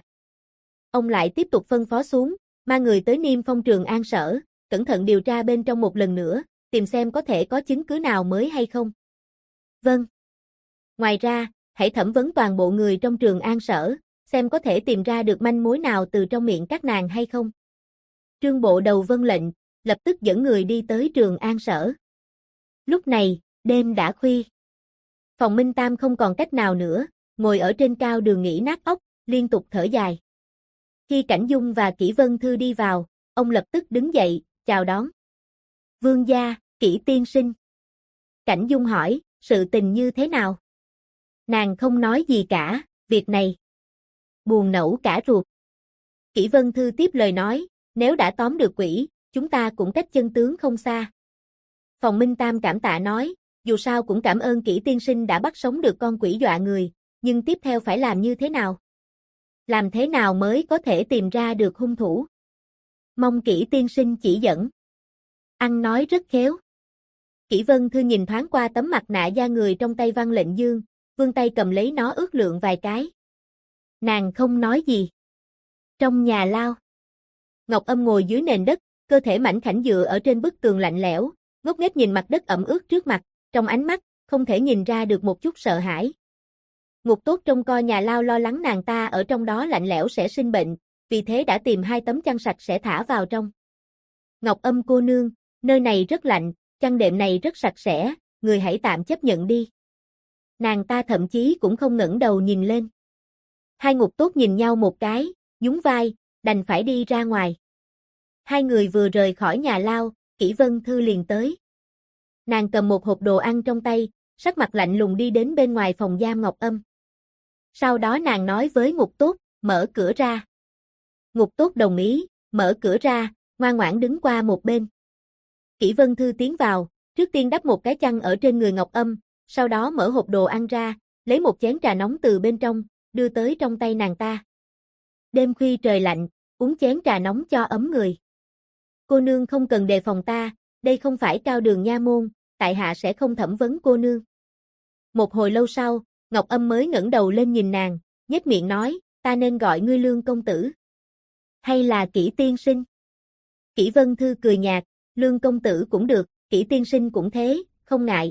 Ông lại tiếp tục phân phó xuống, mang người tới Niêm Phong Trường An Sở, cẩn thận điều tra bên trong một lần nữa, tìm xem có thể có chứng cứ nào mới hay không. Vâng. Ngoài ra, hãy thẩm vấn toàn bộ người trong Trường An Sở, xem có thể tìm ra được manh mối nào từ trong miệng các nàng hay không. Trương Bộ Đầu vâng lệnh, lập tức dẫn người đi tới Trường An Sở. Lúc này, đêm đã khuya. Phòng Minh Tam không còn cách nào nữa, ngồi ở trên cao đường nghỉ nát óc, liên tục thở dài. Khi Cảnh Dung và Kỷ Vân Thư đi vào, ông lập tức đứng dậy, chào đón. Vương gia, Kỷ tiên sinh. Cảnh Dung hỏi, sự tình như thế nào? Nàng không nói gì cả, việc này. Buồn nẫu cả ruột. Kỷ Vân Thư tiếp lời nói, nếu đã tóm được quỷ, chúng ta cũng cách chân tướng không xa. Phòng Minh Tam cảm tạ nói, dù sao cũng cảm ơn Kỷ tiên sinh đã bắt sống được con quỷ dọa người, nhưng tiếp theo phải làm như thế nào? Làm thế nào mới có thể tìm ra được hung thủ? Mong Kỷ tiên sinh chỉ dẫn. Ăn nói rất khéo. Kỷ Vân Thư nhìn thoáng qua tấm mặt nạ da người trong tay Văn Lệnh Dương, vươn tay cầm lấy nó ước lượng vài cái. Nàng không nói gì. Trong nhà lao, Ngọc Âm ngồi dưới nền đất, cơ thể mảnh khảnh dựa ở trên bức tường lạnh lẽo, ngốc nghếch nhìn mặt đất ẩm ướt trước mặt, trong ánh mắt, không thể nhìn ra được một chút sợ hãi. Ngục Tốt trông coi nhà lao lo lắng nàng ta ở trong đó lạnh lẽo sẽ sinh bệnh, vì thế đã tìm 2 tấm chăn sạch sẽ thả vào trong. Ngọc Âm cô nương, nơi này rất lạnh, chăn đệm này rất sạch sẽ, người hãy tạm chấp nhận đi. Nàng ta thậm chí cũng không ngẩng đầu nhìn lên. Hai Ngục Tốt nhìn nhau một cái, nhún vai, đành phải đi ra ngoài. Hai người vừa rời khỏi nhà lao, Kỷ Vân Thư liền tới. Nàng cầm một hộp đồ ăn trong tay, sắc mặt lạnh lùng đi đến bên ngoài phòng giam Ngọc Âm. Sau đó nàng nói với Ngục Tốt, mở cửa ra. Ngục Tốt đồng ý, mở cửa ra, ngoan ngoãn đứng qua một bên. Kỷ Vân Thư tiến vào, trước tiên đắp một cái chăn ở trên người Ngọc Âm, sau đó mở hộp đồ ăn ra, lấy một chén trà nóng từ bên trong, đưa tới trong tay nàng ta. Đêm khuya trời lạnh, uống chén trà nóng cho ấm người. Cô nương không cần đề phòng ta, đây không phải Cao Đường nha môn, tại hạ sẽ không thẩm vấn cô nương. Một hồi lâu sau, Ngọc Âm mới ngẩng đầu lên nhìn nàng, nhếch miệng nói, ta nên gọi ngươi Lương công tử, hay là Kỷ tiên sinh? Kỷ Vân Thư cười nhạt, Lương công tử cũng được, Kỷ tiên sinh cũng thế, không ngại.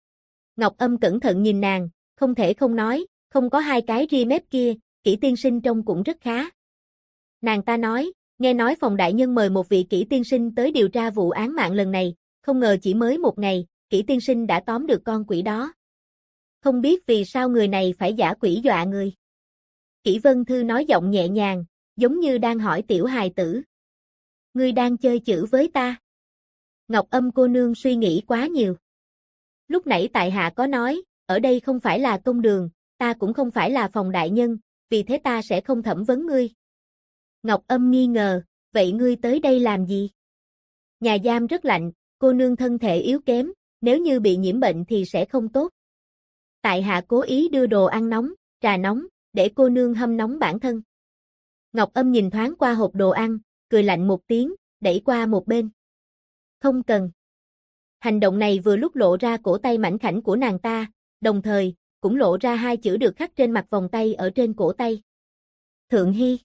Ngọc Âm cẩn thận nhìn nàng, không thể không nói, không có 2 cái ria mép kia, Kỷ tiên sinh trông cũng rất khá. Nàng ta nói, nghe nói phòng đại nhân mời một vị Kỷ tiên sinh tới điều tra vụ án mạng lần này, không ngờ chỉ mới 1 ngày, Kỷ tiên sinh đã tóm được con quỷ đó. Không biết vì sao người này phải giả quỷ dọa người. Kỷ Vân Thư nói giọng nhẹ nhàng, giống như đang hỏi tiểu hài tử. Ngươi đang chơi chữ với ta? Ngọc Âm cô nương suy nghĩ quá nhiều. Lúc nãy tại hạ có nói, ở đây không phải là công đường, ta cũng không phải là phòng đại nhân, vì thế ta sẽ không thẩm vấn ngươi. Ngọc Âm nghi ngờ, vậy ngươi tới đây làm gì? Nhà giam rất lạnh, cô nương thân thể yếu kém, nếu như bị nhiễm bệnh thì sẽ không tốt. Tại hạ cố ý đưa đồ ăn nóng, trà nóng, để cô nương hâm nóng bản thân. Ngọc Âm nhìn thoáng qua hộp đồ ăn, cười lạnh một tiếng, đẩy qua một bên. Không cần. Hành động này vừa lúc lộ ra cổ tay mảnh khảnh của nàng ta, đồng thời, cũng lộ ra 2 chữ được khắc trên mặt vòng tay ở trên cổ tay. Thượng Hy.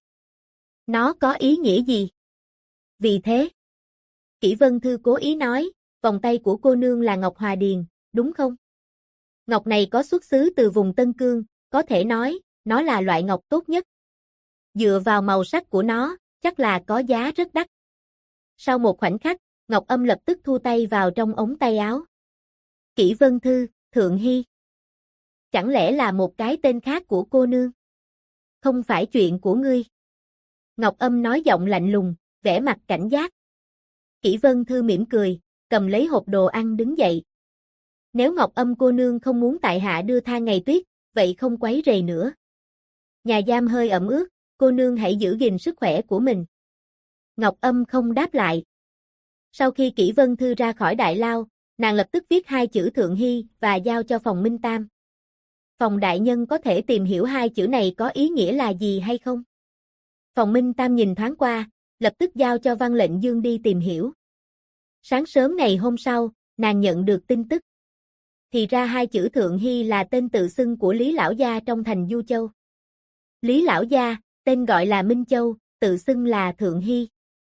Nó có ý nghĩa gì? Vì thế, Kỷ Vân Thư cố ý nói, vòng tay của cô nương là ngọc hòa điền, đúng không? Ngọc này có xuất xứ từ vùng Tân Cương, có thể nói, nó là loại ngọc tốt nhất. Dựa vào màu sắc của nó, chắc là có giá rất đắt. Sau một khoảnh khắc, Ngọc Âm lập tức thu tay vào trong ống tay áo. Kỷ Vân Thư, Thượng Hy. Chẳng lẽ là một cái tên khác của cô nương? Không phải chuyện của ngươi. Ngọc Âm nói giọng lạnh lùng, vẻ mặt cảnh giác. Kỷ Vân Thư mỉm cười, cầm lấy hộp đồ ăn đứng dậy. Nếu Ngọc Âm cô nương không muốn tại hạ đưa tha ngày tuyết, vậy không quấy rầy nữa. Nhà giam hơi ẩm ướt, cô nương hãy giữ gìn sức khỏe của mình. Ngọc Âm không đáp lại. Sau khi Kỷ Vân Thư ra khỏi đại lao, nàng lập tức viết 2 chữ Thượng Hy và giao cho phòng Minh Tam. Phòng đại nhân có thể tìm hiểu 2 chữ này có ý nghĩa là gì hay không? Phòng Minh Tam nhìn thoáng qua, lập tức giao cho Văn Lệnh Dương đi tìm hiểu. Sáng sớm ngày hôm sau, nàng nhận được tin tức. Thì ra hai chữ Thượng Hy là tên tự xưng của Lý lão gia trong thành Du Châu. Lý lão gia, tên gọi là Minh Châu, tự xưng là Thượng Hy.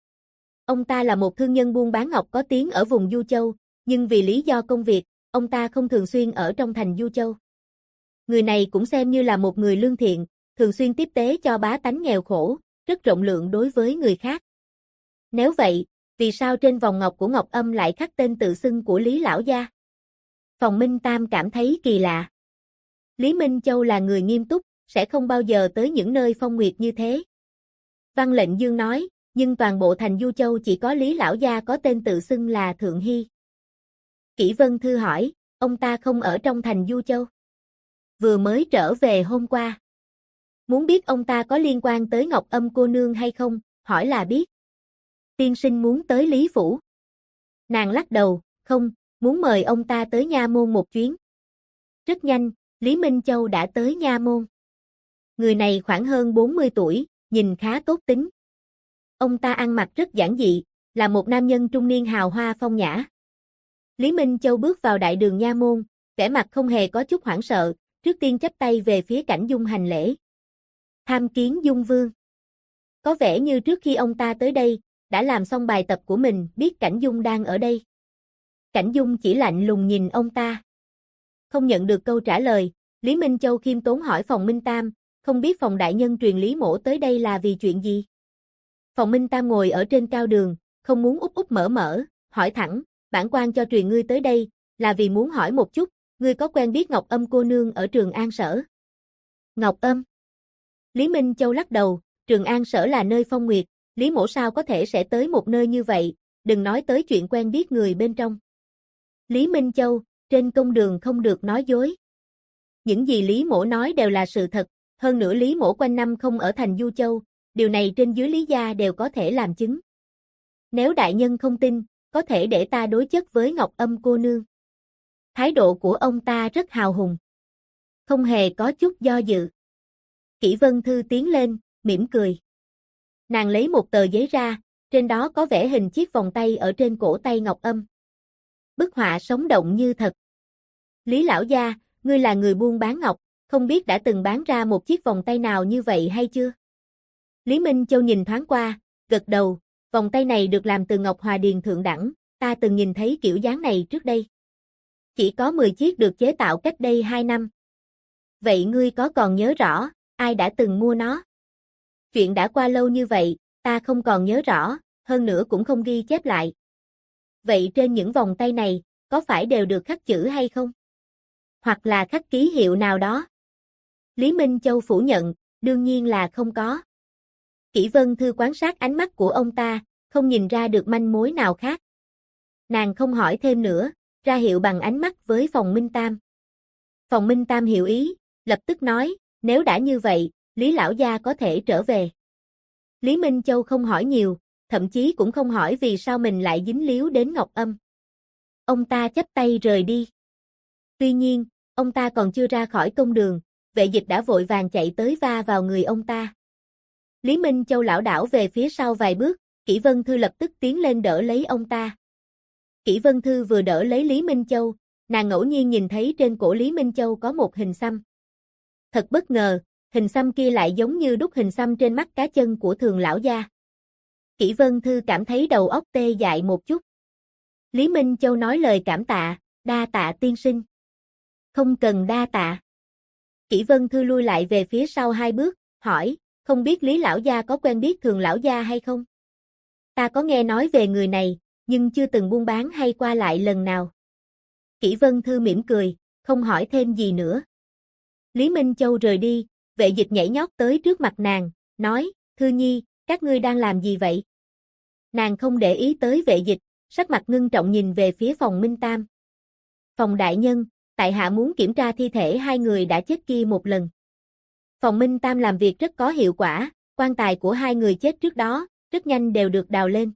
Ông ta là một thương nhân buôn bán ngọc có tiếng ở vùng Du Châu, nhưng vì lý do công việc, ông ta không thường xuyên ở trong thành Du Châu. Người này cũng xem như là một người lương thiện, thường xuyên tiếp tế cho bá tánh nghèo khổ, rất rộng lượng đối với người khác. Nếu vậy, vì sao trên vòng ngọc của Ngọc Âm lại khắc tên tự xưng của Lý lão gia? Phòng Minh Tam cảm thấy kỳ lạ. Lý Minh Châu là người nghiêm túc, sẽ không bao giờ tới những nơi phong nguyệt như thế. Văn Lệnh Dương nói, nhưng toàn bộ thành Du Châu chỉ có Lý lão gia có tên tự xưng là Thượng Hy. Kỷ Vân Thư hỏi, ông ta không ở trong thành Du Châu. Vừa mới trở về hôm qua. Muốn biết ông ta có liên quan tới Ngọc Âm cô nương hay không, hỏi là biết. Tiên sinh muốn tới Lý Phủ. Nàng lắc đầu, không, muốn mời ông ta tới Nha Môn một chuyến. Rất nhanh, Lý Minh Châu đã tới Nha Môn. Người này khoảng hơn 40 tuổi, nhìn khá tốt tính. Ông ta ăn mặc rất giản dị, là một nam nhân trung niên hào hoa phong nhã. Lý Minh Châu bước vào đại đường Nha Môn, vẻ mặt không hề có chút hoảng sợ, trước tiên chắp tay về phía Cảnh Dung hành lễ. Tham kiến Dung Vương. Có vẻ như trước khi ông ta tới đây, đã làm xong bài tập của mình, biết Cảnh Dung đang ở đây. Cảnh Dung chỉ lạnh lùng nhìn ông ta. Không nhận được câu trả lời, Lý Minh Châu khiêm tốn hỏi Phòng Minh Tam, không biết Phòng đại nhân truyền Lý mỗ tới đây là vì chuyện gì? Phòng Minh Tam ngồi ở trên cao đường, không muốn úp úp mở mở, hỏi thẳng, bản quan cho truyền ngươi tới đây, là vì muốn hỏi một chút, ngươi có quen biết Ngọc Âm cô nương ở Trường An Sở? Ngọc Âm? Lý Minh Châu lắc đầu, Trường An Sở là nơi phong nguyệt, Lý mỗ sao có thể sẽ tới một nơi như vậy, đừng nói tới chuyện quen biết người bên trong. Lý Minh Châu, trên công đường không được nói dối. Những gì Lý mỗ nói đều là sự thật, hơn nữa Lý mỗ quanh năm không ở thành Du Châu, điều này trên dưới Lý gia đều có thể làm chứng. Nếu đại nhân không tin, có thể để ta đối chất với Ngọc Âm cô nương. Thái độ của ông ta rất hào hùng. Không hề có chút do dự. Kỷ Vân Thư tiến lên, mỉm cười. Nàng lấy một tờ giấy ra, trên đó có vẽ hình chiếc vòng tay ở trên cổ tay Ngọc Âm. Bức họa sống động như thật. Lý lão gia, ngươi là người buôn bán ngọc, không biết đã từng bán ra một chiếc vòng tay nào như vậy hay chưa? Lý Minh Châu nhìn thoáng qua, gật đầu, vòng tay này được làm từ ngọc hòa điền thượng đẳng, ta từng nhìn thấy kiểu dáng này trước đây. Chỉ có 10 chiếc được chế tạo cách đây 2 năm. Vậy ngươi có còn nhớ rõ, ai đã từng mua nó? Chuyện đã qua lâu như vậy, ta không còn nhớ rõ, hơn nữa cũng không ghi chép lại. Vậy trên những vòng tay này, có phải đều được khắc chữ hay không? Hoặc là khắc ký hiệu nào đó? Lý Minh Châu phủ nhận, đương nhiên là không có. Kỷ Vân Thư quan sát ánh mắt của ông ta, không nhìn ra được manh mối nào khác. Nàng không hỏi thêm nữa, ra hiệu bằng ánh mắt với Phòng Minh Tam. Phòng Minh Tam hiểu ý, lập tức nói, nếu đã như vậy, Lý lão gia có thể trở về. Lý Minh Châu không hỏi nhiều, thậm chí cũng không hỏi vì sao mình lại dính líu đến Ngọc Âm. Ông ta chắp tay rời đi. Tuy nhiên, ông ta còn chưa ra khỏi công đường, vệ dịch đã vội vàng chạy tới va vào người ông ta. Lý Minh Châu lảo đảo về phía sau vài bước, Kỷ Vân Thư lập tức tiến lên đỡ lấy ông ta. Kỷ Vân Thư vừa đỡ lấy Lý Minh Châu, nàng ngẫu nhiên nhìn thấy trên cổ Lý Minh Châu có một hình xăm. Thật bất ngờ, hình xăm kia lại giống như đúc hình xăm trên mắt cá chân của Thường lão gia. Kỷ Vân Thư cảm thấy đầu óc tê dại một chút. Lý Minh Châu nói lời cảm tạ, đa tạ tiên sinh. Không cần đa tạ. Kỷ Vân Thư lui lại về phía sau 2 bước, hỏi, không biết Lý lão gia có quen biết Thường lão gia hay không? Ta có nghe nói về người này, nhưng chưa từng buôn bán hay qua lại lần nào. Kỷ Vân Thư mỉm cười, không hỏi thêm gì nữa. Lý Minh Châu rời đi, vệ dịch nhảy nhót tới trước mặt nàng, nói, Thư Nhi, các ngươi đang làm gì vậy? Nàng không để ý tới vệ dịch, sắc mặt ngưng trọng nhìn về phía Phòng Minh Tam. Phòng đại nhân, tại hạ muốn kiểm tra thi thể 2 người đã chết kia một lần. Phòng Minh Tam làm việc rất có hiệu quả, quan tài của 2 người chết trước đó, rất nhanh đều được đào lên.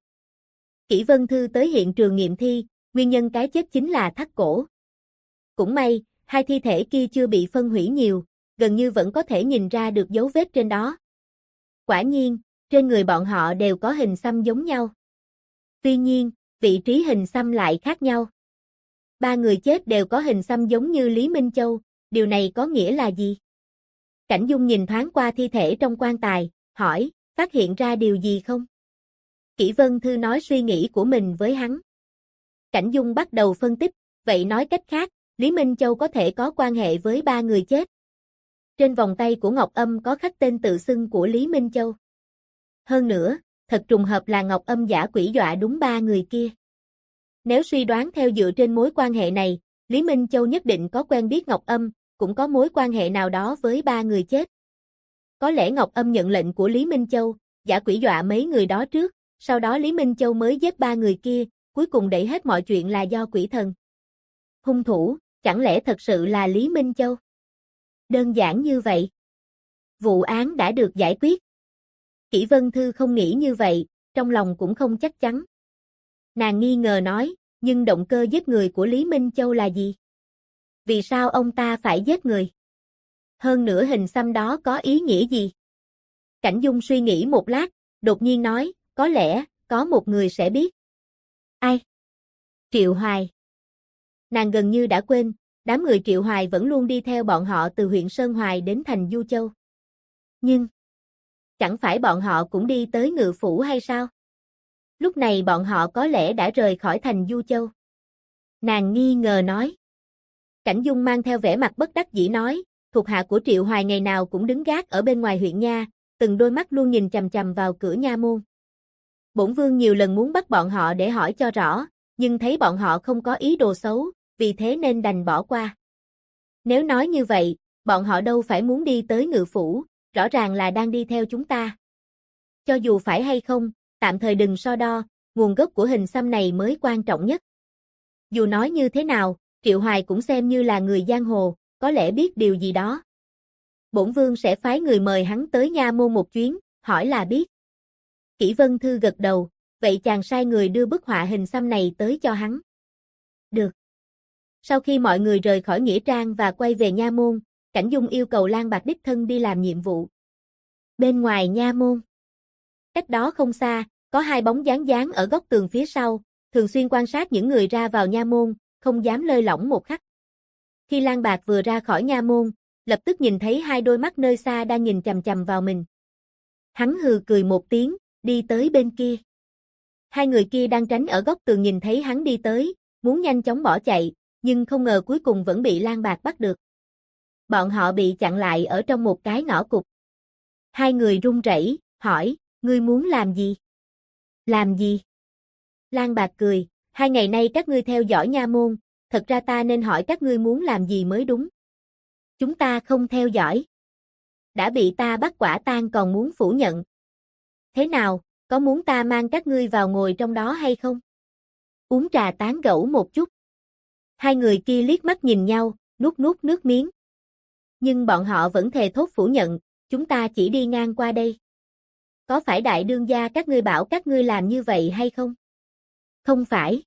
Kỷ Vân Thư tới hiện trường nghiệm thi, nguyên nhân cái chết chính là thắt cổ. Cũng may, 2 thi thể kia chưa bị phân hủy nhiều, gần như vẫn có thể nhìn ra được dấu vết trên đó. Quả nhiên, trên người bọn họ đều có hình xăm giống nhau. Tuy nhiên, vị trí hình xăm lại khác nhau. Ba người chết đều có hình xăm giống như Lý Minh Châu, điều này có nghĩa là gì? Cảnh Dung nhìn thoáng qua thi thể trong quan tài, hỏi, phát hiện ra điều gì không? Kỷ Vân Thư nói suy nghĩ của mình với hắn. Cảnh Dung bắt đầu phân tích, vậy nói cách khác, Lý Minh Châu có thể có quan hệ với ba người chết. Trên vòng tay của Ngọc Âm có khắc tên tự xưng của Lý Minh Châu. Hơn nữa, thật trùng hợp là Ngọc Âm giả quỷ dọa đúng ba người kia. Nếu suy đoán theo dựa trên mối quan hệ này, Lý Minh Châu nhất định có quen biết Ngọc Âm, cũng có mối quan hệ nào đó với ba người chết. Có lẽ Ngọc Âm nhận lệnh của Lý Minh Châu, giả quỷ dọa mấy người đó trước, sau đó Lý Minh Châu mới giết ba người kia, cuối cùng đẩy hết mọi chuyện là do quỷ thần. Hung thủ, chẳng lẽ thật sự là Lý Minh Châu? Đơn giản như vậy. Vụ án đã được giải quyết. Kỷ Vân Thư không nghĩ như vậy, trong lòng cũng không chắc chắn. Nàng nghi ngờ nói, nhưng động cơ giết người của Lý Minh Châu là gì? Vì sao ông ta phải giết người? Hơn nữa hình xăm đó có ý nghĩa gì? Cảnh Dung suy nghĩ một lát, đột nhiên nói, có lẽ, có một người sẽ biết. Ai? Triệu Hoài. Nàng gần như đã quên, đám người Triệu Hoài vẫn luôn đi theo bọn họ từ huyện Sơn Hoài đến thành Du Châu. Nhưng, chẳng phải bọn họ cũng đi tới Ngự Phủ hay sao? Lúc này bọn họ có lẽ đã rời khỏi thành Du Châu. Nàng nghi ngờ nói. Cảnh Dung mang theo vẻ mặt bất đắc dĩ nói, thuộc hạ của Triệu Hoài ngày nào cũng đứng gác ở bên ngoài huyện nha, từng đôi mắt luôn nhìn chằm chằm vào cửa nha môn. Bổn vương nhiều lần muốn bắt bọn họ để hỏi cho rõ, nhưng thấy bọn họ không có ý đồ xấu, vì thế nên đành bỏ qua. Nếu nói như vậy, bọn họ đâu phải muốn đi tới Ngự Phủ, rõ ràng là đang đi theo chúng ta. Cho dù phải hay không, tạm thời đừng so đo, nguồn gốc của hình xăm này mới quan trọng nhất. Dù nói như thế nào, Triệu Hoài cũng xem như là người giang hồ, có lẽ biết điều gì đó. Bổn vương sẽ phái người mời hắn tới nha môn một chuyến, hỏi là biết. Kỷ Vân Thư gật đầu, vậy chàng sai người đưa bức họa hình xăm này tới cho hắn. Được. Sau khi mọi người rời khỏi nghĩa trang và quay về nha môn, Cảnh Dung yêu cầu Lan Bạc đích thân đi làm nhiệm vụ. Bên ngoài nha môn, cách đó không xa, có hai bóng dáng dáng ở góc tường phía sau, thường xuyên quan sát những người ra vào nha môn, không dám lơi lỏng một khắc. Khi Lan Bạc vừa ra khỏi nha môn, lập tức nhìn thấy hai đôi mắt nơi xa đang nhìn chằm chằm vào mình. Hắn hừ cười một tiếng, đi tới bên kia. Hai người kia đang tránh ở góc tường nhìn thấy hắn đi tới, muốn nhanh chóng bỏ chạy, nhưng không ngờ cuối cùng vẫn bị Lan Bạc bắt được. Bọn họ bị chặn lại ở trong một cái ngõ cụt. Hai người run rẩy, hỏi, ngươi muốn làm gì? Làm gì? Lan Bạc cười, 2 ngày nay các ngươi theo dõi nha môn, thật ra ta nên hỏi các ngươi muốn làm gì mới đúng. Chúng ta không theo dõi. Đã bị ta bắt quả tang còn muốn phủ nhận. Thế nào, có muốn ta mang các ngươi vào ngồi trong đó hay không? Uống trà tán gẫu một chút. Hai người kia liếc mắt nhìn nhau, nuốt nuốt nước miếng. Nhưng bọn họ vẫn thề thốt phủ nhận, chúng ta chỉ đi ngang qua đây. Có phải đại đương gia các ngươi bảo các ngươi làm như vậy hay không? Không phải.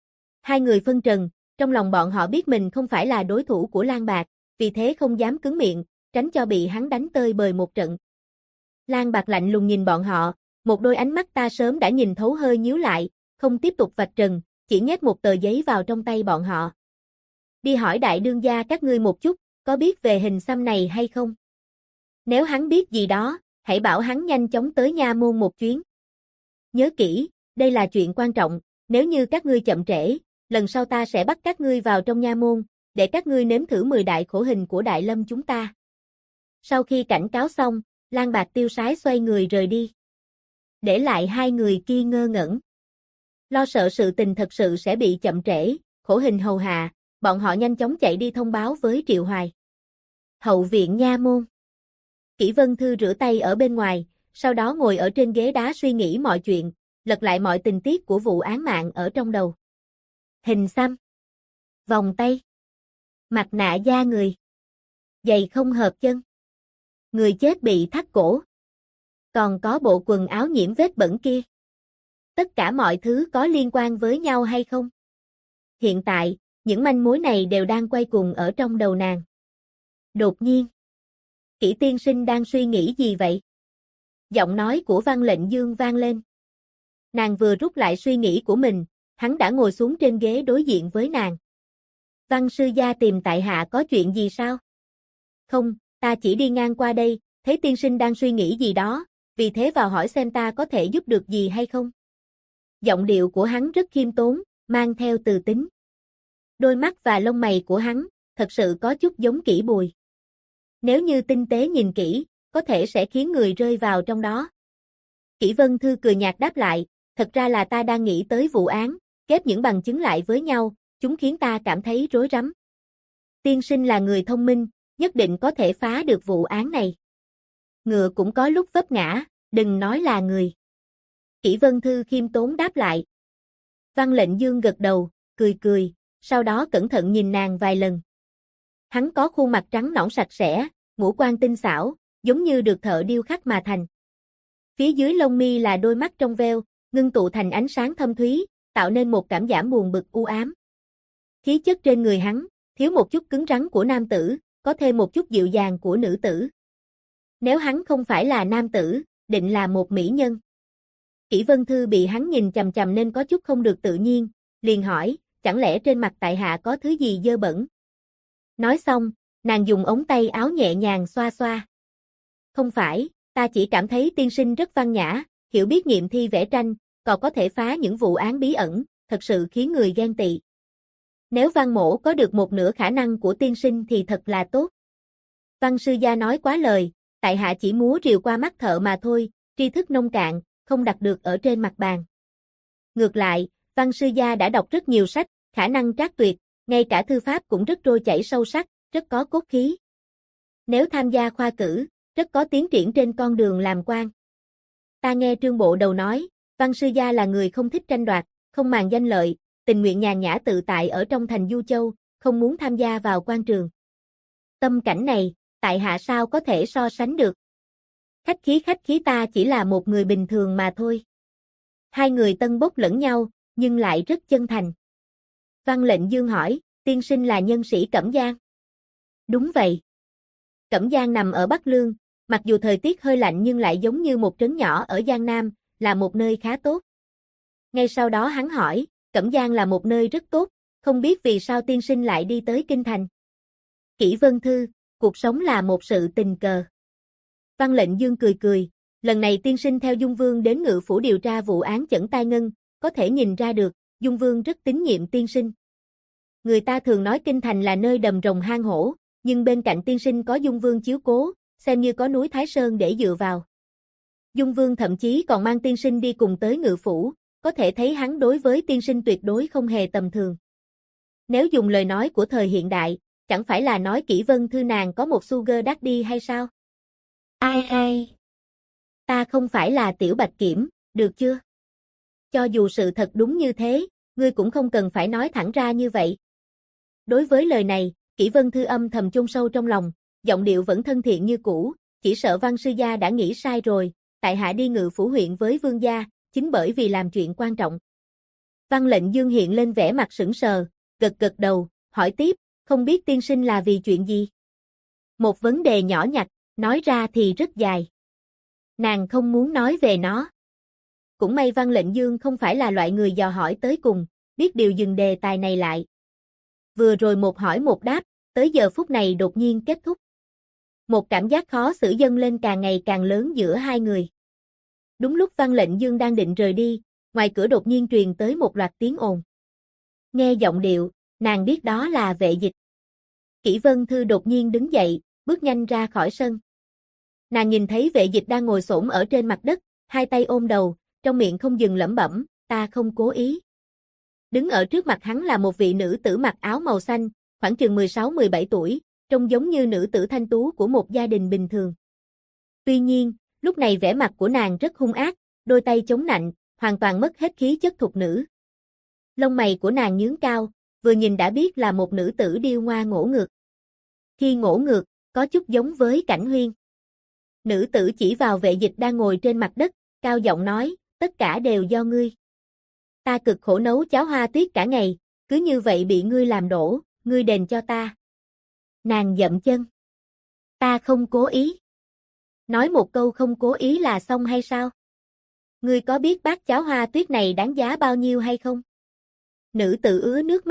Hai người phân trần, trong lòng bọn họ biết mình không phải là đối thủ của Lan Bạc, vì thế không dám cứng miệng, tránh cho bị hắn đánh tơi bời một trận. Lan Bạc lạnh lùng nhìn bọn họ, một đôi ánh mắt ta sớm đã nhìn thấu hơi nhíu lại, không tiếp tục vạch trần, chỉ nhét một tờ giấy vào trong tay bọn họ. Đi hỏi đại đương gia các ngươi một chút, có biết về hình xăm này hay không? Nếu hắn biết gì đó, hãy bảo hắn nhanh chóng tới nha môn một chuyến. Nhớ kỹ, đây là chuyện quan trọng, nếu như các ngươi chậm trễ, lần sau ta sẽ bắt các ngươi vào trong nha môn, để các ngươi nếm thử 10 đại khổ hình của Đại Lâm chúng ta. Sau khi cảnh cáo xong, Lan Bạc tiêu sái xoay người rời đi. Để lại hai người kia ngơ ngẩn. Lo sợ sự tình thật sự sẽ bị chậm trễ, khổ hình hầu hạ, bọn họ nhanh chóng chạy đi thông báo với Triệu Hoài. Hậu viện nha môn. Kỷ Vân Thư rửa tay ở bên ngoài, sau đó ngồi ở trên ghế đá suy nghĩ mọi chuyện, lật lại mọi tình tiết của vụ án mạng ở trong đầu. Hình xăm, vòng tay, mặt nạ da người, giày không hợp chân, người chết bị thắt cổ, còn có bộ quần áo nhiễm vết bẩn kia. Tất cả mọi thứ có liên quan với nhau hay không? Hiện tại, những manh mối này đều đang quay cuồng ở trong đầu nàng. Đột nhiên, Kỷ tiên sinh đang suy nghĩ gì vậy? Giọng nói của Văn Lệnh Dương vang lên. Nàng vừa rút lại suy nghĩ của mình, hắn đã ngồi xuống trên ghế đối diện với nàng. Văn sư gia tìm tại hạ có chuyện gì sao? Không, ta chỉ đi ngang qua đây, thấy tiên sinh đang suy nghĩ gì đó, vì thế vào hỏi xem ta có thể giúp được gì hay không. Giọng điệu của hắn rất khiêm tốn, mang theo từ tính. Đôi mắt và lông mày của hắn, thật sự có chút giống Kỷ Bùi. Nếu như tinh tế nhìn kỹ, có thể sẽ khiến người rơi vào trong đó. Kỷ Vân Thư cười nhạt đáp lại, thật ra là ta đang nghĩ tới vụ án, ghép những bằng chứng lại với nhau, chúng khiến ta cảm thấy rối rắm. Tiên sinh là người thông minh, nhất định có thể phá được vụ án này. Ngựa cũng có lúc vấp ngã, đừng nói là người. Kỷ Vân Thư khiêm tốn đáp lại. Văn Lệnh Dương gật đầu, cười cười, sau đó cẩn thận nhìn nàng vài lần. Hắn có khuôn mặt trắng nõn sạch sẽ, ngũ quan tinh xảo, giống như được thợ điêu khắc mà thành. Phía dưới lông mi là đôi mắt trong veo, ngưng tụ thành ánh sáng thâm thúy, tạo nên một cảm giác buồn bực u ám. Khí chất trên người hắn, thiếu một chút cứng rắn của nam tử, có thêm một chút dịu dàng của nữ tử. Nếu hắn không phải là nam tử, định là một mỹ nhân. Kỷ Vân Thư bị hắn nhìn chằm chằm nên có chút không được tự nhiên, liền hỏi, chẳng lẽ trên mặt tại hạ có thứ gì dơ bẩn? Nói xong, nàng dùng ống tay áo nhẹ nhàng xoa xoa. Không phải, ta chỉ cảm thấy tiên sinh rất văn nhã, hiểu biết nghiệm thi vẽ tranh, còn có thể phá những vụ án bí ẩn, thật sự khiến người ghen tị. Nếu Văn Mỗ có được một nửa khả năng của tiên sinh thì thật là tốt. Văn sư gia nói quá lời, tại hạ chỉ múa rìu qua mắt thợ mà thôi, tri thức nông cạn, không đặt được ở trên mặt bàn. Ngược lại, Văn sư gia đã đọc rất nhiều sách, khả năng trác tuyệt, ngay cả thư pháp cũng rất trôi chảy sâu sắc, rất có cốt khí. Nếu tham gia khoa cử, rất có tiến triển trên con đường làm quan. Ta nghe Trương Bộ Đầu nói, Văn sư gia là người không thích tranh đoạt, không màng danh lợi, tình nguyện nhàn nhã tự tại ở trong thành Du Châu, không muốn tham gia vào quan trường. Tâm cảnh này, tại hạ sao có thể so sánh được. Khách khí ta chỉ là một người bình thường mà thôi. Hai người tân bốc lẫn nhau, nhưng lại rất chân thành. Văn Lệnh Dương hỏi, tiên sinh là nhân sĩ Cẩm Giang? Đúng vậy. Cẩm Giang nằm ở Bắc Lương, mặc dù thời tiết hơi lạnh nhưng lại giống như một trấn nhỏ ở Giang Nam, là một nơi khá tốt. Ngay sau đó hắn hỏi, Cẩm Giang là một nơi rất tốt, không biết vì sao tiên sinh lại đi tới Kinh Thành. Kỷ Vân Thư, cuộc sống là một sự tình cờ. Văn Lệnh Dương cười cười, lần này tiên sinh theo Dung Vương đến Ngự Phủ điều tra vụ án Chẩn Tai Ngân, có thể nhìn ra được, Dung Vương rất tín nhiệm tiên sinh. Người ta thường nói Kinh Thành là nơi đầm rồng hang hổ, nhưng bên cạnh tiên sinh có Dung Vương chiếu cố, xem như có núi Thái Sơn để dựa vào. Dung Vương thậm chí còn mang tiên sinh đi cùng tới Ngự Phủ, có thể thấy hắn đối với tiên sinh tuyệt đối không hề tầm thường. Nếu dùng lời nói của thời hiện đại, chẳng phải là nói Kỷ Vân Thư nàng có một sugar daddy hay sao? Ai? Ta không phải là Tiểu Bạch Kiểm, được chưa? Cho dù sự thật đúng như thế, ngươi cũng không cần phải nói thẳng ra như vậy. Đối với lời này, Kỷ Vân Thư âm thầm chôn sâu trong lòng, giọng điệu vẫn thân thiện như cũ, chỉ sợ Văn sư gia đã nghĩ sai rồi, tại hạ đi Ngự Phủ huyện với Vương gia, chính bởi vì làm chuyện quan trọng. Văn Lệnh Dương hiện lên vẻ mặt sững sờ, gật đầu, hỏi tiếp, không biết tiên sinh là vì chuyện gì? Một vấn đề nhỏ nhặt, nói ra thì rất dài. Nàng không muốn nói về nó. Cũng may Văn Lệnh Dương không phải là loại người dò hỏi tới cùng, biết điều dừng đề tài này lại. Vừa rồi một hỏi một đáp, tới giờ phút này đột nhiên kết thúc. Một cảm giác khó xử dâng lên càng ngày càng lớn giữa hai người. Đúng lúc Văn Lệnh Dương đang định rời đi, ngoài cửa đột nhiên truyền tới một loạt tiếng ồn. Nghe giọng điệu, nàng biết đó là Vệ Dịch. Kỷ Vân Thư đột nhiên đứng dậy, bước nhanh ra khỏi sân. Nàng nhìn thấy Vệ Dịch đang ngồi xổm ở trên mặt đất, hai tay ôm đầu, trong miệng không dừng lẩm bẩm, ta không cố ý. Đứng ở trước mặt hắn là một vị nữ tử mặc áo màu xanh, khoảng chừng 16-17 tuổi, trông giống như nữ tử thanh tú của một gia đình bình thường. Tuy nhiên, lúc này vẻ mặt của nàng rất hung ác, đôi tay chống nạnh, hoàn toàn mất hết khí chất thục nữ. Lông mày của nàng nhướng cao, vừa nhìn đã biết là một nữ tử điêu ngoa ngỗ ngược. Khi ngỗ ngược, có chút giống với Cảnh Huyên. Nữ tử chỉ vào Vệ Dịch đang ngồi trên mặt đất, cao giọng nói, tất cả đều do ngươi. Ta cực khổ nấu cháo hoa tuyết cả ngày, cứ như vậy bị ngươi làm đổ, ngươi đền cho ta. Nàng dậm chân. Ta không cố ý. Nói một câu không cố ý là xong hay sao? Ngươi có biết bát cháo hoa tuyết này đáng giá bao nhiêu hay không? Nữ tử ứa nước mắt,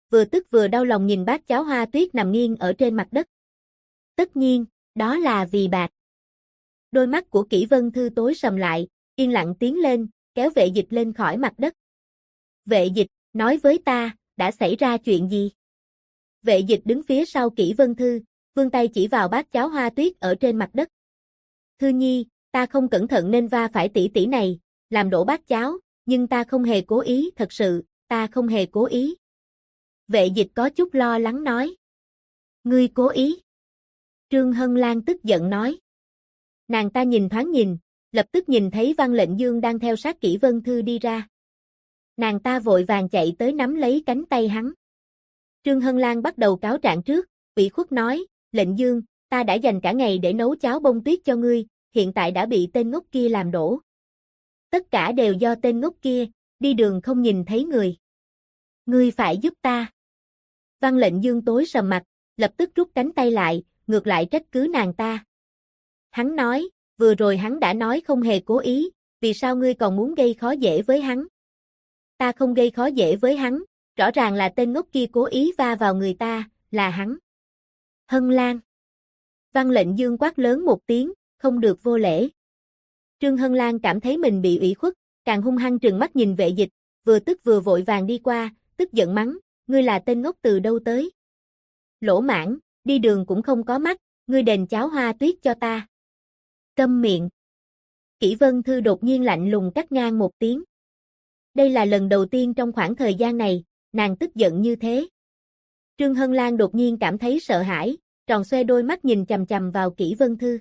vừa tức vừa đau lòng nhìn bát cháo hoa tuyết nằm nghiêng ở trên mặt đất. Tất nhiên, đó là vì bạc. Đôi mắt của Kỷ Vân Thư tối sầm lại, yên lặng tiến lên, kéo Vệ Dịch lên khỏi mặt đất. Vệ Dịch, nói với ta, đã xảy ra chuyện gì? Vệ Dịch đứng phía sau Kỷ Vân Thư, vươn tay chỉ vào bát cháo hoa tuyết ở trên mặt đất. Thư Nhi, ta không cẩn thận nên va phải tỷ tỷ này, làm đổ bát cháo, nhưng ta không hề cố ý, thật sự, ta không hề cố ý. Vệ Dịch có chút lo lắng nói. Ngươi cố ý. Trương Hân Lan tức giận nói. Nàng ta nhìn thoáng nhìn, lập tức nhìn thấy Văn Lệnh Dương đang theo sát Kỷ Vân Thư đi ra. Nàng ta vội vàng chạy tới nắm lấy cánh tay hắn. Trương Hân Lan bắt đầu cáo trạng trước, ủy khuất nói, Lệnh Dương, ta đã dành cả ngày để nấu cháo bông tuyết cho ngươi, hiện tại đã bị tên ngốc kia làm đổ. Tất cả đều do tên ngốc kia, đi đường không nhìn thấy người. Ngươi phải giúp ta. Văn Lệnh Dương tối sầm mặt, lập tức rút cánh tay lại, ngược lại trách cứ nàng ta. Hắn nói, vừa rồi hắn đã nói không hề cố ý, vì sao ngươi còn muốn gây khó dễ với hắn? Ta không gây khó dễ với hắn, rõ ràng là tên ngốc kia cố ý va vào người ta, là hắn. Hân Lan. Văn Lệnh Dương quát lớn một tiếng, không được vô lễ. Trương Hân Lan cảm thấy mình bị ủy khuất, càng hung hăng trừng mắt nhìn Vệ Dịch, vừa tức vừa vội vàng đi qua, tức giận mắng, ngươi là tên ngốc từ đâu tới? Lỗ mãng, đi đường cũng không có mắt, ngươi đền cháo hoa tuyết cho ta. Câm miệng. Kỷ Vân Thư đột nhiên lạnh lùng cắt ngang một tiếng. Đây là lần đầu tiên trong khoảng thời gian này, nàng tức giận như thế. Trương Hân Lan đột nhiên cảm thấy sợ hãi, tròn xoe đôi mắt nhìn chằm chằm vào Kỷ Vân Thư.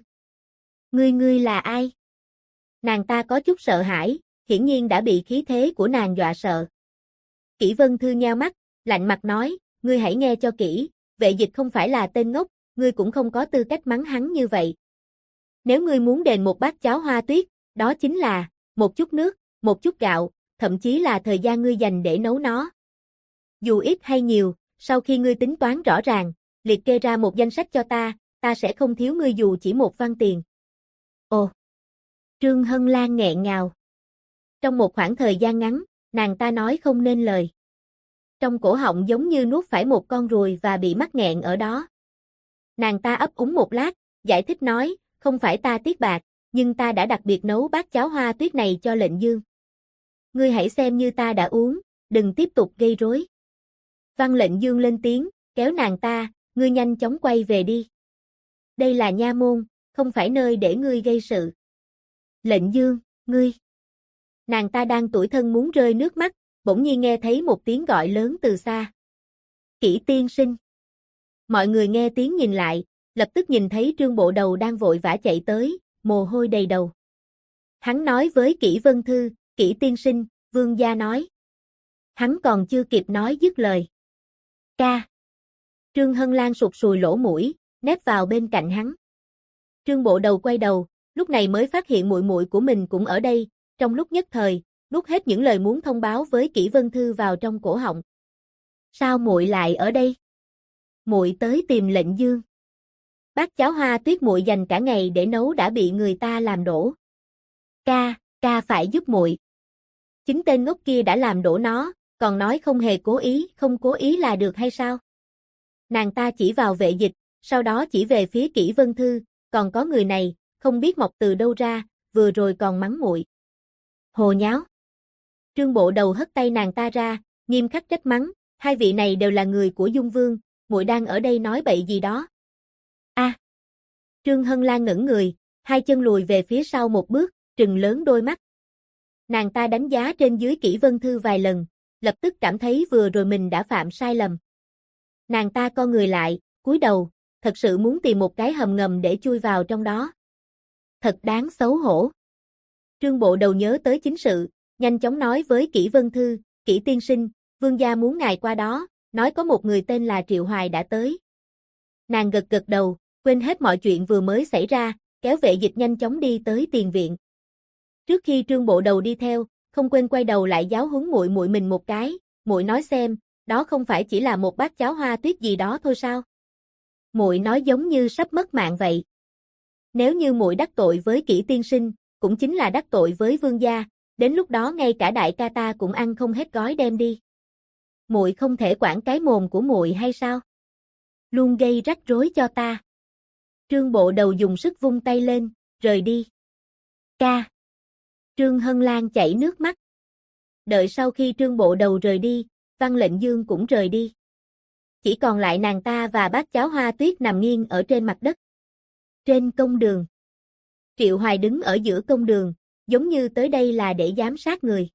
Ngươi là ai? Nàng ta có chút sợ hãi, hiển nhiên đã bị khí thế của nàng dọa sợ. Kỷ Vân Thư nheo mắt, lạnh mặt nói, ngươi hãy nghe cho kỹ, Vệ Dịch không phải là tên ngốc, ngươi cũng không có tư cách mắng hắn như vậy. Nếu ngươi muốn đền một bát cháo hoa tuyết, đó chính là một chút nước, một chút gạo, thậm chí là thời gian ngươi dành để nấu nó. Dù ít hay nhiều, sau khi ngươi tính toán rõ ràng, liệt kê ra một danh sách cho ta sẽ không thiếu ngươi dù chỉ một văn tiền. Ồ! Trương Hân Lan nghẹn ngào. Trong một khoảng thời gian ngắn, nàng ta nói không nên lời. Trong cổ họng giống như nuốt phải một con ruồi và bị mắc nghẹn ở đó. Nàng ta ấp úng một lát, giải thích nói, không phải ta tiếc bạc, nhưng ta đã đặc biệt nấu bát cháo hoa tuyết này cho Lệnh Dương. Ngươi hãy xem như ta đã uống, đừng tiếp tục gây rối. Văn Lệnh Dương lên tiếng, kéo nàng ta, ngươi nhanh chóng quay về đi. Đây là nha môn, không phải nơi để ngươi gây sự. Lệnh Dương, ngươi. Nàng ta đang tủi thân muốn rơi nước mắt, bỗng nhiên nghe thấy một tiếng gọi lớn từ xa. Kỷ tiên sinh. Mọi người nghe tiếng nhìn lại, lập tức nhìn thấy Trương Bộ Đầu đang vội vã chạy tới, mồ hôi đầy đầu. Hắn nói với Kỷ Vân Thư, Kỷ tiên sinh, Vương gia nói. Hắn còn chưa kịp nói dứt lời. Ca. Trương Hân Lan sụt sùi lỗ mũi, nép vào bên cạnh hắn. Trương Bộ Đầu quay đầu, lúc này mới phát hiện muội muội của mình cũng ở đây, trong lúc nhất thời, nuốt hết những lời muốn thông báo với Kỷ Vân Thư vào trong cổ họng. Sao muội lại ở đây? Muội tới tìm Lệnh Dương. Bát cháo hoa tuyết muội dành cả ngày để nấu đã bị người ta làm đổ. Ca phải giúp muội. Chính tên ngốc kia đã làm đổ nó, còn nói không hề cố ý, không cố ý là được hay sao? Nàng ta chỉ vào Vệ Dịch, sau đó chỉ về phía Kỷ Vân Thư, còn có người này, không biết mọc từ đâu ra, vừa rồi còn mắng muội. Hồ nháo. Trương Bộ Đầu hất tay nàng ta ra, nghiêm khắc trách mắng, hai vị này đều là người của Dung Vương, muội đang ở đây nói bậy gì đó. Trương Hân Lan ngẩng người, hai chân lùi về phía sau một bước, trừng lớn đôi mắt. Nàng ta đánh giá trên dưới Kỷ Vân Thư vài lần, lập tức cảm thấy vừa rồi mình đã phạm sai lầm. Nàng ta co người lại, cúi đầu, thật sự muốn tìm một cái hầm ngầm để chui vào trong đó. Thật đáng xấu hổ. Trương Bộ Đầu nhớ tới chính sự, nhanh chóng nói với Kỷ Vân Thư, Kỷ tiên sinh, Vương gia muốn ngài qua đó, nói có một người tên là Triệu Hoài đã tới. Nàng gật gật đầu, quên hết mọi chuyện vừa mới xảy ra, kéo Vệ Dịch nhanh chóng đi tới tiền viện. Trước khi Trương Bộ Đầu đi theo, không quên quay đầu lại giáo huấn muội muội mình một cái, muội nói xem, đó không phải chỉ là một bát cháo hoa tuyết gì đó thôi sao? Muội nói giống như sắp mất mạng vậy. Nếu như muội đắc tội với Kỷ tiên sinh, cũng chính là đắc tội với Vương gia, đến lúc đó ngay cả đại ca ta cũng ăn không hết gói đem đi. muội không thể quản cái mồm của muội hay sao? Luôn gây rắc rối cho ta. Trương Bộ Đầu dùng sức vung tay lên, rời đi. Ca. Trương Hân Lan chảy nước mắt. Đợi sau khi Trương Bộ Đầu rời đi, Văn Lệnh Dương cũng rời đi. Chỉ còn lại nàng ta và bác cháu Hoa Tuyết nằm nghiêng ở trên mặt đất. Trên công đường. Triệu Hoài đứng ở giữa công đường, giống như tới đây là để giám sát người.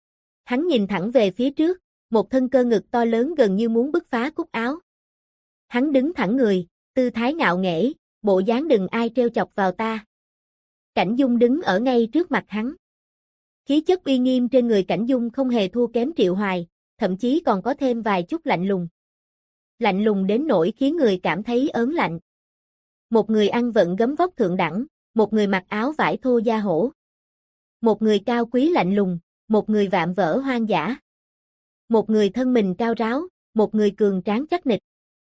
Hắn nhìn thẳng về phía trước, một thân cơ ngực to lớn gần như muốn bứt phá cúc áo. Hắn đứng thẳng người, tư thái ngạo nghễ, bộ dáng đừng ai trêu chọc vào ta. Cảnh Dung đứng ở ngay trước mặt hắn. Khí chất uy nghiêm trên người Cảnh Dung không hề thua kém Triệu Hoài, thậm chí còn có thêm vài chút lạnh lùng. Lạnh lùng đến nỗi khiến người cảm thấy ớn lạnh. Một người ăn vận gấm vóc thượng đẳng, một người mặc áo vải thô da hổ. Một người cao quý lạnh lùng, một người vạm vỡ hoang dã. Một người thân mình cao ráo, một người cường tráng chắc nịch.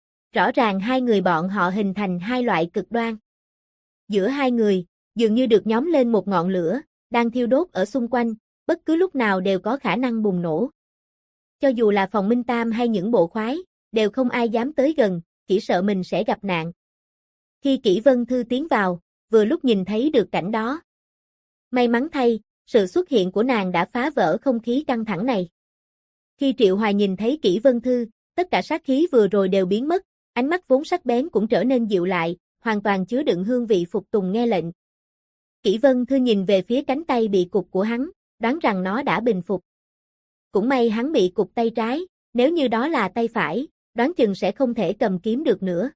Rõ ràng hai người bọn họ hình thành hai loại cực đoan. Giữa hai người, dường như được nhóm lên một ngọn lửa, đang thiêu đốt ở xung quanh, bất cứ lúc nào đều có khả năng bùng nổ. Cho dù là Phòng Minh Tam hay những bộ khoái, đều không ai dám tới gần, chỉ sợ mình sẽ gặp nạn. Khi Kỷ Vân Thư tiến vào, vừa lúc nhìn thấy được cảnh đó. May mắn thay, sự xuất hiện của nàng đã phá vỡ không khí căng thẳng này. Khi Triệu Hoài nhìn thấy Kỷ Vân Thư, tất cả sát khí vừa rồi đều biến mất, ánh mắt vốn sắc bén cũng trở nên dịu lại, hoàn toàn chứa đựng hương vị phục tùng nghe lệnh. Kỷ Vân Thư nhìn về phía cánh tay bị cụt của hắn, đoán rằng nó đã bình phục. Cũng may hắn bị cụt tay trái, nếu như đó là tay phải, đoán chừng sẽ không thể cầm kiếm được nữa.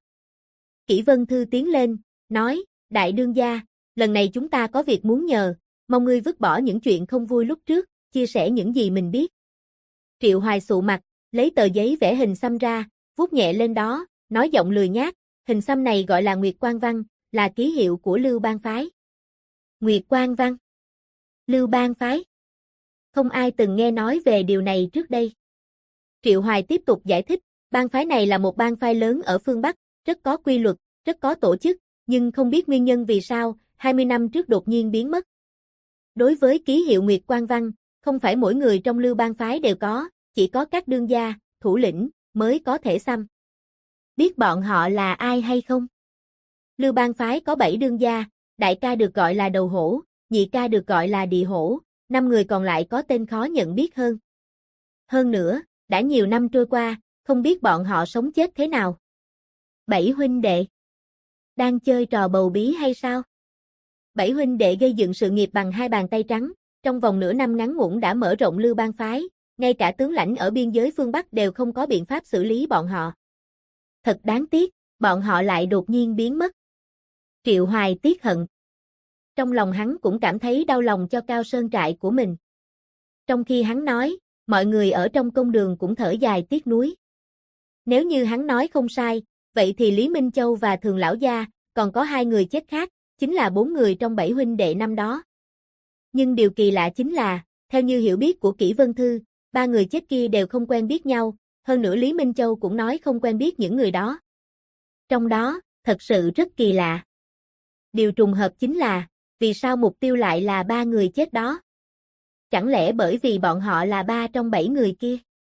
Kỷ Vân Thư tiến lên, nói, đại đương gia, lần này chúng ta có việc muốn nhờ, mong ngươi vứt bỏ những chuyện không vui lúc trước, chia sẻ những gì mình biết. Triệu Hoài sụ mặt, lấy tờ giấy vẽ hình xăm ra, vuốt nhẹ lên đó, nói giọng lười nhác, hình xăm này gọi là Nguyệt Quan Văn, là ký hiệu của Lưu Bang phái. Nguyệt Quan Văn. Lưu Bang phái. Không ai từng nghe nói về điều này trước đây. Triệu Hoài tiếp tục giải thích, bang phái này là một bang phái lớn ở phương Bắc, rất có quy luật, rất có tổ chức, nhưng không biết nguyên nhân vì sao, 20 năm trước đột nhiên biến mất. Đối với ký hiệu Nguyệt Quan Văn, không phải mỗi người trong Lưu bang phái đều có, chỉ có các đương gia, thủ lĩnh, mới có thể xăm. Biết bọn họ là ai hay không? Lưu bang phái có 7 đương gia, đại ca được gọi là Đầu Hổ, nhị ca được gọi là Địa Hổ, 5 người còn lại có tên khó nhận biết hơn. Hơn nữa, đã nhiều năm trôi qua, không biết bọn họ sống chết thế nào. 7 huynh đệ. Đang chơi trò bầu bí hay sao? 7 huynh đệ gây dựng sự nghiệp bằng hai bàn tay trắng, trong vòng nửa năm ngắn ngủn đã mở rộng Lưu bang phái, ngay cả tướng lãnh ở biên giới phương Bắc đều không có biện pháp xử lý bọn họ. Thật đáng tiếc, bọn họ lại đột nhiên biến mất. Triệu Hoài tiếc hận. Trong lòng hắn cũng cảm thấy đau lòng cho Cao Sơn trại của mình. Trong khi hắn nói, mọi người ở trong công đường cũng thở dài tiếc nuối. Nếu như hắn nói không sai, vậy thì Lý Minh Châu và Thường Lão Gia, còn có 2 người chết khác, chính là 4 người trong 7 huynh đệ năm đó. Nhưng điều kỳ lạ chính là, theo như hiểu biết của Kỷ Vân Thư, 3 người chết kia đều không quen biết nhau, hơn nữa Lý Minh Châu cũng nói không quen biết những người đó. Trong đó, thật sự rất kỳ lạ. Điều trùng hợp chính là, vì sao mục tiêu lại là 3 người chết đó? Chẳng lẽ bởi vì bọn họ là 3 trong 7 người kia?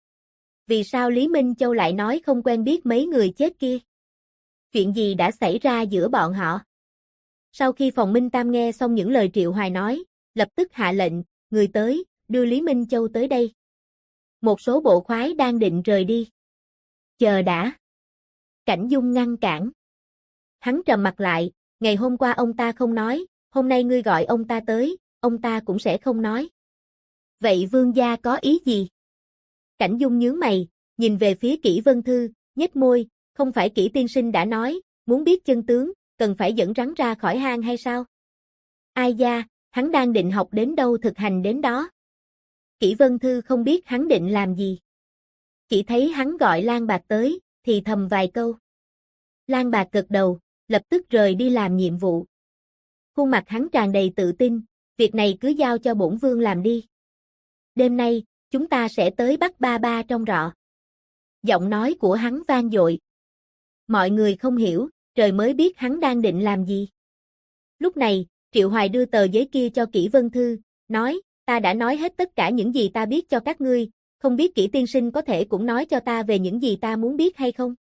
Vì sao Lý Minh Châu lại nói không quen biết mấy người chết kia? Chuyện gì đã xảy ra giữa bọn họ? Sau khi Phòng Minh Tam nghe xong những lời Triệu Hoài nói, lập tức hạ lệnh, người tới, đưa Lý Minh Châu tới đây. Một số bộ khoái đang định rời đi. Chờ đã. Cảnh Dung ngăn cản. Hắn trầm mặt lại, ngày hôm qua ông ta không nói, hôm nay ngươi gọi ông ta tới, ông ta cũng sẽ không nói. Vậy vương gia có ý gì? Cảnh Dung nhướng mày, nhìn về phía Kỷ Vân Thư, nhếch môi, không phải Kỷ tiên sinh đã nói, muốn biết chân tướng, cần phải dẫn rắn ra khỏi hang hay sao? Ai da, hắn đang định học đến đâu thực hành đến đó. Kỷ Vân Thư không biết hắn định làm gì. Chỉ thấy hắn gọi Lan Bạc tới, thì thầm vài câu. Lan Bạc gật đầu, lập tức rời đi làm nhiệm vụ. Khuôn mặt hắn tràn đầy tự tin, việc này cứ giao cho bổn vương làm đi. Đêm nay, chúng ta sẽ tới bắt ba ba trong rọ. Giọng nói của hắn vang dội. Mọi người không hiểu, trời mới biết hắn đang định làm gì. Lúc này, Triệu Hoài đưa tờ giấy kia cho Kỷ Vân Thư, nói, ta đã nói hết tất cả những gì ta biết cho các ngươi, không biết Kỷ tiên sinh có thể cũng nói cho ta về những gì ta muốn biết hay không?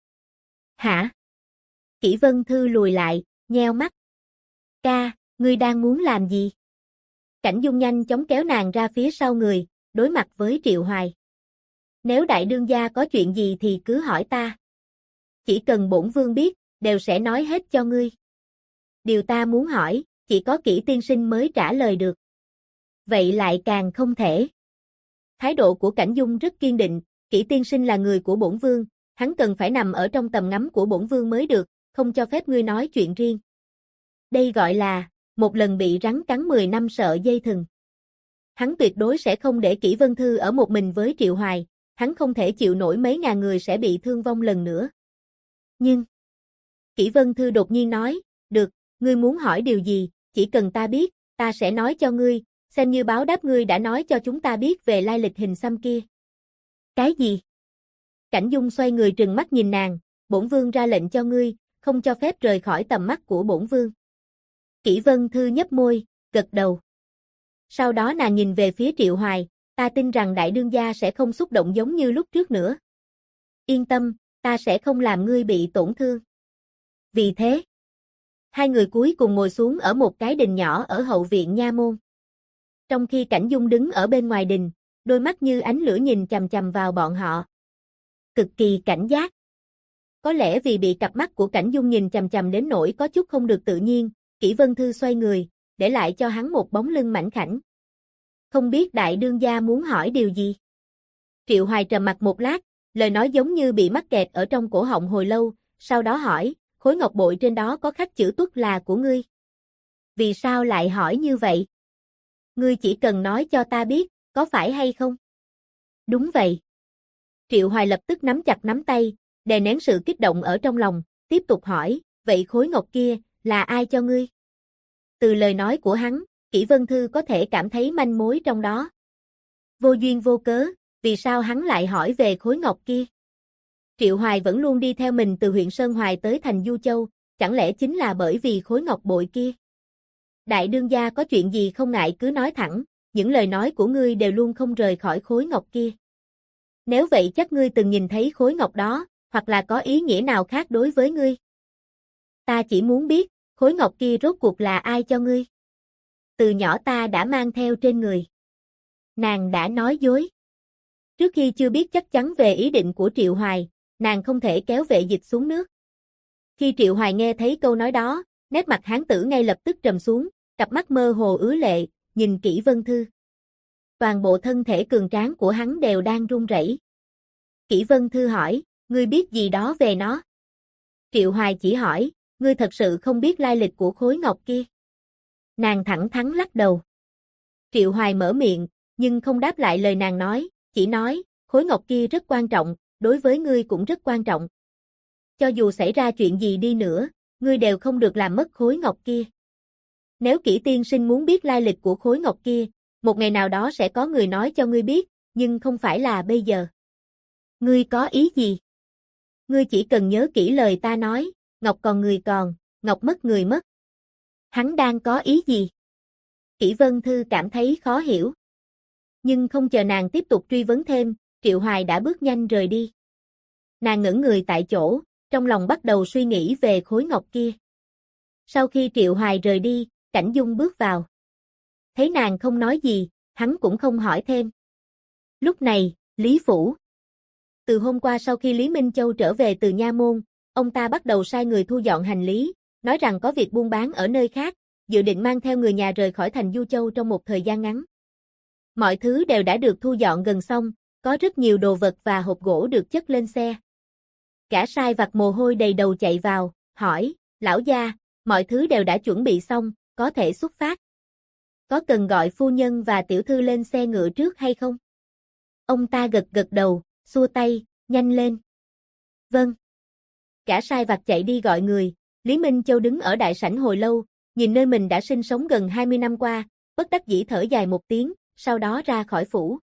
Hả? Kỷ Vân Thư lùi lại, nheo mắt. Ca, ngươi đang muốn làm gì? Cảnh Dung nhanh chóng kéo nàng ra phía sau người, đối mặt với Triệu Hoài. Nếu đại đương gia có chuyện gì thì cứ hỏi ta. Chỉ cần bổn vương biết, đều sẽ nói hết cho ngươi. Điều ta muốn hỏi, chỉ có Kỷ tiên sinh mới trả lời được. Vậy lại càng không thể. Thái độ của Cảnh Dung rất kiên định, Kỷ tiên sinh là người của bổn vương, hắn cần phải nằm ở trong tầm ngắm của bổn vương mới được, không cho phép ngươi nói chuyện riêng. Đây gọi là, một lần bị rắn cắn 10 năm sợ dây thừng. Hắn tuyệt đối sẽ không để Kỷ Vân Thư ở một mình với Triệu Hoài, hắn không thể chịu nổi mấy ngàn người sẽ bị thương vong lần nữa. Nhưng, Kỷ Vân Thư đột nhiên nói, được, ngươi muốn hỏi điều gì, chỉ cần ta biết, ta sẽ nói cho ngươi, xem như báo đáp ngươi đã nói cho chúng ta biết về lai lịch hình xăm kia. Cái gì? Cảnh Dung xoay người trừng mắt nhìn nàng, bổn vương ra lệnh cho ngươi, không cho phép rời khỏi tầm mắt của bổn vương. Kỷ Vân Thư nhếch môi, gật đầu. Sau đó nàng nhìn về phía Triệu Hoài, ta tin rằng đại đương gia sẽ không xúc động giống như lúc trước nữa. Yên tâm, ta sẽ không làm ngươi bị tổn thương. Vì thế, hai người cuối cùng ngồi xuống ở một cái đình nhỏ ở hậu viện nha môn. Trong khi Cảnh Dung đứng ở bên ngoài đình, đôi mắt như ánh lửa nhìn chằm chằm vào bọn họ. Cực kỳ cảnh giác. Có lẽ vì bị cặp mắt của Cảnh Dung nhìn chằm chằm đến nỗi có chút không được tự nhiên, Kỷ Vân Thư xoay người, để lại cho hắn một bóng lưng mảnh khảnh. Không biết đại đương gia muốn hỏi điều gì? Triệu Hoài trầm mặt một lát, lời nói giống như bị mắc kẹt ở trong cổ họng hồi lâu, sau đó hỏi, khối ngọc bội trên đó có khắc chữ Tuất là của ngươi. Vì sao lại hỏi như vậy? Ngươi chỉ cần nói cho ta biết, có phải hay không? Đúng vậy. Triệu Hoài lập tức nắm chặt nắm tay, đè nén sự kích động ở trong lòng, tiếp tục hỏi, vậy khối ngọc kia, là ai cho ngươi? Từ lời nói của hắn, Kỷ Vân Thư có thể cảm thấy manh mối trong đó. Vô duyên vô cớ, vì sao hắn lại hỏi về khối ngọc kia? Triệu Hoài vẫn luôn đi theo mình từ huyện Sơn Hoài tới thành Du Châu, chẳng lẽ chính là bởi vì khối ngọc bội kia? Đại đương gia có chuyện gì không ngại cứ nói thẳng, những lời nói của ngươi đều luôn không rời khỏi khối ngọc kia. Nếu vậy chắc ngươi từng nhìn thấy khối ngọc đó, hoặc là có ý nghĩa nào khác đối với ngươi. Ta chỉ muốn biết, khối ngọc kia rốt cuộc là ai cho ngươi? Từ nhỏ ta đã mang theo trên người. Nàng đã nói dối. Trước khi chưa biết chắc chắn về ý định của Triệu Hoài, nàng không thể kéo vệ dịch xuống nước. Khi Triệu Hoài nghe thấy câu nói đó, nét mặt hán tử ngay lập tức trầm xuống, cặp mắt mơ hồ ứa lệ, nhìn Kỷ Vân Thư. Toàn bộ thân thể cường tráng của hắn đều đang run rẩy. Kỷ Vân Thư hỏi, ngươi biết gì đó về nó? Triệu Hoài chỉ hỏi, ngươi thật sự không biết lai lịch của khối ngọc kia? Nàng thẳng thắn lắc đầu. Triệu Hoài mở miệng, nhưng không đáp lại lời nàng nói, chỉ nói, khối ngọc kia rất quan trọng, đối với ngươi cũng rất quan trọng. Cho dù xảy ra chuyện gì đi nữa, ngươi đều không được làm mất khối ngọc kia. Nếu Kỷ tiên sinh muốn biết lai lịch của khối ngọc kia, một ngày nào đó sẽ có người nói cho ngươi biết, nhưng không phải là bây giờ. Ngươi có ý gì? Ngươi chỉ cần nhớ kỹ lời ta nói, ngọc còn người còn, ngọc mất người mất. Hắn đang có ý gì? Kỷ Vân Thư cảm thấy khó hiểu. Nhưng không chờ nàng tiếp tục truy vấn thêm, Triệu Hoài đã bước nhanh rời đi. Nàng ngẩn người tại chỗ, trong lòng bắt đầu suy nghĩ về khối ngọc kia. Sau khi Triệu Hoài rời đi, Cảnh Dung bước vào. Thấy nàng không nói gì, hắn cũng không hỏi thêm. Lúc này, Lý Phủ. Từ hôm qua sau khi Lý Minh Châu trở về từ Nha Môn, ông ta bắt đầu sai người thu dọn hành lý, nói rằng có việc buôn bán ở nơi khác, dự định mang theo người nhà rời khỏi thành Du Châu trong một thời gian ngắn. Mọi thứ đều đã được thu dọn gần xong, có rất nhiều đồ vật và hộp gỗ được chất lên xe. Gã sai vặt mồ hôi đầy đầu chạy vào, hỏi, lão gia, mọi thứ đều đã chuẩn bị xong, có thể xuất phát. Có cần gọi phu nhân và tiểu thư lên xe ngựa trước hay không? Ông ta gật gật đầu, xua tay, nhanh lên. Vâng. Gã sai vặt chạy đi gọi người, Lý Minh Châu đứng ở đại sảnh hồi lâu, nhìn nơi mình đã sinh sống gần 20 năm qua, bất đắc dĩ thở dài một tiếng, sau đó ra khỏi phủ.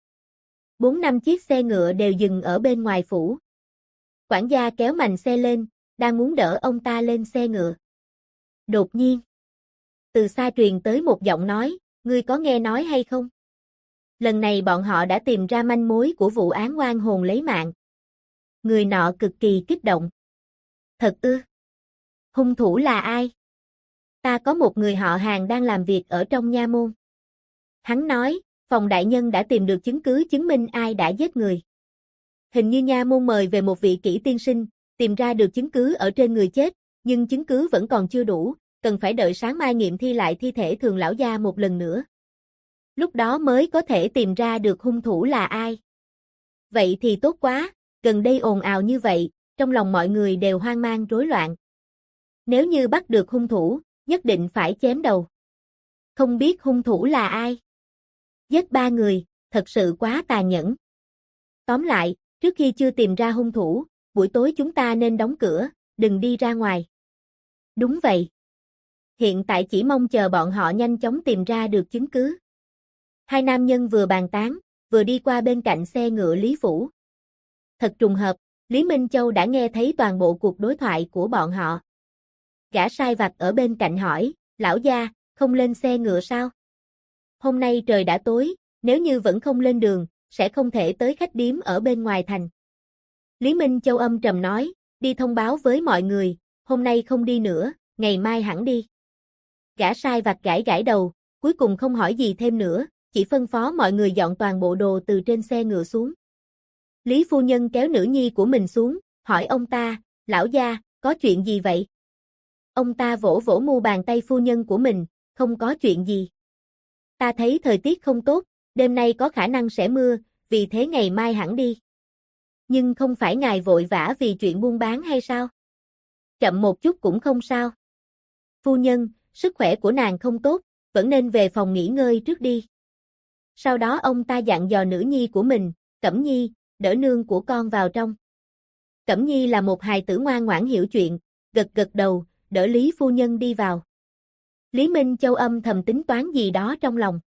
4-5 chiếc xe ngựa đều dừng ở bên ngoài phủ. Quản gia kéo mành xe lên, đang muốn đỡ ông ta lên xe ngựa. Đột nhiên, từ xa truyền tới một giọng nói, ngươi có nghe nói hay không? Lần này bọn họ đã tìm ra manh mối của vụ án oan hồn lấy mạng. Người nọ cực kỳ kích động. Thật ư? Hung thủ là ai? Ta có một người họ Hàng đang làm việc ở trong nha môn. Hắn nói, phòng đại nhân đã tìm được chứng cứ chứng minh ai đã giết người. Hình như nha môn mời về một vị kỹ tiên sinh, tìm ra được chứng cứ ở trên người chết, nhưng chứng cứ vẫn còn chưa đủ, cần phải đợi sáng mai nghiệm thi lại thi thể Thường lão gia một lần nữa. Lúc đó mới có thể tìm ra được hung thủ là ai. Vậy thì tốt quá, gần đây ồn ào như vậy, trong lòng mọi người đều hoang mang rối loạn. Nếu như bắt được hung thủ, nhất định phải chém đầu. Không biết hung thủ là ai? Giết 3 người, thật sự quá tàn nhẫn. Tóm lại, trước khi chưa tìm ra hung thủ, buổi tối chúng ta nên đóng cửa, đừng đi ra ngoài. Đúng vậy. Hiện tại chỉ mong chờ bọn họ nhanh chóng tìm ra được chứng cứ. Hai nam nhân vừa bàn tán, vừa đi qua bên cạnh xe ngựa Lý Phủ. Thật trùng hợp, Lý Minh Châu đã nghe thấy toàn bộ cuộc đối thoại của bọn họ. Gã sai vặt ở bên cạnh hỏi, lão gia, không lên xe ngựa sao? Hôm nay trời đã tối, nếu như vẫn không lên đường, sẽ không thể tới khách điếm ở bên ngoài thành. Lý Minh Châu âm trầm nói, đi thông báo với mọi người, hôm nay không đi nữa, ngày mai hẳn đi. Gã sai vặt gãi gãi đầu, cuối cùng không hỏi gì thêm nữa, chỉ phân phó mọi người dọn toàn bộ đồ từ trên xe ngựa xuống. Lý phu nhân kéo nữ nhi của mình xuống, hỏi ông ta, lão gia, có chuyện gì vậy? Ông ta vỗ vỗ mu bàn tay phu nhân của mình, không có chuyện gì. Ta thấy thời tiết không tốt, đêm nay có khả năng sẽ mưa, vì thế ngày mai hẳn đi. Nhưng không phải ngài vội vã vì chuyện buôn bán hay sao? Chậm một chút cũng không sao. Phu nhân, sức khỏe của nàng không tốt, vẫn nên về phòng nghỉ ngơi trước đi. Sau đó ông ta dặn dò nữ nhi của mình, Cẩm Nhi, đỡ nương của con vào trong. Cẩm Nhi là một hài tử ngoan ngoãn hiểu chuyện, gật gật đầu, đỡ Lý phu nhân đi vào. Lý Minh Châu âm thầm tính toán gì đó trong lòng.